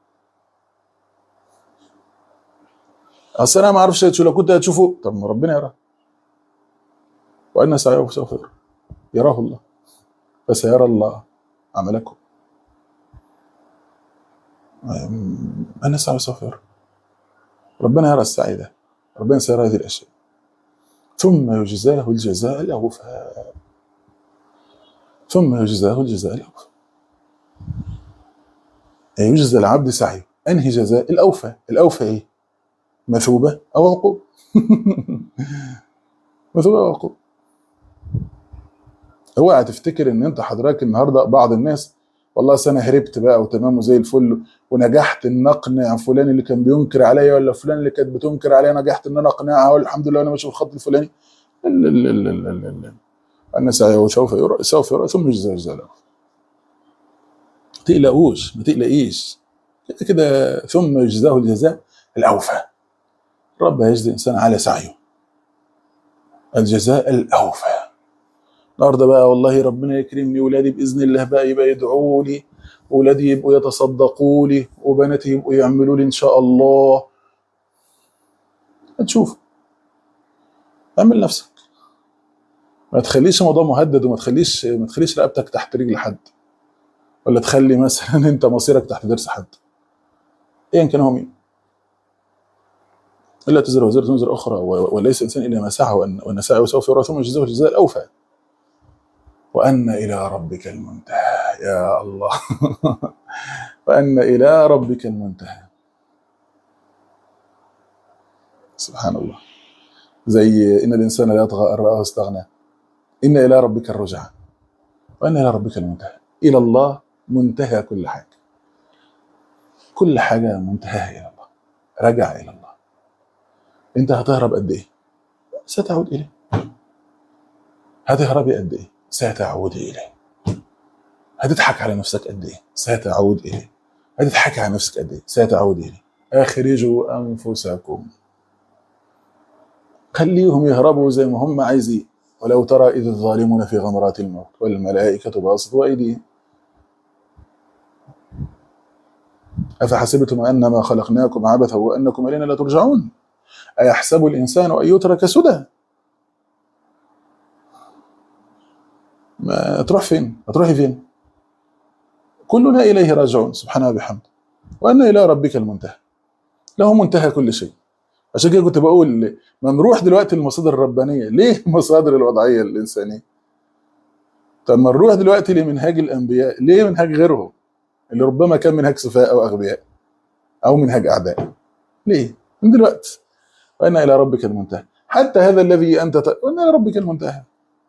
اصل انا ما اعرفش لو كنت هتشوفه، طب ما ربنا يراها. وان سعيه سوف يرى، يراه الله، فسيرى الله عملكم. ان سعيه سوف يرى، ربنا يرى السعي ده، ربنا سيرى هذه الاشياء، ثم يجزاه الجزاء الاوفى، ثم يجزاه الجزاء الاوفى. يجزى العبد سعيه، انهي جزاء؟ الاوفى. الاوفى ايه؟ مثوبه او عقوبه. مثوبه او عقوبه. اوعى تفتكر ان انت حضرتك النهارده، بعض الناس والله أصل انا هربت بقى وتمام وزي الفل ونجحت ان اقنع فلان اللي كان بينكر عليا، ولا فلان اللي كانت بتنكر عليا نجحت ان انا اقنعها، والحمد لله انا ماشي في الخط الفلاني. لا لا لا لا لا لا لا. أن سعيه سوف يرى ثم يجزاه الجزاء الأوفى. ما تقلقوش، ما تقلقيش، كده كده ثم يجزاه الجزاء الأوفى. رب هيجزي الإنسان على سعيه الجزاء الأوفى. النهارده بقى والله ربنا يكرمني، ولادي بإذن الله بقى يبقى يدعوا لي، ولادي يبقوا يتصدقوا لي، وبناتي يبقوا يعملوا لي إن شاء الله. هتشوف، اعمل نفسك، ما تخليش الموضوع مهدد، وما تخليش رقبتك تحت رجل حد، ولا تخلي مثلا انت مصيرك تحت ضرس حد ايا كان هو مين. الا تزر وزيرة وزر اخرى وليس الانسان الا ما سعى وان سعيه سوف يرى ثم يجزاه الجزاء الاوفى وان الى ربك المنتهى. يا الله وان الى ربك المنتهى. سبحان الله. زي ان الانسان لا يطغى ان رآه استغنى، ان الى ربك الرجعى وان الى ربك المنتهى. الى الله منتهى كل حاجه، كل حاجه منتهاها الى الله، رجع الى الله. انت هتهرب قد ايه؟ ستعود اليه. هتهربي قد ايه؟ ستعودي اليه. هتضحك على نفسك قد ايه؟ ستعود اليه. هتضحك على نفسك قد ايه؟ ستعود اليه. اخرجوا انفسكم، خليهم يهربوا زي ما هم عايزين. ولو ترى اذ الظالمون في غمرات الموت والملائكه باسطوا ايديهم افحسبتم انما خلقناكم عبثا وانكم الينا لا ترجعون ايحسب الانسان ان يترك سدى. ما تروح فين؟ هتروحي فين؟ كلنا اليه راجعون سبحانه وبحمده. وان الى ربك المنتهى، له منتهى كل شيء. عشان كده كنت بقول ما نروح دلوقتي للمصادر الربانيه، ليه المصادر الوضعيه الانسانيه؟ طب ما نروح دلوقتي لمنهاج الانبياء، ليه منهاج غيرهم اللي ربما كان منهاج سفهاء او اغبياء او منهاج اعداء؟ ليه؟ من دلوقتي وان الى ربك المنتهى. حتى هذا الذي انت وان الى ربك المنتهى،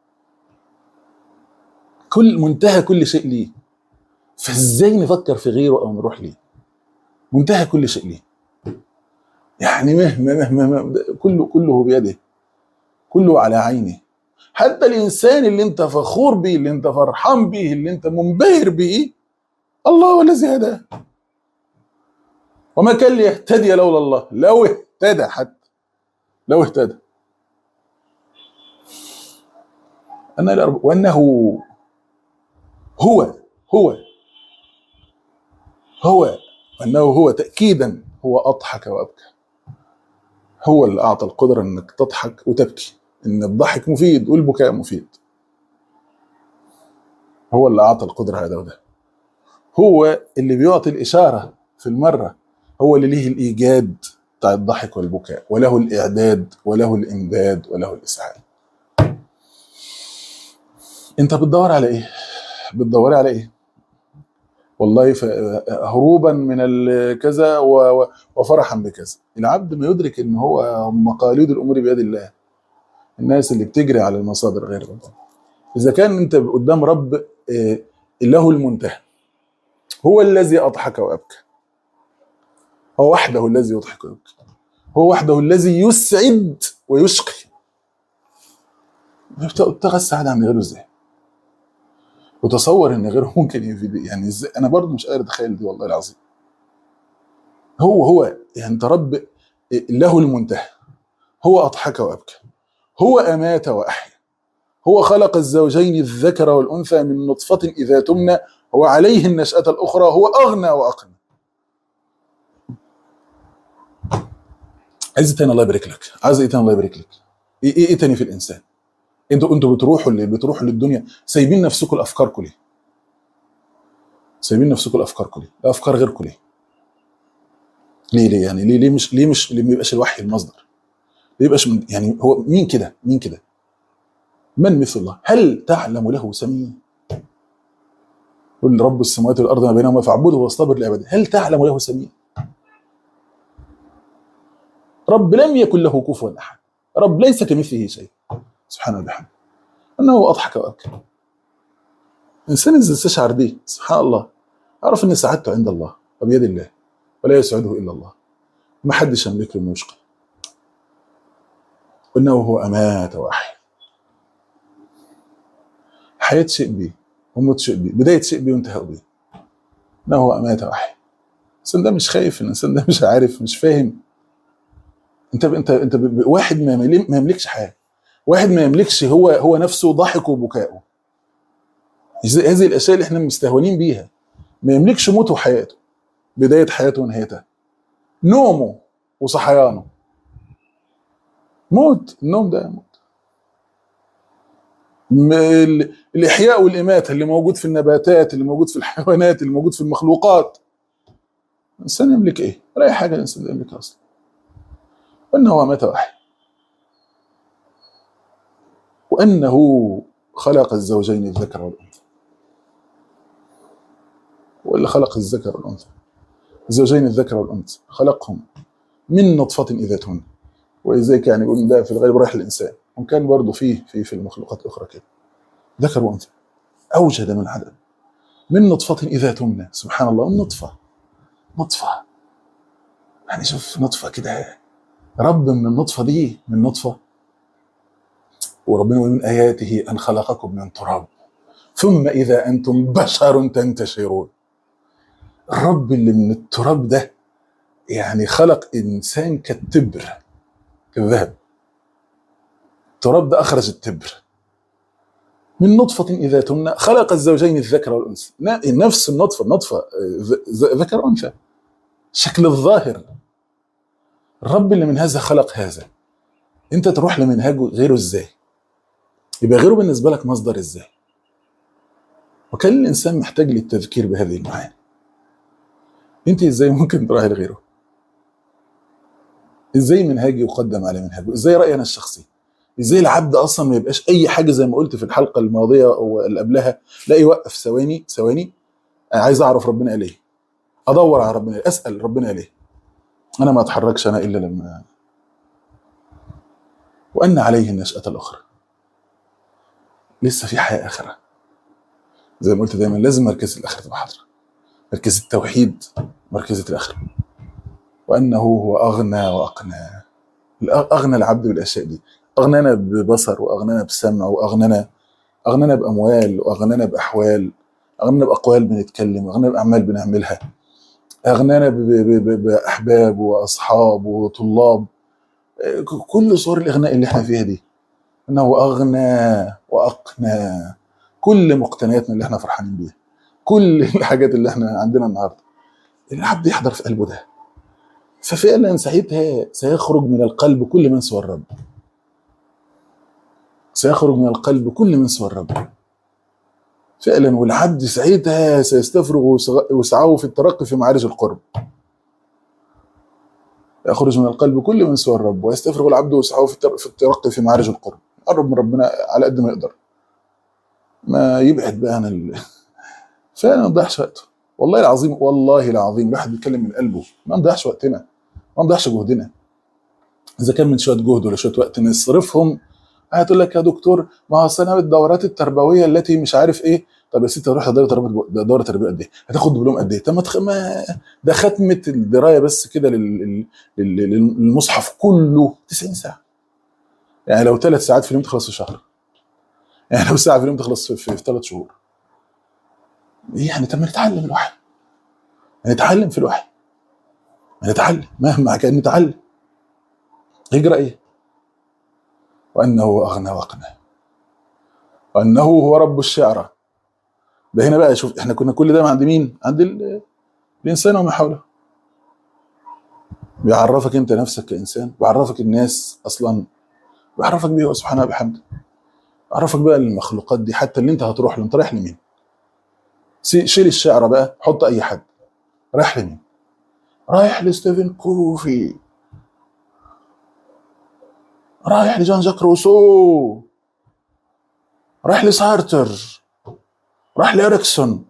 كل منتهى كل شيء ليه. فازاي نفكر في غيره او نروح ليه؟ منتهى كل شيء ليه. يعني مهما كله بيده، كله على عينه. حتى الانسان اللي انت فخور به، اللي انت فرحان به، اللي انت منبهر به، الله هو الذي هداه. وما كان ليهتدي لولا الله. لو اهتدى، حتى لو اهتدى. وانه هو هو هو وانه هو تاكيدا هو اضحك وابكى. هو اللي اعطى القدره انك تضحك وتبكي، ان الضحك مفيد والبكاء مفيد. هو اللي اعطى القدره هذا وده. هو اللي بيعطي الاشاره في المره، هو اللي ليه الايجاد بتاع الضحك والبكاء، وله الاعداد وله الامداد وله الاسعاد. انت بتدور على ايه؟ بتدوري على ايه؟ والله هروبا من الكذا وفرحا بكذا. العبد ما يدرك ان هو مقاليد الامور بيد الله. الناس اللي بتجري على المصادر غير ربنا. اذا كان انت قدام رب له المنتهى، هو الذي اضحك وابكى، هو وحده الذي يضحك ويبكي، هو وحده الذي يسعد ويشقي. تبتغى السعاده من غيره ازاي؟ وتصور ان غيره ممكن يفيد. يعني ازاي؟ انا برضه مش قادر اتخيل دي والله العظيم. هو يعني انت رب له المنتهى، هو اضحك وابكى، هو امات واحيا، هو خلق الزوجين الذكر والانثى من نطفه اذا تمنى، هو عليه النشأة الاخرى، هو اغنى واقنى. عايز ايه تاني الله يبارك لك؟ عايز ايه تاني الله يبارك لك؟ ايه تاني في الانسان؟ انتوا بتروحوا للدنيا سايبين نفسكم لافكاركم ليه؟ سايبين نفسكم لافكاركم ليه؟ لافكار غيركم ليه؟ ليه يعني ليه ما يبقاش الوحي المصدر؟ ليه يبقاش يعني هو مين كده؟ مين كده؟ من مثل الله؟ هل تعلم له سميع؟ قل رب السماوات والارض ما بينهما فاعبده واصطبر لعباده. هل تعلم له سميع؟ رب لم يكن له كفوا احد، رب ليس كمثله شيء سبحانه وبحمده. انه اضحك وابكى. الانسان اذا استشعر دي سبحان الله اعرف ان سعادته عند الله وبيد الله، ولا يسعده الا الله، ما حدش يملك له انه يشقى، وانه هو امات واحيا. حياه شيء بيه وموت شيء بيه، بدايه شيء بيه وانتهاء بيه. انه هو امات واحيا. الانسان ده مش خايف، الانسان ده مش عارف، مش فاهم. انت واحد ما يملكش حياه، واحد ما يملكش هو نفسه ضحكه وبكائه، هذه الاشياء اللي احنا مستهونين بيها. ما يملكش موته وحياته، بدايه حياته ونهايتها، نومه وصحيانه. موت، النوم ده موت. الاحياء والاماته اللي موجود في النباتات، اللي موجود في الحيوانات، اللي موجود في المخلوقات. الانسان يملك ايه؟ ولا اي حاجه الانسان يملكها اصلا. وانه مات واحد، وانه خلق الزوجين الذكر والانثى. واللي خلق الذكر والانثى، الزوجين الذكر والانثى، خلقهم من نطفه اذا تمنى. ولذلك يعني يقول ده في الغالب رايح للانسان، وان كان برضه في المخلوقات الاخرى كده، ذكر وانثى، اوجد من عدم، من نطفه اذا تمنى. سبحان الله، النطفه، نطفه يعني شوف نطفه كده، رب من النطفه دي، من نطفه. وربنا من اياته ان خلقكم من تراب ثم اذا انتم بشر تنتشرون. الرب اللي من التراب ده يعني خلق انسان كالتبر، كالذهب. التراب ده اخرج التبر. من نطفة إذا تمنى خلق الزوجين الذكر والأنثى. نفس النطفة ذكر وأنثى، شكل الظاهر. الرب اللي من هذا خلق هذا، أنت تروح لمنهاجه غيره إزاي؟ يبقى غيره بالنسبة لك مصدر إزاي؟ وكان الإنسان محتاج للتذكير بهذه المعاني. أنت إزاي ممكن تروح لغيره؟ إزاي منهاجي يقدم على منهاجه؟ إزاي رأيي أنا الشخصي؟ ازاي العبد اصلا ما يبقاش اي حاجه زي ما قلت في الحلقه الماضيه او اللي قبلها، لا يوقف ثواني ثواني، انا عايز اعرف ربنا قال ايه، ادور على ربنا، اسال ربنا قال ايه. انا ما اتحركش انا الا لما، وان عليه النشأة الاخرى. لسه في حياه اخره، زي ما قلت دايما لازم مركز الاخره تبقى حاضره، مركز التوحيد، مركزة الاخره. وانه هو اغنى واقنى. اغنى العبد بالاشياء دي، اغنانا ببصر، واغنانا بسمع، اغنانا باموال، واغنانا باحوال، اغنانا باقوال بنتكلم، واغنانا باعمال بنعملها، اغنانا باحباب واصحاب وطلاب. كل صور الاغناء اللي احنا فيها دي، انه اغنى واقنى. كل مقتنياتنا اللي احنا فرحانين بيها، كل الحاجات اللي احنا عندنا النهارده، العبد يحضر في قلبه ده، ففعلا ساعتها سيخرج من القلب كل من سوى الرب. سيخرج من القلب كل من سوى الرب فعلا. والعبد ساعتها سيستفرغ وسعه في الترقي في معارج القرب. يخرج من القلب كل من سوى الرب، ويستفرغ العبد وسعه في الترقي في معارج القرب. قرب من ربنا على قد ما يقدر، ما يبعد بقى عن فعلا ما نضيعش وقته. والله العظيم، والله العظيم الواحد بيتكلم من قلبه، ما نضيعش وقتنا، ما نضيعش جهدنا. اذا كان من شويه جهد ولا شويه وقت نصرفهم، هتقول لك يا دكتور ما هو انا الدورات التربويه التي مش عارف ايه. طب يا ستي روح دوره تربيه قد ايه؟ هتاخد دبلوم قد ايه؟ طب ما ده ختمه الدرايه بس كده للمصحف كله 90 ساعه. يعني لو 3 ساعات في اليوم تخلص في شهر، يعني لو ساعه في اليوم تخلص في 3 شهور. يعني طب ما نتعلم الوحي، نتعلم في الوحي، نتعلم مهما كان نتعلم. هجرة ايه؟ وانه اغنى واقنى، وانه هو رب الشعرى. ده هنا بقى شوف، احنا كنا كل ده عند مين؟ عند الانسان وما حوله. بيعرفك انت نفسك كانسان، بيعرفك الناس اصلا، بيعرفك بيه سبحانه وبحمده، بيعرفك بقى المخلوقات دي حتى اللي انت هتروح له. انت رايح لمين؟ شيل الشعرى بقى، حط اي حد. رايح لمين؟ رايح لستيفن كوفي، رايح لجان جاك روسو، رايح لسارتر، رايح لإريكسون.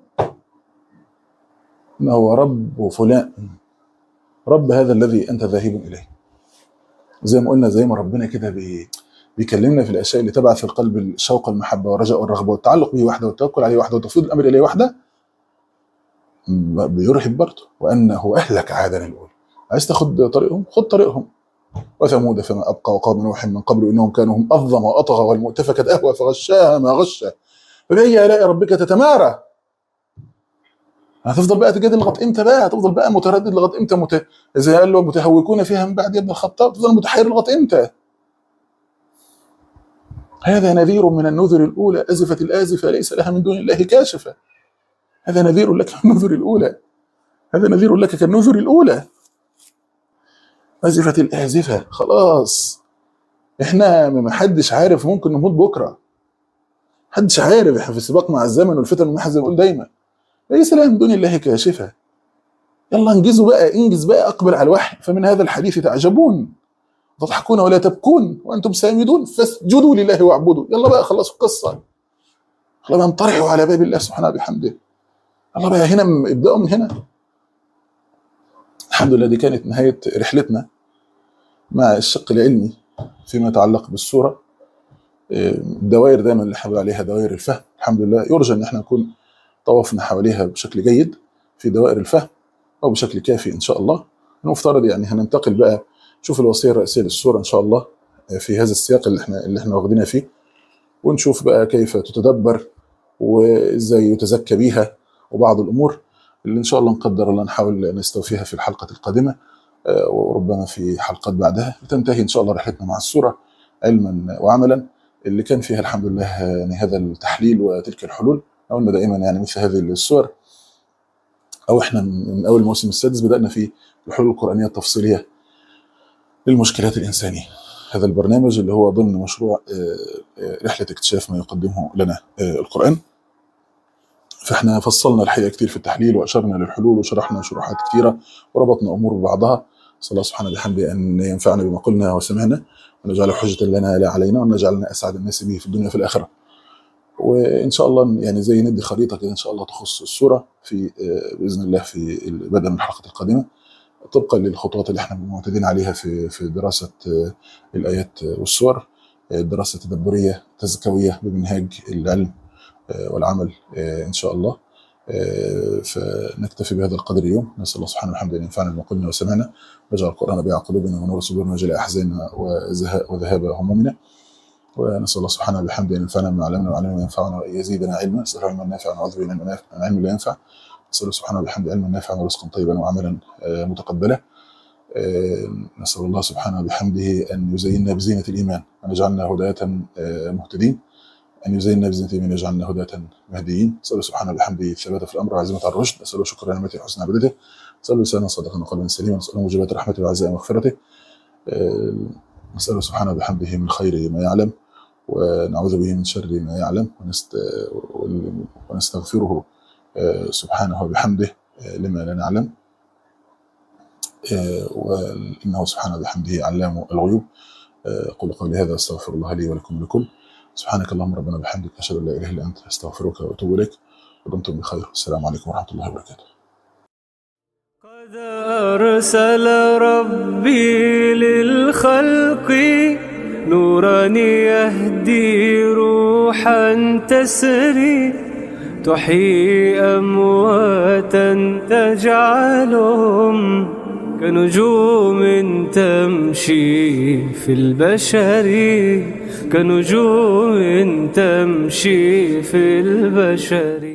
إنه هو رب فلان، رب هذا الذي أنت ذاهب إليه. زي ما قلنا، زي ما ربنا كده بيكلمنا في الأشياء اللي تبعث في القلب الشوق، المحبة والرجاء والرغبة والتعلق به وحده، والتوكل عليه وحده، وتفويض الأمر إليه وحده. بيرهب برضه، وأنه أهلك عادا الأولى. عايز تاخد طريقهم، خد طريقهم. وثمود فما أبقى وقوم نوح من قبل إنهم كانوا هم أظلم وأطغى والمؤتفكة أهوى فغشاها ما غشى فبأي آلاء ربك تتمارى. هتفضل بقى تجادل لغايه امتى بقى؟ هتفضل بقى متردد لغايه امتى؟ زي قال له متهوكون فيها من بعد ابن الخطاب، تفضل متحير لغايه امتى؟ هذا نذير من النذر الاولى، ازفت الازفه ليس لها من دون الله كاشفه. هذا نذير لك كالنذر الاولى، هذا نذير لك كالنذر الاولى. ازفت الازفه، خلاص احنا ما حدش عارف، ممكن نموت بكره، محدش عارف، احنا في سباق مع الزمن والفتن والمحن زي ما بنقول دايما، ليس لها من دون الله كاشفه. يلا انجزوا بقى، انجز بقى، اقبل على الوحي. فمن هذا الحديث تعجبون تضحكون ولا تبكون وانتم سامدون فاسجدوا لله واعبدوا. يلا بقى خلصوا القصه، يلا بقى انطرحوا على باب الله سبحانه بحمده. يلا بقى هنا ابداوا من هنا. الحمد لله، دي كانت نهايه رحلتنا مع الشق العلمي فيما يتعلق بالسوره. الدوائر دايما اللي حابب عليها دوائر الفهم، الحمد لله يرجى ان احنا نكون طوفنا حواليها بشكل جيد في دوائر الفهم او بشكل كافي ان شاء الله. المفترض يعني هننتقل بقى نشوف الوصيه الرئيسيه للسوره ان شاء الله في هذا السياق اللي احنا واخدينها فيه، ونشوف بقى كيف تتدبر وازاي يتزكى بيها، وبعض الامور اللي ان شاء الله نقدر الله نحاول نستوفيها في الحلقه القادمه، وربما في حلقات بعدها تنتهي ان شاء الله رحلتنا مع السوره علما وعملا، اللي كان فيها الحمد لله يعني هذا التحليل وتلك الحلول. قلنا دائما يعني مثل هذه السور، او احنا من اول الموسم السادس بدانا في الحلول القرانيه التفصيليه للمشكلات الانسانيه. هذا البرنامج اللي هو ضمن مشروع رحله اكتشاف ما يقدمه لنا القران. فاحنا فصلنا الحقيقه كتير في التحليل، واشرنا للحلول، وشرحنا شروحات كثيره، وربطنا امور ببعضها. صلى الله سبحانه بحمده ان ينفعنا بما قلنا وسمعنا، ونجعله حجه لنا لا علينا، ونجعلنا اسعد الناس به في الدنيا وفي الاخره. وان شاء الله يعني زي ندي خريطه كده ان شاء الله تخص السوره في باذن الله في بدءا من الحلقه القادمه، طبقا للخطوات اللي احنا معتادين عليها في دراسه الايات والسور، دراسه تدبريه تزكويه بمنهاج العلم والعمل ان شاء الله. فنكتفي بهذا القدر اليوم. نسال الله سبحانه وبحمده ان ينفعنا بما قلنا وسمعنا، ويجعل القران بيع قلوبنا ونور صدورنا وجلاء احزاننا وذهاب همومنا. ونسال الله سبحانه وبحمده ان ينفعنا بما علمنا وعلمنا وينفعنا وان يزيدنا علما، نساله علما نافعا ونعوذ به من علم لا ينفع. نساله سبحانه وبحمده علما نافعا ورزقا طيبا وعملا متقبلا. نسال الله سبحانه وبحمده ان يزيننا بزينه الايمان ونجعلنا هداة مهتدين، ان يزيننا بزينه الايمان ويجعلنا هداة مهديين. نساله سبحانه وبحمده الثبات في الامر وعزيمه على الرشد. نساله شكر نعمته وحسن عبادته. نساله لسانا صادقا وقلبا سليما. نساله موجبات رحمته وعزاء مغفرته. نساله سبحانه وبحمده من خير ما يعلم، ونعوذ به من شر ما يعلم، ونستغفره سبحانه وبحمده لما لا نعلم، وإنه سبحانه وبحمده علام الغيوب. أقول قولي هذا، أستغفر الله لي ولكم ولكل. سبحانك اللهم ربنا بحمدك، أشهد أن لا إله إلا أنت، أستغفرك وأتوب إليك. ودمتم بخير. السلام عليكم ورحمة الله وبركاته. قد أرسل ربي للخلق نورا يهدي روحا تسري، تحيي أمواتا تجعلهم كنجوم تمشي في البشر، كنجوم تمشي في البشر.